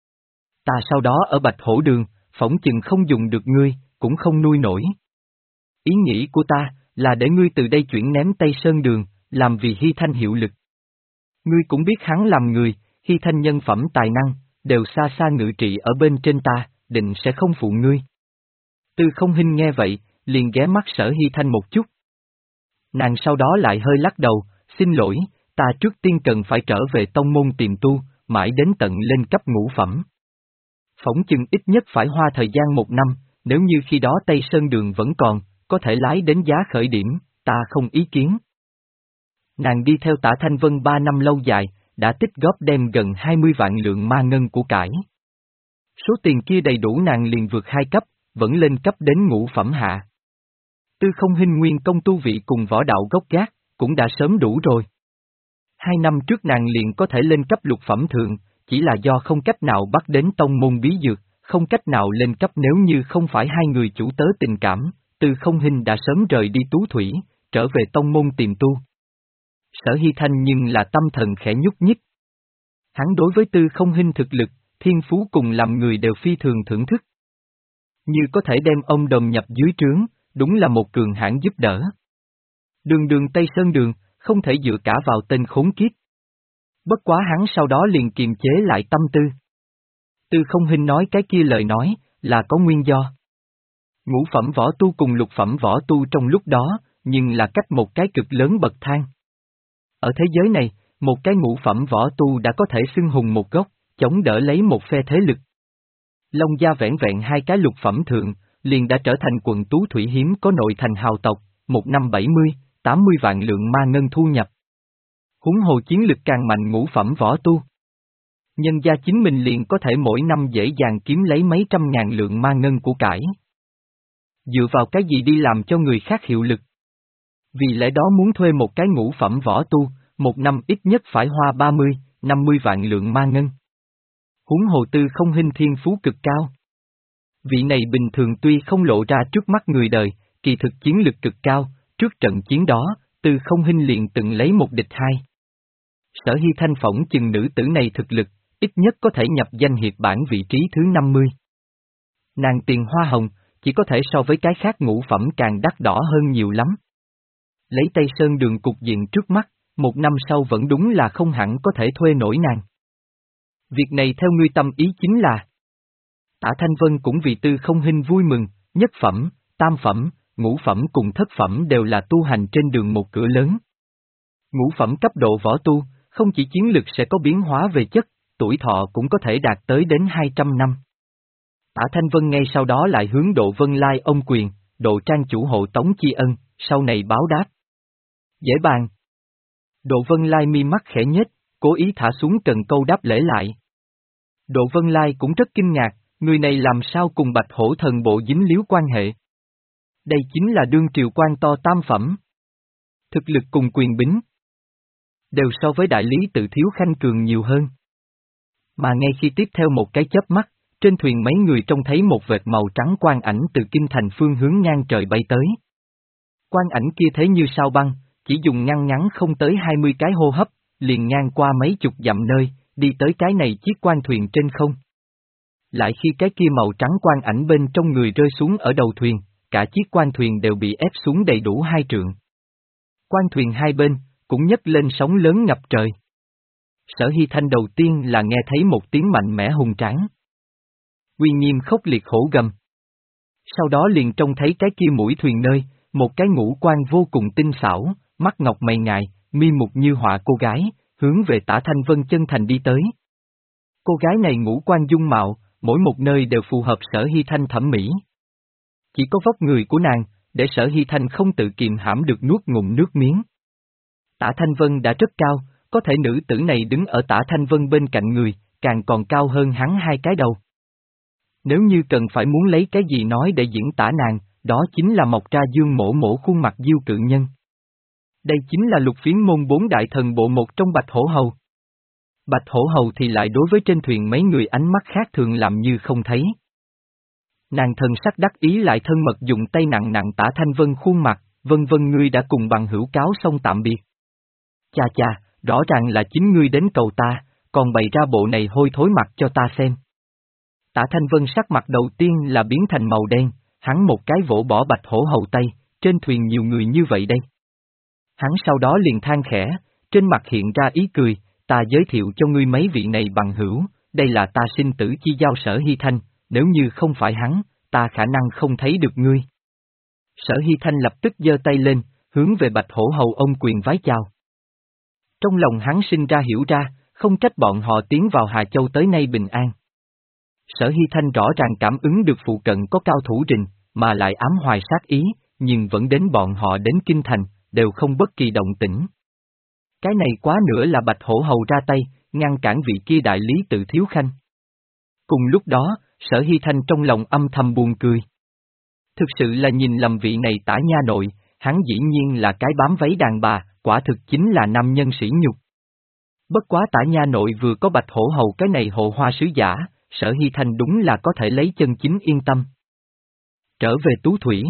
Ta sau đó ở Bạch Hổ Đường, phỏng chừng không dùng được ngươi, cũng không nuôi nổi. Ý nghĩ của ta, là để ngươi từ đây chuyển ném Tây Sơn Đường, làm vì Hy Thanh hiệu lực. Ngươi cũng biết hắn làm người, Hy Thanh nhân phẩm tài năng, đều xa xa ngự trị ở bên trên ta, định sẽ không phụ ngươi. Tư Không Hinh nghe vậy, liền ghé mắt Sở Hy Thanh một chút. Nàng sau đó lại hơi lắc đầu, xin lỗi, ta trước tiên cần phải trở về tông môn tìm tu, mãi đến tận lên cấp ngũ phẩm. Phỏng chừng ít nhất phải hoa thời gian một năm, nếu như khi đó Tây Sơn Đường vẫn còn, có thể lái đến giá khởi điểm, ta không ý kiến. Nàng đi theo Tả Thanh Vân ba năm lâu dài, đã tích góp đem gần hai mươi vạn lượng ma ngân của cải. Số tiền kia đầy đủ nàng liền vượt hai cấp, vẫn lên cấp đến ngũ phẩm hạ. Tư Không Hinh nguyên công tu vị cùng võ đạo gốc gác, cũng đã sớm đủ rồi. Hai năm trước nàng liền có thể lên cấp lục phẩm thượng, chỉ là do không cách nào bắt đến tông môn bí dược, không cách nào lên cấp nếu như không phải hai người chủ tớ tình cảm, Tư Không Hinh đã sớm rời đi Tú Thủy, trở về tông môn tìm tu. Sở Hy Thanh nhưng là tâm thần khẽ nhúc nhích. Hắn đối với Tư Không Hinh thực lực, thiên phú cùng làm người đều phi thường thưởng thức. Như có thể đem ông đồng nhập dưới trướng, đúng là một cường hãn giúp đỡ. Đường đường Tây Sơn Đường, không thể dựa cả vào tên khốn kiếp. Bất quá hắn sau đó liền kiềm chế lại tâm tư. Tư Không Hinh nói cái kia lời nói, là có nguyên do. Ngũ phẩm võ tu cùng lục phẩm võ tu trong lúc đó, nhưng là cách một cái cực lớn bậc thang. Ở thế giới này, một cái ngũ phẩm võ tu đã có thể xưng hùng một gốc, chống đỡ lấy một phe thế lực. Long gia vẻn vẹn hai cái lục phẩm thượng, liền đã trở thành quận Tú Thủy hiếm có nội thành hào tộc, một năm bảy mươi, tám mươi vạn lượng ma ngân thu nhập. Huống hồ chiến lực càng mạnh ngũ phẩm võ tu. Nhân gia chính mình liền có thể mỗi năm dễ dàng kiếm lấy mấy trăm ngàn lượng ma ngân của cải. Dựa vào cái gì đi làm cho người khác hiệu lực? Vì lẽ đó muốn thuê một cái ngũ phẩm võ tu, một năm ít nhất phải hoa ba mươi, năm mươi vạn lượng ma ngân. Huống hồ Tư Không Hinh thiên phú cực cao. Vị này bình thường tuy không lộ ra trước mắt người đời, kỳ thực chiến lực cực cao, trước trận chiến đó, Tư Không Hinh liền từng lấy một địch hai. Sở Hy Thanh phỏng chừng nữ tử này thực lực, ít nhất có thể nhập danh hiệp bảng vị trí thứ năm mươi. Nàng tiền hoa hồng, chỉ có thể so với cái khác ngũ phẩm càng đắt đỏ hơn nhiều lắm. Lấy Tây Sơn Đường cục diện trước mắt, một năm sau vẫn đúng là không hẳn có thể thuê nổi nàng. Việc này theo ngươi tâm ý chính là Tả Thanh Vân cũng vì Tư Không Hinh vui mừng, nhất phẩm, tam phẩm, ngũ phẩm cùng thất phẩm đều là tu hành trên đường một cửa lớn. Ngũ phẩm cấp độ võ tu, không chỉ chiến lực sẽ có biến hóa về chất, tuổi thọ cũng có thể đạt tới đến hai trăm năm. Tả Thanh Vân ngay sau đó lại hướng Độ Vân Lai ôm quyền, Độ Trang chủ hộ tống tri ân, sau này báo đáp. Dễ bàn. Độ Vân Lai mi mắt khẽ nhếch, cố ý thả xuống cần câu đáp lễ lại. Độ Vân Lai cũng rất kinh ngạc, người này làm sao cùng Bạch Hổ thần bộ dính líu quan hệ. Đây chính là đương triều quan to tam phẩm. Thực lực cùng quyền bính đều so với đại lý Tự Thiếu Khanh cường nhiều hơn. Mà ngay khi tiếp theo một cái chớp mắt, trên thuyền mấy người trông thấy một vệt màu trắng quang ảnh từ kinh thành phương hướng ngang trời bay tới. Quang ảnh kia thế như sao băng, chỉ dùng ngăn ngắn không tới hai mươi cái hô hấp, liền ngang qua mấy chục dặm nơi, đi tới cái này chiếc quan thuyền trên không. Lại khi cái kia màu trắng quang ảnh bên trong người rơi xuống ở đầu thuyền, cả chiếc quan thuyền đều bị ép xuống đầy đủ hai trượng. Quan thuyền hai bên, cũng nhấc lên sóng lớn ngập trời. Sở Hy Thanh đầu tiên là nghe thấy một tiếng mạnh mẽ hùng tráng. Uy nghiêm khốc liệt hổ gầm. Sau đó liền trông thấy cái kia mũi thuyền nơi, một cái ngũ quan vô cùng tinh xảo, mắt ngọc mày ngài, mi mục như họa cô gái, hướng về Tả Thanh Vân chân thành đi tới. Cô gái này ngũ quan dung mạo, mỗi một nơi đều phù hợp Sở Hy Thanh thẩm mỹ. Chỉ có vóc người của nàng, để Sở Hy Thanh không tự kiềm hãm được nuốt ngụm nước miếng. Tả Thanh Vân đã rất cao, có thể nữ tử này đứng ở Tả Thanh Vân bên cạnh người, càng còn cao hơn hắn hai cái đầu. Nếu như cần phải muốn lấy cái gì nói để diễn tả nàng, đó chính là mọc ra dương mổ mổ khuôn mặt diêu cự nhân. Đây chính là Lục Phiến môn bốn đại thần bộ một trong Bạch Hổ Hầu. Bạch Hổ Hầu thì lại đối với trên thuyền mấy người ánh mắt khác thường làm như không thấy. Nàng thần sắc đắc ý lại thân mật dùng tay nặng nặng Tả Thanh Vân khuôn mặt, vân vân ngươi đã cùng bằng hữu cáo xong tạm biệt. Cha cha, rõ ràng là chính ngươi đến cầu ta, còn bày ra bộ này hôi thối mặt cho ta xem. Tả Thanh Vân sắc mặt đầu tiên là biến thành màu đen, hắn một cái vỗ bỏ Bạch Hổ Hầu tay, trên thuyền nhiều người như vậy đây. Hắn sau đó liền than khẽ, trên mặt hiện ra ý cười, ta giới thiệu cho ngươi mấy vị này bằng hữu, đây là ta sinh tử chi giao Sở Hy Thanh, nếu như không phải hắn, ta khả năng không thấy được ngươi. Sở Hy Thanh lập tức giơ tay lên, hướng về Bạch Hổ Hầu ôm quyền vái chào. Trong lòng hắn sinh ra hiểu ra, không trách bọn họ tiến vào Hà Châu tới nay bình an. Sở Hy Thanh rõ ràng cảm ứng được phụ cận có cao thủ rình, mà lại ám hoài sát ý, nhưng vẫn đến bọn họ đến Kinh Thành, đều không bất kỳ động tĩnh. Cái này quá nữa là Bạch Hổ Hầu ra tay, ngăn cản vị kia đại lý Tự Thiếu Khanh. Cùng lúc đó, Sở Hy Thanh trong lòng âm thầm buồn cười. Thực sự là nhìn lầm vị này Tả nha nội, hắn dĩ nhiên là cái bám váy đàn bà, quả thực chính là nam nhân sỉ nhục. Bất quá Tả nha nội vừa có Bạch Hổ Hầu cái này hộ hoa sứ giả, Sở Hy Thanh đúng là có thể lấy chân chính yên tâm. Trở về Tú Thủy.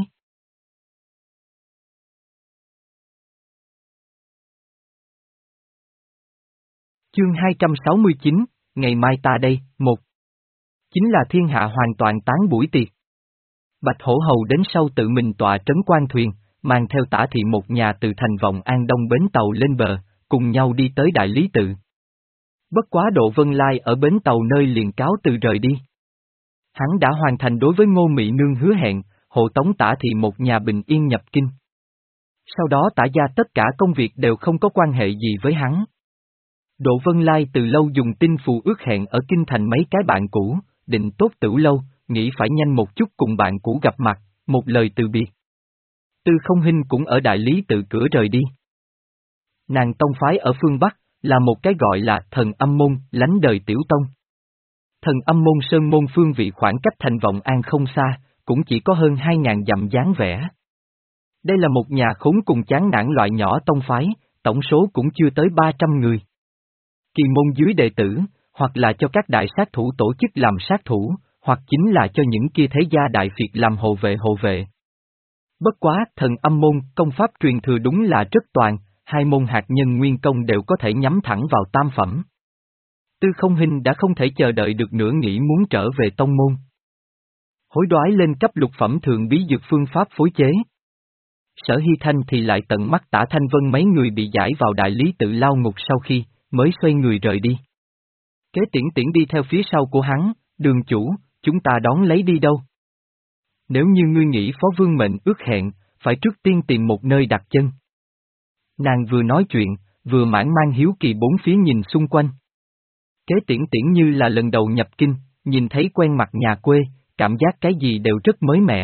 Chương hai trăm sáu mươi chín, ngày mai ta đây, một. Chính là thiên hạ hoàn toàn tán buổi tiệc. Bạch Hổ Hầu đến sau tự mình tọa trấn quan thuyền, mang theo Tả thị một nhà từ thành Vọng An Đông bến tàu lên bờ, cùng nhau đi tới Đại Lý Tự. Bất quá Độ Vân Lai ở bến tàu nơi liền cáo từ rời đi. Hắn đã hoàn thành đối với Ngô Mị Nương hứa hẹn, hộ tống Tả thị một nhà bình yên nhập kinh. Sau đó Tả gia tất cả công việc đều không có quan hệ gì với hắn. Độ Vân Lai từ lâu dùng tinh phù ước hẹn ở kinh thành mấy cái bạn cũ, định tốt tửu lâu, nghĩ phải nhanh một chút cùng bạn cũ gặp mặt, một lời từ biệt. Tư Không Hinh cũng ở Đại Lý Tự cửa rời đi. Nàng tông phái ở phương Bắc, là một cái gọi là Thần Âm Môn, lánh đời tiểu tông. Thần Âm Môn sơn môn phương vị khoảng cách thành Vọng An không xa, cũng chỉ có hơn hai ngàn dặm dáng vẻ. Đây là một nhà khốn cùng chán nản loại nhỏ tông phái, tổng số cũng chưa tới ba trăm người. Kỳ môn dưới đệ tử, hoặc là cho các đại sát thủ tổ chức làm sát thủ, hoặc chính là cho những kia thế gia đại phiệt làm hộ vệ hộ vệ. Bất quá, Thần Âm Môn, công pháp truyền thừa đúng là rất toàn, hai môn hạt nhân nguyên công đều có thể nhắm thẳng vào tam phẩm. Tư Không Hinh đã không thể chờ đợi được nữa nghĩ muốn trở về tông môn. Hối đoái lên cấp lục phẩm thường bí dược phương pháp phối chế. Sở Hy Thanh thì lại tận mắt Tả Thanh Vân mấy người bị giải vào Đại Lý Tự lao ngục sau khi, mới xoay người rời đi. Kế Tiễn Tiễn đi theo phía sau của hắn, đường chủ, chúng ta đón lấy đi đâu? Nếu như ngươi nghĩ Phó Vương mệnh ước hẹn, phải trước tiên tìm một nơi đặt chân. Nàng vừa nói chuyện, vừa mãn mang hiếu kỳ bốn phía nhìn xung quanh. Kế Tiễn Tiễn như là lần đầu nhập kinh, nhìn thấy quen mặt nhà quê, cảm giác cái gì đều rất mới mẻ.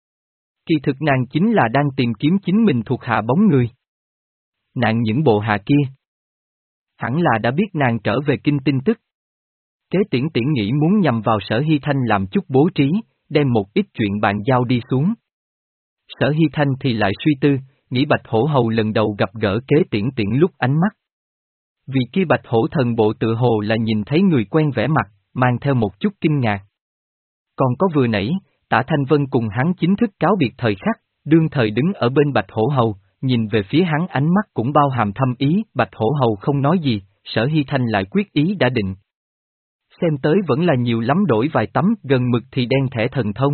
Kỳ thực nàng chính là đang tìm kiếm chính mình thuộc hạ bóng người. Nàng những bộ hạ kia. Hẳn là đã biết nàng trở về kinh tin tức. Kế Tiễn Tiễn nghĩ muốn nhằm vào Sở Hy Thanh làm chút bố trí, đem một ít chuyện bàn giao đi xuống. Sở Hy Thanh thì lại suy tư, nghĩ Bạch Hổ Hầu lần đầu gặp gỡ Kế Tiễn Tiễn lúc ánh mắt. Vì kia Bạch Hổ thần bộ tự hồ là nhìn thấy người quen vẻ mặt, mang theo một chút kinh ngạc. Còn có vừa nãy, Tả Thanh Vân cùng hắn chính thức cáo biệt thời khắc, đương thời đứng ở bên Bạch Hổ Hầu, nhìn về phía hắn ánh mắt cũng bao hàm thâm ý, Bạch Hổ Hầu không nói gì, Sở Hy Thanh lại quyết ý đã định. Xem tới vẫn là nhiều lắm đổi vài tấm, gần mực thì đen thẻ thần thông.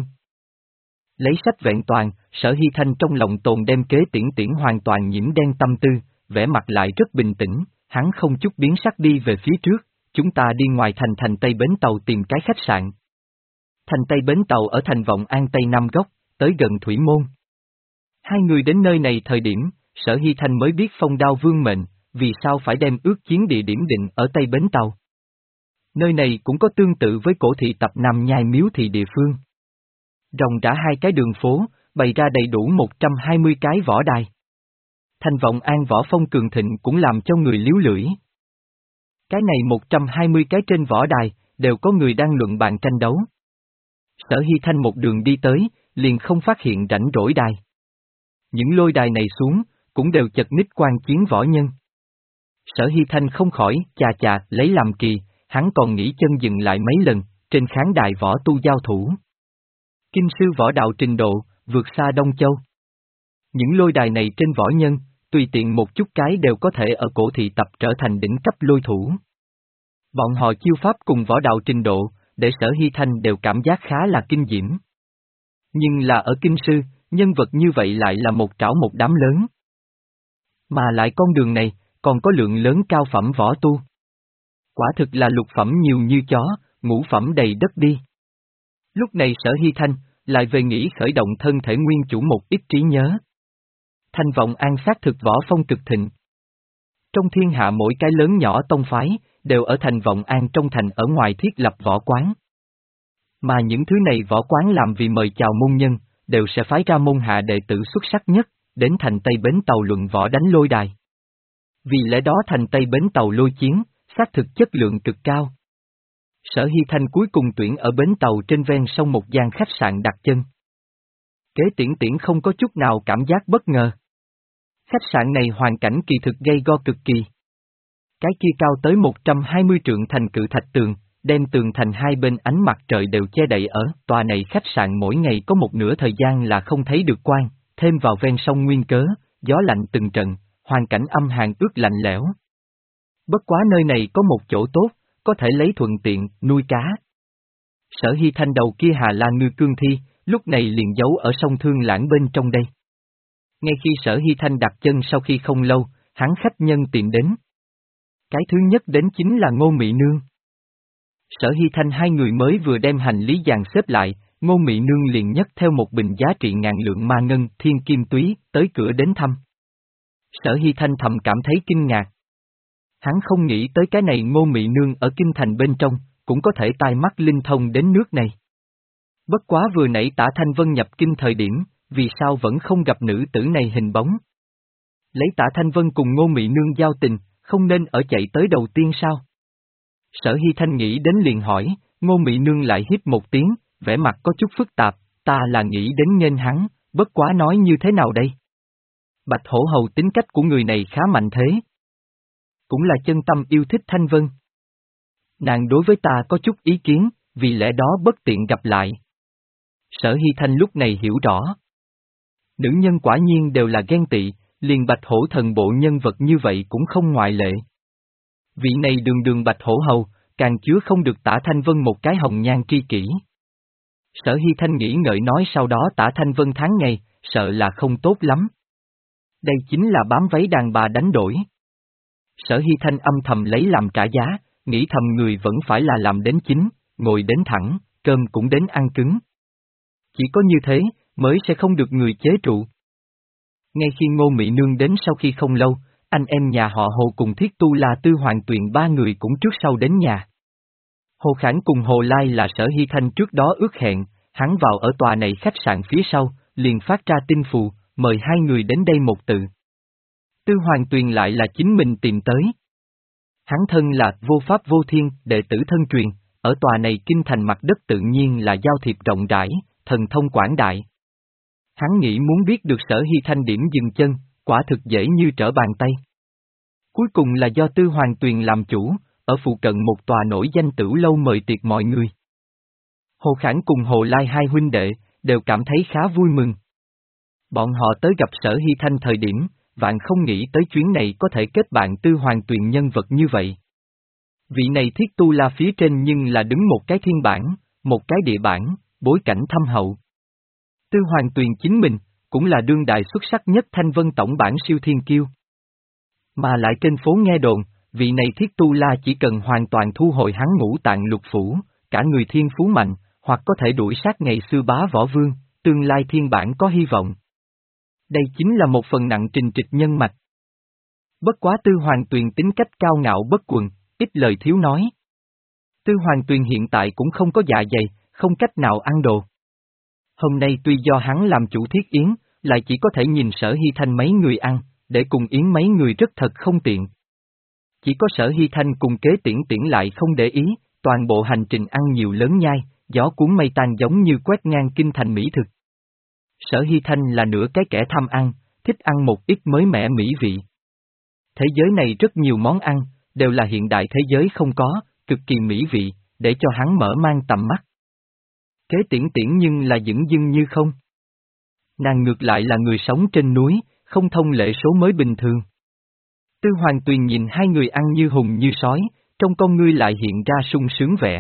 Lấy sách vẹn toàn, Sở Hy Thanh trong lòng tồn đem Kế Tiễn Tiễn hoàn toàn nhiễm đen tâm tư, vẻ mặt lại rất bình tĩnh, hắn không chút biến sắc đi về phía trước, chúng ta đi ngoài thành thành Tây Bến Tàu tìm cái khách sạn. Thành Tây Bến Tàu ở thành Vọng An Tây Nam Góc, tới gần Thủy Môn. Hai người đến nơi này thời điểm, Sở Hy Thanh mới biết Phong Đao Vương mệnh, vì sao phải đem ước chiến địa điểm định ở Tây Bến Tàu. Nơi này cũng có tương tự với cổ thị tập Nam Nhai Miếu thị địa phương. Ròng rã hai cái đường phố, bày ra đầy đủ một trăm hai mươi cái võ đài. Thành Vọng An võ phong cường thịnh cũng làm cho người líu lưỡi. Cái này một trăm hai mươi cái trên võ đài, đều có người đang luận bàn tranh đấu. Sở Hy Thanh một đường đi tới, liền không phát hiện rảnh rỗi đài. Những lôi đài này xuống, cũng đều chật ních quan chiến võ nhân. Sở Hy Thanh không khỏi, chà chà, lấy làm kỳ, hắn còn nghĩ chân dừng lại mấy lần, trên khán đài võ tu giao thủ. Kinh sư võ đạo trình độ, vượt xa Đông Châu. Những lôi đài này trên võ nhân, tùy tiện một chút cái đều có thể ở cổ thị tập trở thành đỉnh cấp lôi thủ. Bọn họ chiêu pháp cùng võ đạo trình độ, để Sở Hy Thanh đều cảm giác khá là kinh diễm. Nhưng là ở kinh sư, nhân vật như vậy lại là một trảo một đám lớn. Mà lại con đường này, còn có lượng lớn cao phẩm võ tu. Quả thực là lục phẩm nhiều như chó, ngũ phẩm đầy đất đi. Lúc này Sở Hy Thanh, lại về nghĩ khởi động thân thể nguyên chủ một ít trí nhớ. Thành Vọng An xác thực võ phong cực thịnh. Trong thiên hạ mỗi cái lớn nhỏ tông phái, đều ở Thành Vọng An trong thành ở ngoài thiết lập võ quán. Mà những thứ này võ quán làm vì mời chào môn nhân, đều sẽ phái ra môn hạ đệ tử xuất sắc nhất, đến thành Tây Bến Tàu luận võ đánh lôi đài. Vì lẽ đó thành Tây Bến Tàu lôi chiến, xác thực chất lượng cực cao. Sở Hy Thanh cuối cùng tuyển ở bến tàu trên ven sông một gian khách sạn đặt chân. Kế Tiễn Tiễn không có chút nào cảm giác bất ngờ. Khách sạn này hoàn cảnh kỳ thực gây go cực kỳ. Cái kia cao tới một trăm hai mươi trượng thành cự thạch tường, đem tường thành hai bên ánh mặt trời đều che đậy ở, tòa này khách sạn mỗi ngày có một nửa thời gian là không thấy được quang, thêm vào ven sông nguyên cớ, gió lạnh từng trận, hoàn cảnh âm hàn ướt lạnh lẽo. Bất quá nơi này có một chỗ tốt, có thể lấy thuận tiện, nuôi cá. Sở Hy Thanh đầu kia Hà La Ngư Cương Thi, lúc này liền giấu ở sông Thương Lãng bên trong đây. Ngay khi Sở Hy Thanh đặt chân sau khi không lâu, hắn khách nhân tìm đến. Cái thứ nhất đến chính là Ngô Mị Nương. Sở Hy Thanh hai người mới vừa đem hành lý dàn xếp lại, Ngô Mị Nương liền nhấc theo một bình giá trị ngàn lượng ma ngân thiên kim túy, tới cửa đến thăm. Sở Hy Thanh thầm cảm thấy kinh ngạc. Hắn không nghĩ tới cái này Ngô Mị Nương ở kinh thành bên trong, cũng có thể tai mắt linh thông đến nước này. Bất quá vừa nãy Tả Thanh Vân nhập kinh thời điểm, vì sao vẫn không gặp nữ tử này hình bóng? Lấy Tả Thanh Vân cùng Ngô Mị Nương giao tình, không nên ở chạy tới đầu tiên sao? Sở Hy Thanh nghĩ đến liền hỏi, Ngô Mị Nương lại hít một tiếng, vẻ mặt có chút phức tạp, ta là nghĩ đến nghênh hắn, bất quá nói như thế nào đây? Bạch Hổ Hầu tính cách của người này khá mạnh thế. Cũng là chân tâm yêu thích Thanh Vân. Nàng đối với ta có chút ý kiến, vì lẽ đó bất tiện gặp lại. Sở Hy Thanh lúc này hiểu rõ. Nữ nhân quả nhiên đều là ghen tị, liền Bạch Hổ thần bộ nhân vật như vậy cũng không ngoại lệ. Vị này đường đường Bạch Hổ Hầu, càng chứa không được Tả Thanh Vân một cái hồng nhan tri kỷ. Sở Hy Thanh nghĩ ngợi nói sau đó Tả Thanh Vân tháng ngày, sợ là không tốt lắm. Đây chính là bám váy đàn bà đánh đổi. Sở Hy Thanh âm thầm lấy làm trả giá, nghĩ thầm người vẫn phải là làm đến chính, ngồi đến thẳng, cơm cũng đến ăn cứng. Chỉ có như thế, mới sẽ không được người chế trụ. Ngay khi Ngô Mị Nương đến sau khi không lâu, anh em nhà họ Hồ cùng Thiết Tu La Tư Hoàng Tuyền ba người cũng trước sau đến nhà. Hồ Khản cùng Hồ Lai là Sở Hy Thanh trước đó ước hẹn, hắn vào ở tòa này khách sạn phía sau, liền phát ra tin phù, mời hai người đến đây một tự. Tư Hoàng Tuyền lại là chính mình tìm tới. Hắn thân là vô pháp vô thiên, đệ tử thân truyền, ở tòa này kinh thành mặt đất tự nhiên là giao thiệp rộng rãi, thần thông quảng đại. Hắn nghĩ muốn biết được Sở Hy Thanh điểm dừng chân, quả thực dễ như trở bàn tay. Cuối cùng là do Tư Hoàng Tuyền làm chủ, ở phụ cận một tòa nổi danh tửu lâu mời tiệc mọi người. Hồ Khản cùng Hồ Lai hai huynh đệ, đều cảm thấy khá vui mừng. Bọn họ tới gặp Sở Hy Thanh thời điểm, vạn không nghĩ tới chuyến này có thể kết bạn Tư Hoàng Tuyền nhân vật như vậy. Vị này Thiết Tu La phía trên nhưng là đứng một cái thiên bản, một cái địa bản, bối cảnh thâm hậu. Tư Hoàng Tuyền chính mình, cũng là đương đại xuất sắc nhất Thanh Vân tổng bản siêu thiên kiêu. Mà lại trên phố nghe đồn, vị này Thiết Tu La chỉ cần hoàn toàn thu hồi hắn ngũ tạng lục phủ, cả người thiên phú mạnh, hoặc có thể đuổi sát ngày xưa bá võ vương, tương lai thiên bản có hy vọng. Đây chính là một phần nặng trình trịch nhân mạch. Bất quá Tư Hoàng Tuyền tính cách cao ngạo bất quần, ít lời thiếu nói. Tư Hoàng Tuyền hiện tại cũng không có dạ dày, không cách nào ăn đồ. Hôm nay tuy do hắn làm chủ thiết yến, lại chỉ có thể nhìn Sở Hy Thanh mấy người ăn, để cùng yến mấy người rất thật không tiện. Chỉ có Sở Hy Thanh cùng Kế Tiễn Tiễn lại không để ý, toàn bộ hành trình ăn nhiều lớn nhai, gió cuốn mây tan giống như quét ngang kinh thành mỹ thực. Sở Hy Thanh là nửa cái kẻ tham ăn, thích ăn một ít mới mẻ mỹ vị. Thế giới này rất nhiều món ăn, đều là hiện đại thế giới không có, cực kỳ mỹ vị, để cho hắn mở mang tầm mắt. Kế Tiễn Tiễn nhưng là dửng dưng như không. Nàng ngược lại là người sống trên núi, không thông lệ số mới bình thường. Tư Hoàng Tuyền nhìn hai người ăn như hùng như sói, trong con ngươi lại hiện ra sung sướng vẻ.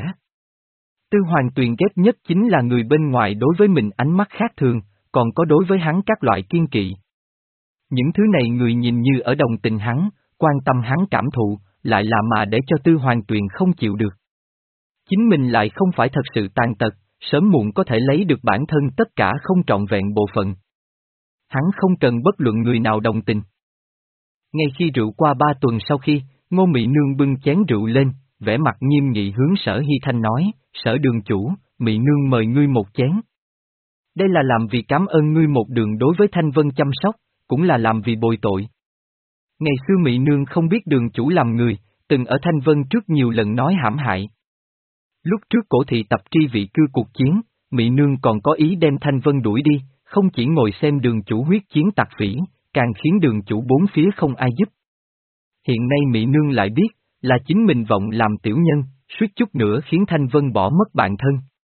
Tư Hoàng Tuyền ghét nhất chính là người bên ngoài đối với mình ánh mắt khác thường, còn có đối với hắn các loại kiên kỵ. Những thứ này người nhìn như ở đồng tình hắn, quan tâm hắn cảm thụ, lại là mà để cho Tư Hoàng Tuyền không chịu được. Chính mình lại không phải thật sự tàn tật, sớm muộn có thể lấy được bản thân tất cả không trọn vẹn bộ phận. Hắn không cần bất luận người nào đồng tình. Ngay khi rượu qua ba tuần sau khi, Ngô Mị Nương bưng chén rượu lên, vẻ mặt nghiêm nghị hướng Sở Hy Thanh nói, Sở đường chủ, Mị Nương mời ngươi một chén. Đây là làm vì cảm ơn ngươi một đường đối với Thanh Vân chăm sóc, cũng là làm vì bồi tội. Ngày xưa Mị Nương không biết đường chủ làm người, từng ở Thanh Vân trước nhiều lần nói hãm hại. Lúc trước cổ thị tập tri vị cư cuộc chiến, Mị Nương còn có ý đem Thanh Vân đuổi đi, không chỉ ngồi xem đường chủ huyết chiến tặc phỉ, càng khiến đường chủ bốn phía không ai giúp. Hiện nay Mị Nương lại biết, là chính mình vọng làm tiểu nhân, suýt chút nữa khiến Thanh Vân bỏ mất bạn thân.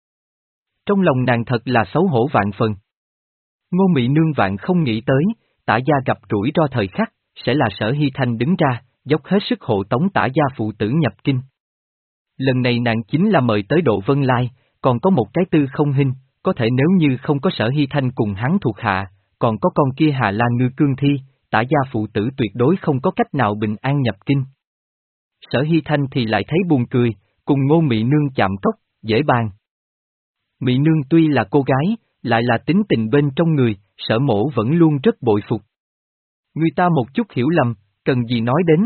Trong lòng nàng thật là xấu hổ vạn phần. Ngô Mị Nương vạn không nghĩ tới, Tả gia gặp rủi ro thời khắc, sẽ là Sở Hy Thanh đứng ra, dốc hết sức hộ tống Tả gia phụ tử nhập kinh. Lần này nàng chính là mời tới Độ Vân Lai, còn có một cái Tư Không Hinh, có thể nếu như không có Sở Hy Thanh cùng hắn thuộc hạ, còn có con kia Hà Lan Ngư Cương Thi, Tả gia phụ tử tuyệt đối không có cách nào bình an nhập kinh. Sở Hy Thanh thì lại thấy buồn cười, cùng Ngô Mị Nương chạm cốc, dễ bàn. Mị Nương tuy là cô gái, lại là tính tình bên trong người, Sở mổ vẫn luôn rất bội phục. Người ta một chút hiểu lầm, cần gì nói đến.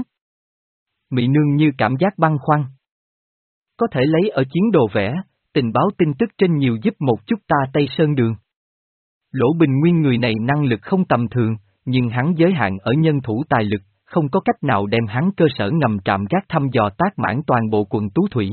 Mị Nương như cảm giác băn khoăn. Có thể lấy ở chiến đồ vẽ, tình báo tin tức trên nhiều giúp một chút ta Tây Sơn Đường. Lỗ Bình Nguyên người này năng lực không tầm thường, nhưng hắn giới hạn ở nhân thủ tài lực, không có cách nào đem hắn cơ sở ngầm trạm gác thăm dò tác mãn toàn bộ quận Tú Thủy.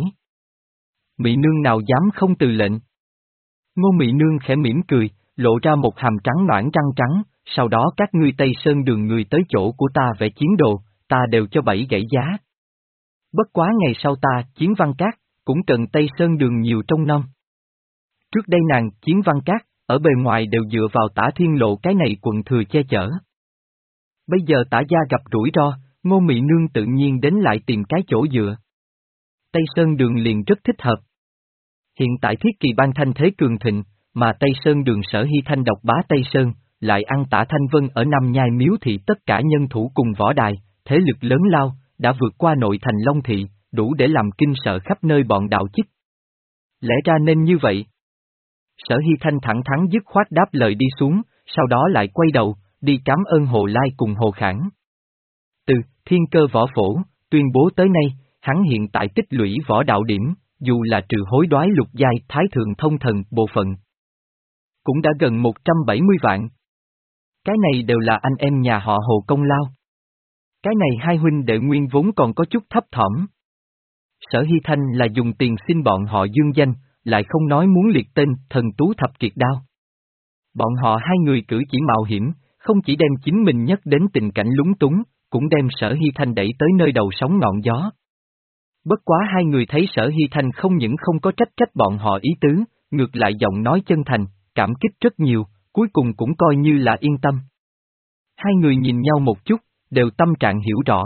Mị Nương nào dám không từ lệnh. Ngô Mị Nương khẽ mỉm cười, lộ ra một hàm trắng noãn răng trắng, sau đó các ngươi Tây Sơn Đường người tới chỗ của ta vẽ chiến đồ, ta đều cho bảy gãy giá. Bất quá ngày sau ta, Chiến Văn Các, cũng cần Tây Sơn Đường nhiều trong năm. Trước đây nàng, Chiến Văn Các, ở bề ngoài đều dựa vào Tả Thiên Lộ cái này quận thừa che chở. Bây giờ Tả gia gặp rủi ro, Ngô Mị Nương tự nhiên đến lại tìm cái chỗ dựa. Tây Sơn Đường liền rất thích hợp. Hiện tại Thiết Kỳ Bang thanh thế cường thịnh, mà Tây Sơn Đường Sở Hy Thanh độc bá Tây Sơn, lại ăn Tả Thanh Vân ở Nam Nhai Miếu Thị tất cả nhân thủ cùng võ đài, thế lực lớn lao, đã vượt qua nội thành Long Thị, đủ để làm kinh sợ khắp nơi bọn đạo chích. Lẽ ra nên như vậy. Sở Hy Thanh thẳng thắn dứt khoát đáp lời đi xuống, sau đó lại quay đầu, đi cảm ơn Hồ Lai cùng Hồ Khảng. Từ Thiên Cơ Võ Phổ, tuyên bố tới nay, hắn hiện tại tích lũy võ đạo điểm, dù là trừ hối đoái lục giai thái thượng thông thần bộ phận, cũng đã gần một trăm bảy mươi vạn. Cái này đều là anh em nhà họ Hồ công lao. Cái này hai huynh đệ nguyên vốn còn có chút thấp thỏm. Sở Hy Thanh là dùng tiền xin bọn họ dương danh, lại không nói muốn liệt tên thần tú thập kiệt đao. Bọn họ hai người cử chỉ mạo hiểm, không chỉ đem chính mình nhắc đến tình cảnh lúng túng, cũng đem Sở Hy Thanh đẩy tới nơi đầu sóng ngọn gió. Bất quá hai người thấy Sở Hy Thanh không những không có trách trách bọn họ ý tứ, ngược lại giọng nói chân thành, cảm kích rất nhiều, cuối cùng cũng coi như là yên tâm. Hai người nhìn nhau một chút, đều tâm trạng hiểu rõ.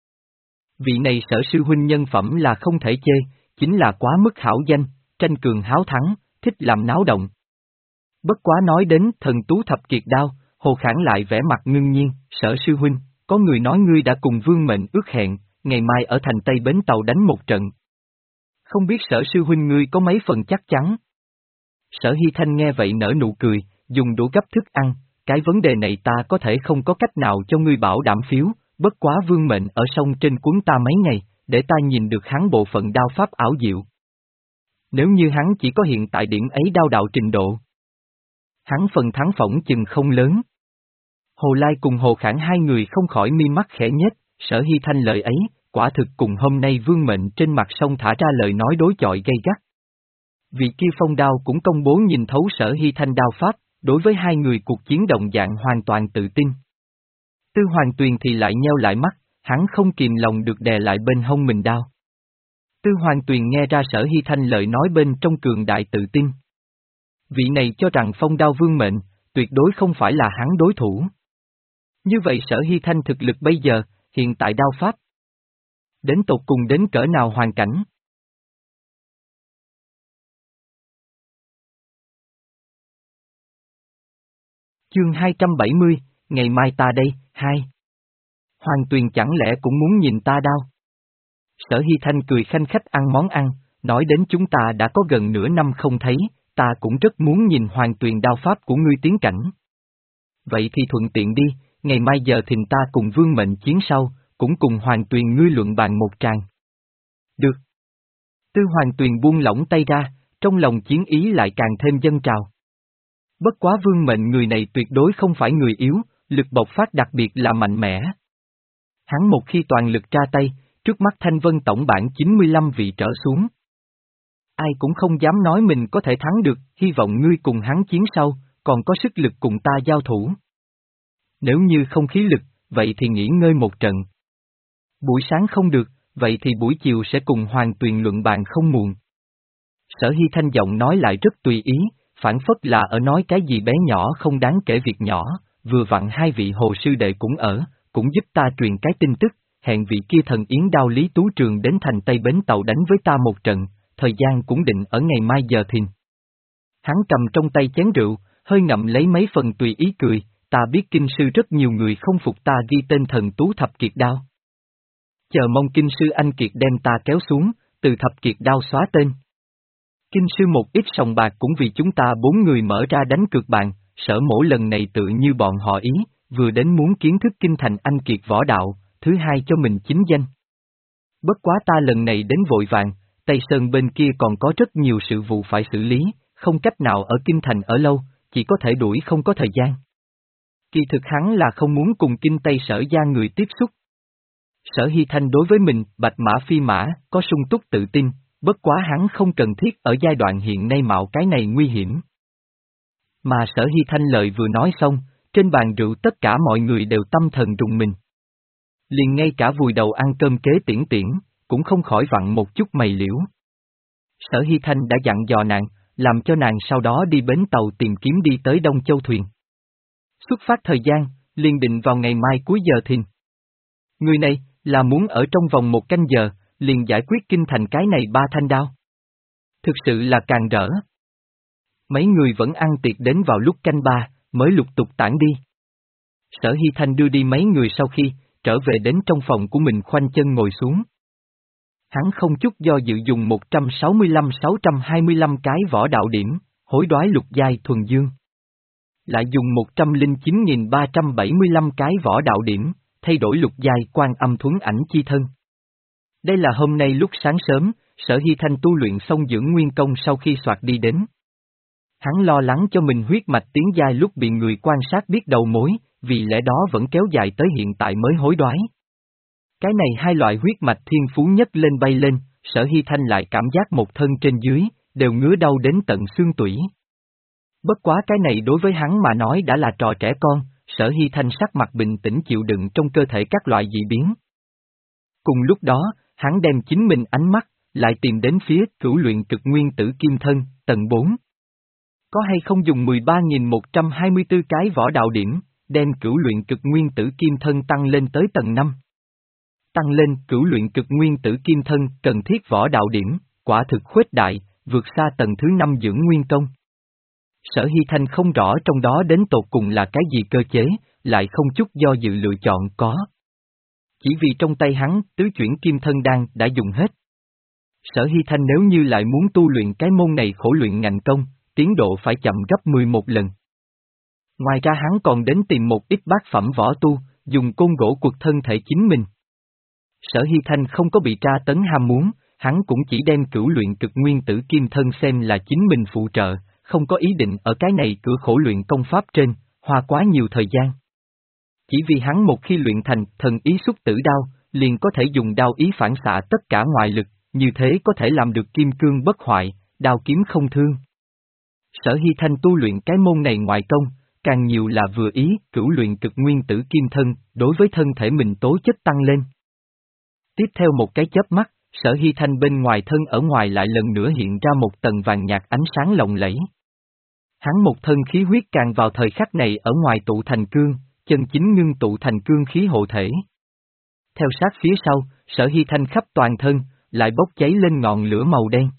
Vị này Sở sư huynh nhân phẩm là không thể chê, chính là quá mức hảo danh, tranh cường háo thắng, thích làm náo động. Bất quá nói đến thần tú thập kiệt đao, Hồ Khảng lại vẻ mặt ngưng nhiên, Sở sư huynh, có người nói ngươi đã cùng vương mệnh ước hẹn, ngày mai ở thành Tây Bến Tàu đánh một trận. Không biết Sở sư huynh ngươi có mấy phần chắc chắn? Sở Hy Thanh nghe vậy nở nụ cười, dùng đũa gấp thức ăn, cái vấn đề này ta có thể không có cách nào cho ngươi bảo đảm phiếu, bất quá vương mệnh ở sông trên cuốn ta mấy ngày, để ta nhìn được hắn bộ phận đao pháp ảo diệu. Nếu như hắn chỉ có hiện tại điểm ấy đao đạo trình độ, hắn phần thắng phỏng chừng không lớn. Hồ Lai cùng Hồ Khảng hai người không khỏi mi mắt khẽ nhếch, Sở Hy Thanh lời ấy, quả thực cùng hôm nay vương mệnh trên mặt sông thả ra lời nói đối chọi gay gắt. Vị kia phong đao cũng công bố nhìn thấu Sở Hy Thanh đao pháp, đối với hai người cuộc chiến đồng dạng hoàn toàn tự tin. Tư Hoàng Tuyền thì lại nheo lại mắt, hắn không kìm lòng được đè lại bên hông mình đao. Tư Hoàng Tuyền nghe ra Sở Hy Thanh lời nói bên trong cường đại tự tin. Vị này cho rằng phong đao vương mệnh, tuyệt đối không phải là hắn đối thủ. Như vậy Sở Hy Thanh thực lực bây giờ, hiện tại đao pháp, đến tột cùng đến cỡ nào hoàn cảnh? Chương hai trăm bảy mươi, ngày mai ta đây, hai. Hoàng Tuyền chẳng lẽ cũng muốn nhìn ta đao? Sở Hy Thanh cười khanh khách ăn món ăn, nói đến chúng ta đã có gần nửa năm không thấy, ta cũng rất muốn nhìn Hoàng Tuyền đao pháp của ngươi tiến cảnh. Vậy thì thuận tiện đi, ngày mai giờ thìn ta cùng vương mệnh chiến sau, cũng cùng Hoàng Tuyền ngươi luận bàn một tràng. Được. Tư Hoàng Tuyền buông lỏng tay ra, trong lòng chiến ý lại càng thêm dâng trào. Bất quá vương mệnh người này tuyệt đối không phải người yếu, lực bộc phát đặc biệt là mạnh mẽ. Hắn một khi toàn lực ra tay, trước mắt Thanh Vân tổng bảng chín mươi lăm vị trở xuống. Ai cũng không dám nói mình có thể thắng được, hy vọng ngươi cùng hắn chiến sau, còn có sức lực cùng ta giao thủ. Nếu như không khí lực, vậy thì nghỉ ngơi một trận. Buổi sáng không được, vậy thì buổi chiều sẽ cùng Hoàng Tuyền luận bàn không muộn. Sở Hy Thanh giọng nói lại rất tùy ý, phản phất là ở nói cái gì bé nhỏ không đáng kể việc nhỏ, vừa vặn hai vị hồ sư đệ cũng ở, cũng giúp ta truyền cái tin tức, hẹn vị kia thần yến đao Lý Tú Trường đến thành Tây Bến Tàu đánh với ta một trận, thời gian cũng định ở ngày mai giờ thìn. Hắn cầm trong tay chén rượu, hơi ngậm lấy mấy phần tùy ý cười, ta biết kinh sư rất nhiều người không phục ta ghi tên thần tú thập kiệt đao. Chờ mong kinh sư anh kiệt đem ta kéo xuống, từ thập kiệt đao xóa tên. Kinh sư một ít sòng bạc cũng vì chúng ta bốn người mở ra đánh cược bàn, Sở mổ lần này tự như bọn họ ý, vừa đến muốn kiến thức kinh thành anh kiệt võ đạo, thứ hai cho mình chính danh. Bất quá ta lần này đến vội vàng, Tây Sơn bên kia còn có rất nhiều sự vụ phải xử lý, không cách nào ở kinh thành ở lâu, chỉ có thể đuổi không có thời gian. Kỳ thực hắn là không muốn cùng kinh Tây Sở gia người tiếp xúc. Sở Hy Thanh đối với mình, bạch mã phi mã, có sung túc tự tin, bất quá hắn không cần thiết ở giai đoạn hiện nay mạo cái này nguy hiểm. Mà Sở Hy Thanh lời vừa nói xong, trên bàn rượu tất cả mọi người đều tâm thần rùng mình. Liền ngay cả vùi đầu ăn cơm kế tiễn tiễn, cũng không khỏi vặn một chút mày liễu. Sở Hy Thanh đã dặn dò nàng, làm cho nàng sau đó đi bến tàu tìm kiếm đi tới Đông Châu thuyền. Xuất phát thời gian, liền định vào ngày mai cuối giờ thìn. Người này, là muốn ở trong vòng một canh giờ, liền giải quyết kinh thành cái này ba thanh đao. Thực sự là càng rỡ. Mấy người vẫn ăn tiệc đến vào lúc canh ba, mới lục tục tản đi. Sở Hy Thanh đưa đi mấy người sau khi, trở về đến trong phòng của mình khoanh chân ngồi xuống. Hắn không chút do dự dùng một trăm sáu mươi lăm sáu trăm hai mươi lăm cái võ đạo điểm, hối đoái lục giai thuần dương. Lại dùng một trăm lẻ chín nghìn ba trăm bảy mươi lăm cái võ đạo điểm, thay đổi lục giai quan âm thuấn ảnh chi thân. Đây là hôm nay lúc sáng sớm, Sở Hy Thanh tu luyện xong dưỡng nguyên công sau khi soạt đi đến. Hắn lo lắng cho mình huyết mạch tiến giai lúc bị người quan sát biết đầu mối, vì lẽ đó vẫn kéo dài tới hiện tại mới hối đoái. Cái này hai loại huyết mạch thiên phú nhất lên bay lên, Sở Hy Thanh lại cảm giác một thân trên dưới, đều ngứa đau đến tận xương tủy. Bất quá cái này đối với hắn mà nói đã là trò trẻ con, Sở Hy Thanh sắc mặt bình tĩnh chịu đựng trong cơ thể các loại dị biến. Cùng lúc đó, hắn đem chính mình ánh mắt, lại tìm đến phía cửu luyện cực nguyên tử kim thân, tầng bốn. Có hay không dùng mười ba nghìn một trăm hai mươi tư cái võ đạo điểm, đem cửu luyện cực nguyên tử kim thân tăng lên tới tầng năm. Tăng lên cửu luyện cực nguyên tử kim thân cần thiết võ đạo điểm, quả thực khuếch đại, vượt xa tầng thứ năm dưỡng nguyên công. Sở Hy Thanh không rõ trong đó đến tột cùng là cái gì cơ chế, lại không chút do dự lựa chọn có. Chỉ vì trong tay hắn, tứ chuyển kim thân đan đã dùng hết. Sở Hy Thanh nếu như lại muốn tu luyện cái môn này khổ luyện ngành công, tiến độ phải chậm gấp mười một lần. Ngoài ra hắn còn đến tìm một ít bát phẩm võ tu, dùng côn gỗ quật thân thể chính mình. Sở Hy Thanh không có bị tra tấn ham muốn, hắn cũng chỉ đem cửu luyện cực nguyên tử kim thân xem là chính mình phụ trợ, không có ý định ở cái này cửa khổ luyện công pháp trên, hoa quá nhiều thời gian. Chỉ vì hắn một khi luyện thành thần ý xuất tử đao, liền có thể dùng đao ý phản xạ tất cả ngoại lực, như thế có thể làm được kim cương bất hoại, đao kiếm không thương. Sở Hy Thanh tu luyện cái môn này ngoại công, càng nhiều là vừa ý cửu luyện cực nguyên tử kim thân, đối với thân thể mình tố chất tăng lên. Tiếp theo một cái chớp mắt, Sở Hy Thanh bên ngoài thân ở ngoài lại lần nữa hiện ra một tầng vàng nhạt ánh sáng lộng lẫy. Hắn một thân khí huyết càng vào thời khắc này ở ngoài tụ thành cương, chân chính ngưng tụ thành cương khí hộ thể. Theo sát phía sau, Sở Hy Thanh khắp toàn thân, lại bốc cháy lên ngọn lửa màu đen.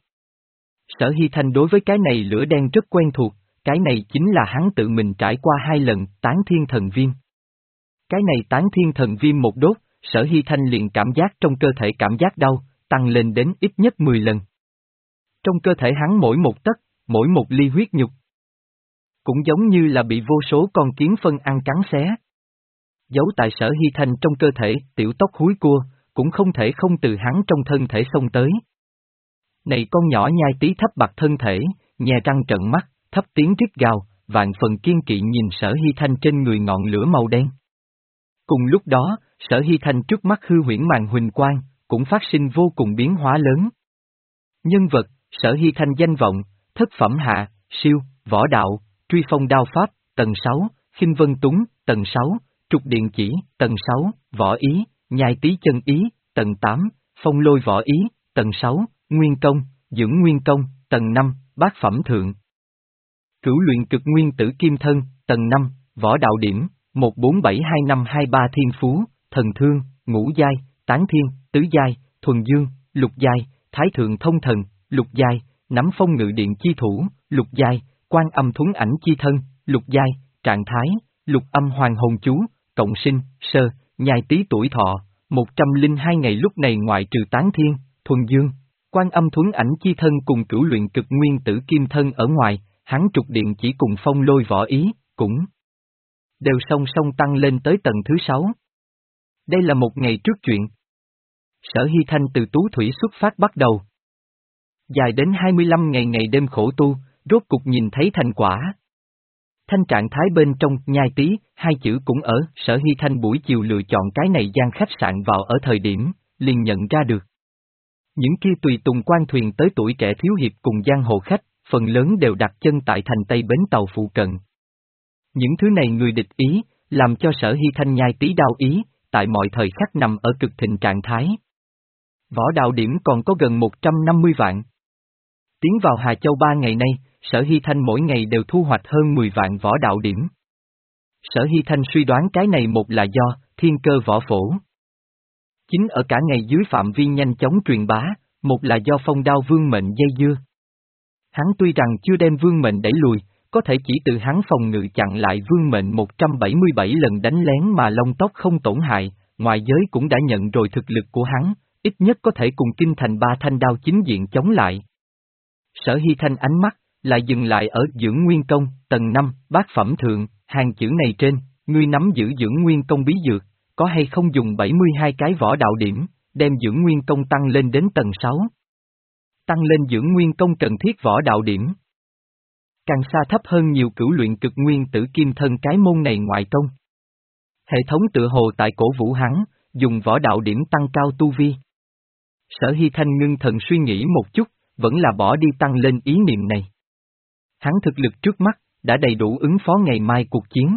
Sở Hy Thanh đối với cái này lửa đen rất quen thuộc, cái này chính là hắn tự mình trải qua hai lần tán thiên thần viêm. Cái này tán thiên thần viêm một đốt, Sở Hy Thanh liền cảm giác trong cơ thể cảm giác đau, tăng lên đến ít nhất mười lần. Trong cơ thể hắn mỗi một tấc, mỗi một ly huyết nhục, cũng giống như là bị vô số con kiến phân ăn cắn xé. Giấu tại Sở Hy Thanh trong cơ thể, tiểu tóc húi cua, cũng không thể không từ hắn trong thân thể xông tới. Này con nhỏ nhai tí thấp bạc thân thể, nhè răng trợn mắt, thấp tiếng rít gào, vạn phần kiên kỵ nhìn Sở Hy Thanh trên người ngọn lửa màu đen. Cùng lúc đó, Sở Hy Thanh trước mắt hư huyễn màn huỳnh quang, cũng phát sinh vô cùng biến hóa lớn. Nhân vật, Sở Hy Thanh danh vọng, thất phẩm hạ, siêu, võ đạo, truy phong đao pháp, tầng sáu, khinh vân túng, tầng sáu, trục điện chỉ, tầng sáu, võ ý, nhai tí chân ý, tầng tám, phong lôi võ ý, tầng sáu, nguyên công, dưỡng nguyên công, tầng năm, bát phẩm thượng. Cửu luyện cực nguyên tử kim thân, tầng năm, võ đạo điểm, một bốn bảy hai năm hai ba thiên phú, thần thương, ngũ giai, tán thiên, tứ giai, thuần dương, lục giai, thái thượng thông thần, lục giai, nắm phong ngự điện chi thủ, lục giai, quan âm thuấn ảnh chi thân, lục giai, trạng thái, lục âm hoàng hồn chú, cộng sinh, sơ, nhai tí tuổi thọ, một trăm lẻ hai ngày lúc này ngoại trừ tán thiên, thuần dương, quan âm thuấn ảnh chi thân cùng cửu luyện cực nguyên tử kim thân ở ngoài, hắn trục điện chỉ cùng phong lôi võ ý, cũng đều song song tăng lên tới tầng thứ sáu. Đây là một ngày trước chuyện. Sở Hy Thanh từ Tú Thủy xuất phát bắt đầu. Dài đến hai mươi lăm ngày ngày đêm khổ tu, rốt cục nhìn thấy thành quả. Thanh trạng thái bên trong nhai tí, hai chữ cũng ở, Sở Hy Thanh buổi chiều lựa chọn cái này gian khách sạn vào ở thời điểm, liền nhận ra được. Những kia tùy tùng quan thuyền tới tuổi trẻ thiếu hiệp cùng giang hồ khách, phần lớn đều đặt chân tại thành Tây bến tàu phụ cận. Những thứ này người địch ý, làm cho Sở Hy Thanh nhai tí đau ý, tại mọi thời khắc nằm ở cực thịnh trạng thái. Võ đạo điểm còn có gần một trăm năm mươi vạn. Tiến vào Hà Châu ba ngày nay, Sở Hy Thanh mỗi ngày đều thu hoạch hơn mười vạn võ đạo điểm. Sở Hy Thanh suy đoán cái này một là do thiên cơ võ phổ. Chính ở cả ngày dưới phạm vi nhanh chóng truyền bá, một là do phong đao vương mệnh dây dưa. Hắn tuy rằng chưa đem vương mệnh đẩy lùi, có thể chỉ từ hắn phòng ngự chặn lại vương mệnh một trăm bảy mươi bảy lần đánh lén mà lông tóc không tổn hại, ngoại giới cũng đã nhận rồi thực lực của hắn, ít nhất có thể cùng kinh thành ba thanh đao chính diện chống lại. Sở Hy Thanh ánh mắt, lại dừng lại ở dưỡng nguyên công, tầng năm, bát phẩm thượng, hàng chữ này trên, ngươi nắm giữ dưỡng nguyên công bí dược, có hay không dùng bảy mươi hai cái võ đạo điểm, đem dưỡng nguyên công tăng lên đến tầng sáu. Tăng lên dưỡng nguyên công cần thiết võ đạo điểm. Càng xa thấp hơn nhiều cửu luyện cực nguyên tử kim thân cái môn này ngoại công. Hệ thống tự hồ tại cổ vũ hắn, dùng võ đạo điểm tăng cao tu vi. Sở Hy Thanh ngưng thần suy nghĩ một chút, vẫn là bỏ đi tăng lên ý niệm này. Hắn thực lực trước mắt, đã đầy đủ ứng phó ngày mai cuộc chiến.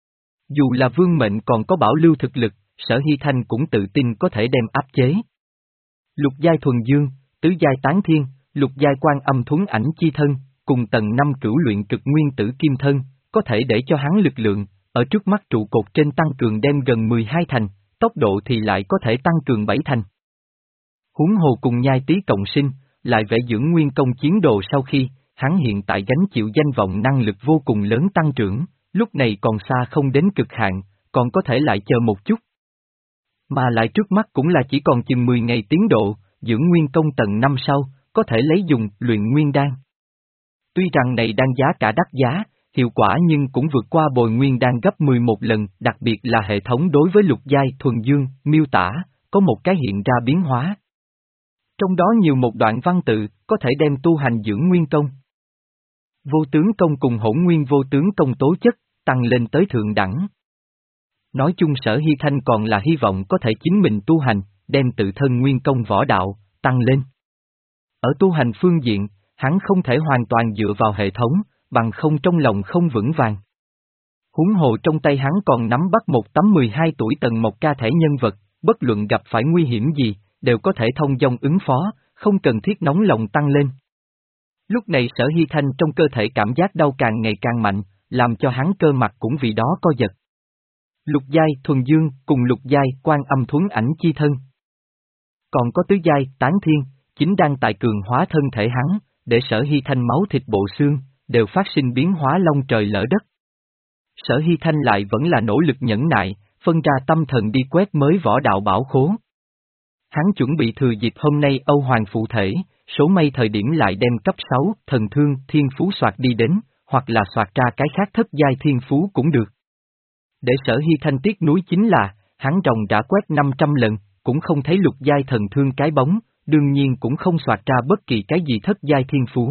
Dù là vương mệnh còn có bảo lưu thực lực, Sở Hy Thanh cũng tự tin có thể đem áp chế. Lục giai thuần dương, tứ giai tán thiên, lục giai quan âm thuấn ảnh chi thân, cùng tầng năm cửu luyện cực nguyên tử kim thân, có thể để cho hắn lực lượng, ở trước mắt trụ cột trên tăng cường đem gần mười hai thành, tốc độ thì lại có thể tăng cường bảy thành. Huống hồ cùng nhai tí cộng sinh, lại vẽ dưỡng nguyên công chiến đồ sau khi, hắn hiện tại gánh chịu danh vọng năng lực vô cùng lớn tăng trưởng, lúc này còn xa không đến cực hạn, còn có thể lại chờ một chút. Mà lại trước mắt cũng là chỉ còn chừng mười ngày tiến độ, dưỡng nguyên công tầng năm sau, có thể lấy dùng luyện nguyên đan. Tuy rằng này đang giá cả đắt giá, hiệu quả nhưng cũng vượt qua bồi nguyên đan gấp mười một lần, đặc biệt là hệ thống đối với lục giai thuần dương, miêu tả, có một cái hiện ra biến hóa. Trong đó nhiều một đoạn văn tự, có thể đem tu hành dưỡng nguyên công. Vô tướng công cùng hỗn nguyên vô tướng công tố chất, tăng lên tới thượng đẳng. Nói chung Sở Hy Thanh còn là hy vọng có thể chính mình tu hành, đem tự thân nguyên công võ đạo, tăng lên. Ở tu hành phương diện, hắn không thể hoàn toàn dựa vào hệ thống, bằng không trong lòng không vững vàng. Huống hồ trong tay hắn còn nắm bắt một tấm mười hai tuổi tầng một ca thể nhân vật, bất luận gặp phải nguy hiểm gì, đều có thể thông dong ứng phó, không cần thiết nóng lòng tăng lên. Lúc này Sở Hy Thanh trong cơ thể cảm giác đau càng ngày càng mạnh, làm cho hắn cơ mặt cũng vì đó co giật. Lục giai thuần dương cùng lục giai quan âm thuấn ảnh chi thân. Còn có tứ giai tán thiên, chính đang tại cường hóa thân thể hắn, để Sở Hy Thanh máu thịt bộ xương, đều phát sinh biến hóa long trời lỡ đất. Sở Hy Thanh lại vẫn là nỗ lực nhẫn nại, phân ra tâm thần đi quét mới võ đạo bảo khố. Hắn chuẩn bị thừa dịp hôm nay Âu Hoàng phụ thể, số may thời điểm lại đem cấp sáu thần thương thiên phú soạt đi đến, hoặc là soạt ra cái khác thất giai thiên phú cũng được. Để Sở Hy Thanh tiếc nuối chính là, hắn ròng rã quét năm trăm lần, cũng không thấy lục giai thần thương cái bóng, đương nhiên cũng không soạt ra bất kỳ cái gì thất giai thiên phú.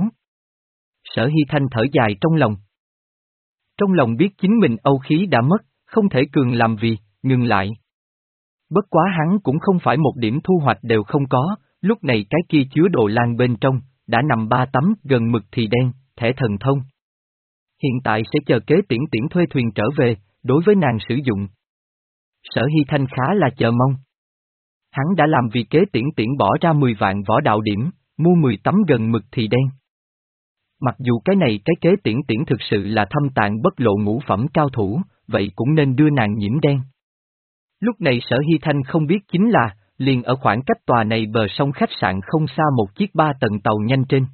Sở Hy Thanh thở dài trong lòng. Trong lòng biết chính mình âu khí đã mất, không thể cường làm vì, ngừng lại. Bất quá hắn cũng không phải một điểm thu hoạch đều không có, lúc này cái kia chứa đồ lan bên trong, đã nằm ba tấm gần mực thì đen, thẻ thần thông. Hiện tại sẽ chờ kế tiễn tiễn thuê thuyền trở về, đối với nàng sử dụng. Sở Hy Thanh khá là chờ mong. Hắn đã làm vì kế tiễn tiễn bỏ ra mười vạn võ đạo điểm, mua mười tấm gần mực thì đen. Mặc dù cái này cái kế tiễn tiễn thực sự là thâm tạng bất lộ ngũ phẩm cao thủ, vậy cũng nên đưa nàng nhiễm đen. Lúc này Sở Hy Thanh không biết chính là, liền ở khoảng cách tòa này bờ sông khách sạn không xa một chiếc ba tầng tàu nhanh trên.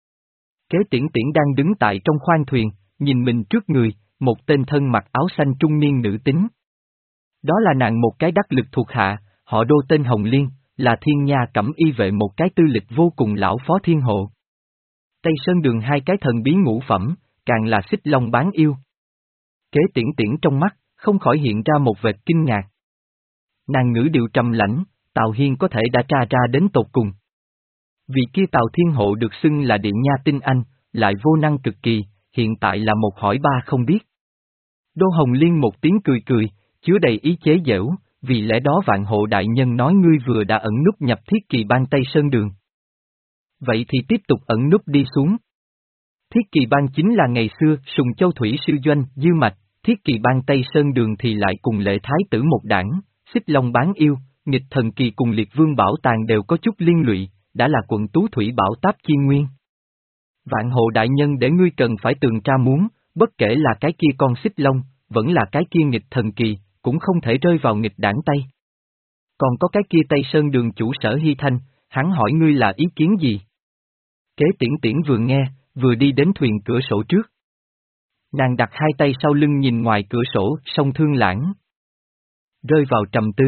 Kế tiễn tiễn đang đứng tại trong khoang thuyền, nhìn mình trước người, một tên thân mặc áo xanh trung niên nữ tính. Đó là nàng một cái đắc lực thuộc hạ, họ Đô tên Hồng Liên, là thiên nha cẩm y vệ một cái tư lịch vô cùng lão phó thiên hộ. Tây Sơn Đường hai cái thần bí ngũ phẩm, càng là xích long bán yêu. Kế tiễn tiễn trong mắt, không khỏi hiện ra một vệt kinh ngạc. Nàng ngữ điệu trầm lãnh, Tào Hiên có thể đã tra ra đến tột cùng. Vì kia Tào Thiên Hộ được xưng là điện nha tinh anh, lại vô năng cực kỳ, hiện tại là một hỏi ba không biết. Đô Hồng Liên một tiếng cười cười, chứa đầy ý chế giễu, vì lẽ đó Vạn Hộ đại nhân nói ngươi vừa đã ẩn núp nhập Thiết Kỳ Bang Tây Sơn Đường. Vậy thì tiếp tục ẩn núp đi xuống. Thiết Kỳ Bang chính là ngày xưa Sùng Châu Thủy Sư Doanh, Dư Mạch, Thiết Kỳ Bang Tây Sơn Đường thì lại cùng Lệ Thái Tử một đảng, Xích Long bán yêu, Nghịch Thần Kỳ cùng Liệt Vương Bảo Tàng đều có chút liên lụy, đã là quận Tú Thủy Bảo Táp Chi Nguyên. Vạn Hộ đại nhân để ngươi cần phải tường tra muốn, bất kể là cái kia con Xích Long, vẫn là cái kia Nghịch Thần Kỳ, cũng không thể rơi vào nghịch đảng tay. Còn có cái kia Tây Sơn Đường chủ Sở Hy Thanh, hắn hỏi ngươi là ý kiến gì? Kế tiễn tiễn vừa nghe, vừa đi đến thuyền cửa sổ trước. Nàng đặt hai tay sau lưng nhìn ngoài cửa sổ, sông Thương Lãng. Rơi vào trầm tư.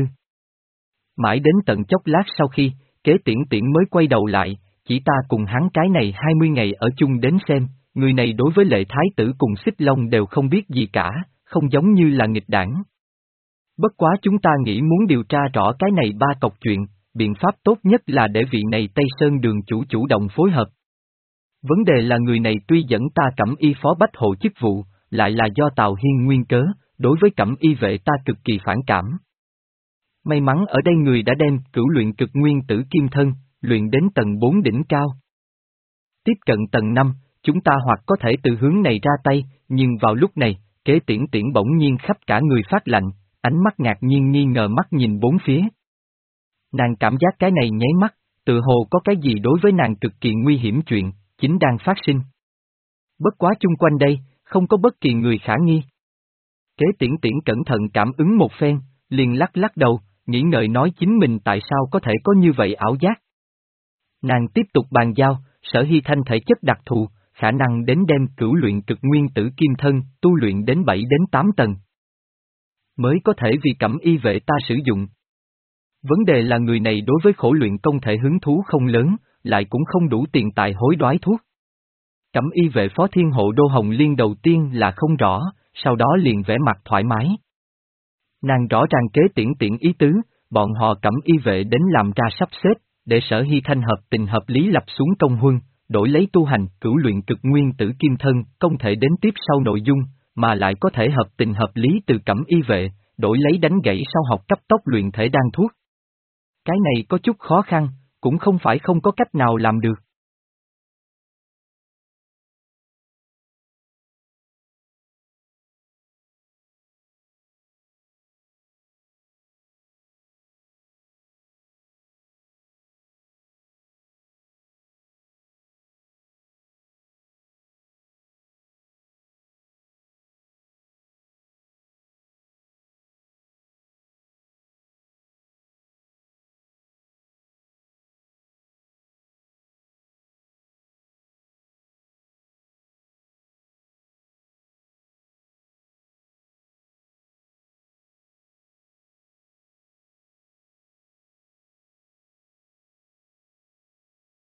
Mãi đến tận chốc lát sau khi, kế tiễn tiễn mới quay đầu lại, chỉ ta cùng hắn cái này hai mươi ngày ở chung đến xem, người này đối với Lệ Thái tử cùng Xích Long đều không biết gì cả, không giống như là nghịch đảng. Bất quá chúng ta nghĩ muốn điều tra rõ cái này ba cọc chuyện, biện pháp tốt nhất là để vị này Tây Sơn đường chủ chủ động phối hợp. Vấn đề là người này tuy dẫn ta Cẩm Y phó bách hộ chức vụ, lại là do Tào Hiên nguyên cớ, đối với Cẩm Y vệ ta cực kỳ phản cảm. May mắn ở đây người đã đem cửu luyện cực nguyên tử kim thân, luyện đến tầng bốn đỉnh cao. Tiếp cận tầng năm, chúng ta hoặc có thể từ hướng này ra tay, nhưng vào lúc này, Kế Tiễn Tiễn bỗng nhiên khắp cả người phát lạnh, ánh mắt ngạc nhiên nghi ngờ mắt nhìn bốn phía. Nàng cảm giác cái này nháy mắt, tự hồ có cái gì đối với nàng cực kỳ nguy hiểm chuyện, chính đang phát sinh. Bất quá chung quanh đây, không có bất kỳ người khả nghi. Kế Tiễn Tiễn cẩn thận cảm ứng một phen, liền lắc lắc đầu, nghĩ ngợi nói chính mình tại sao có thể có như vậy ảo giác. Nàng tiếp tục bàn giao, Sở Hy Thanh thể chất đặc thù, khả năng đến đem cửu luyện cực nguyên tử kim thân, tu luyện đến bảy đến tám tầng. Mới có thể vì Cẩm Y vệ ta sử dụng. Vấn đề là người này đối với khổ luyện công thể hứng thú không lớn, lại cũng không đủ tiền tài hối đoái thuốc. Cẩm Y vệ Phó Thiên Hộ Đô Hồng Liên đầu tiên là không rõ, sau đó liền vẻ mặt thoải mái. Nàng rõ ràng Kế Tiễn Tiễn ý tứ, bọn họ Cẩm Y vệ đến làm ra sắp xếp, để Sở Hy Thanh hợp tình hợp lý lập xuống công huân, đổi lấy tu hành cửu luyện cực nguyên tử kim thân, không thể đến tiếp sau nội dung, mà lại có thể hợp tình hợp lý từ Cẩm Y vệ, đổi lấy đánh gãy sau học cấp tốc luyện thể đan thuốc. Cái này có chút khó khăn, cũng không phải không có cách nào làm được.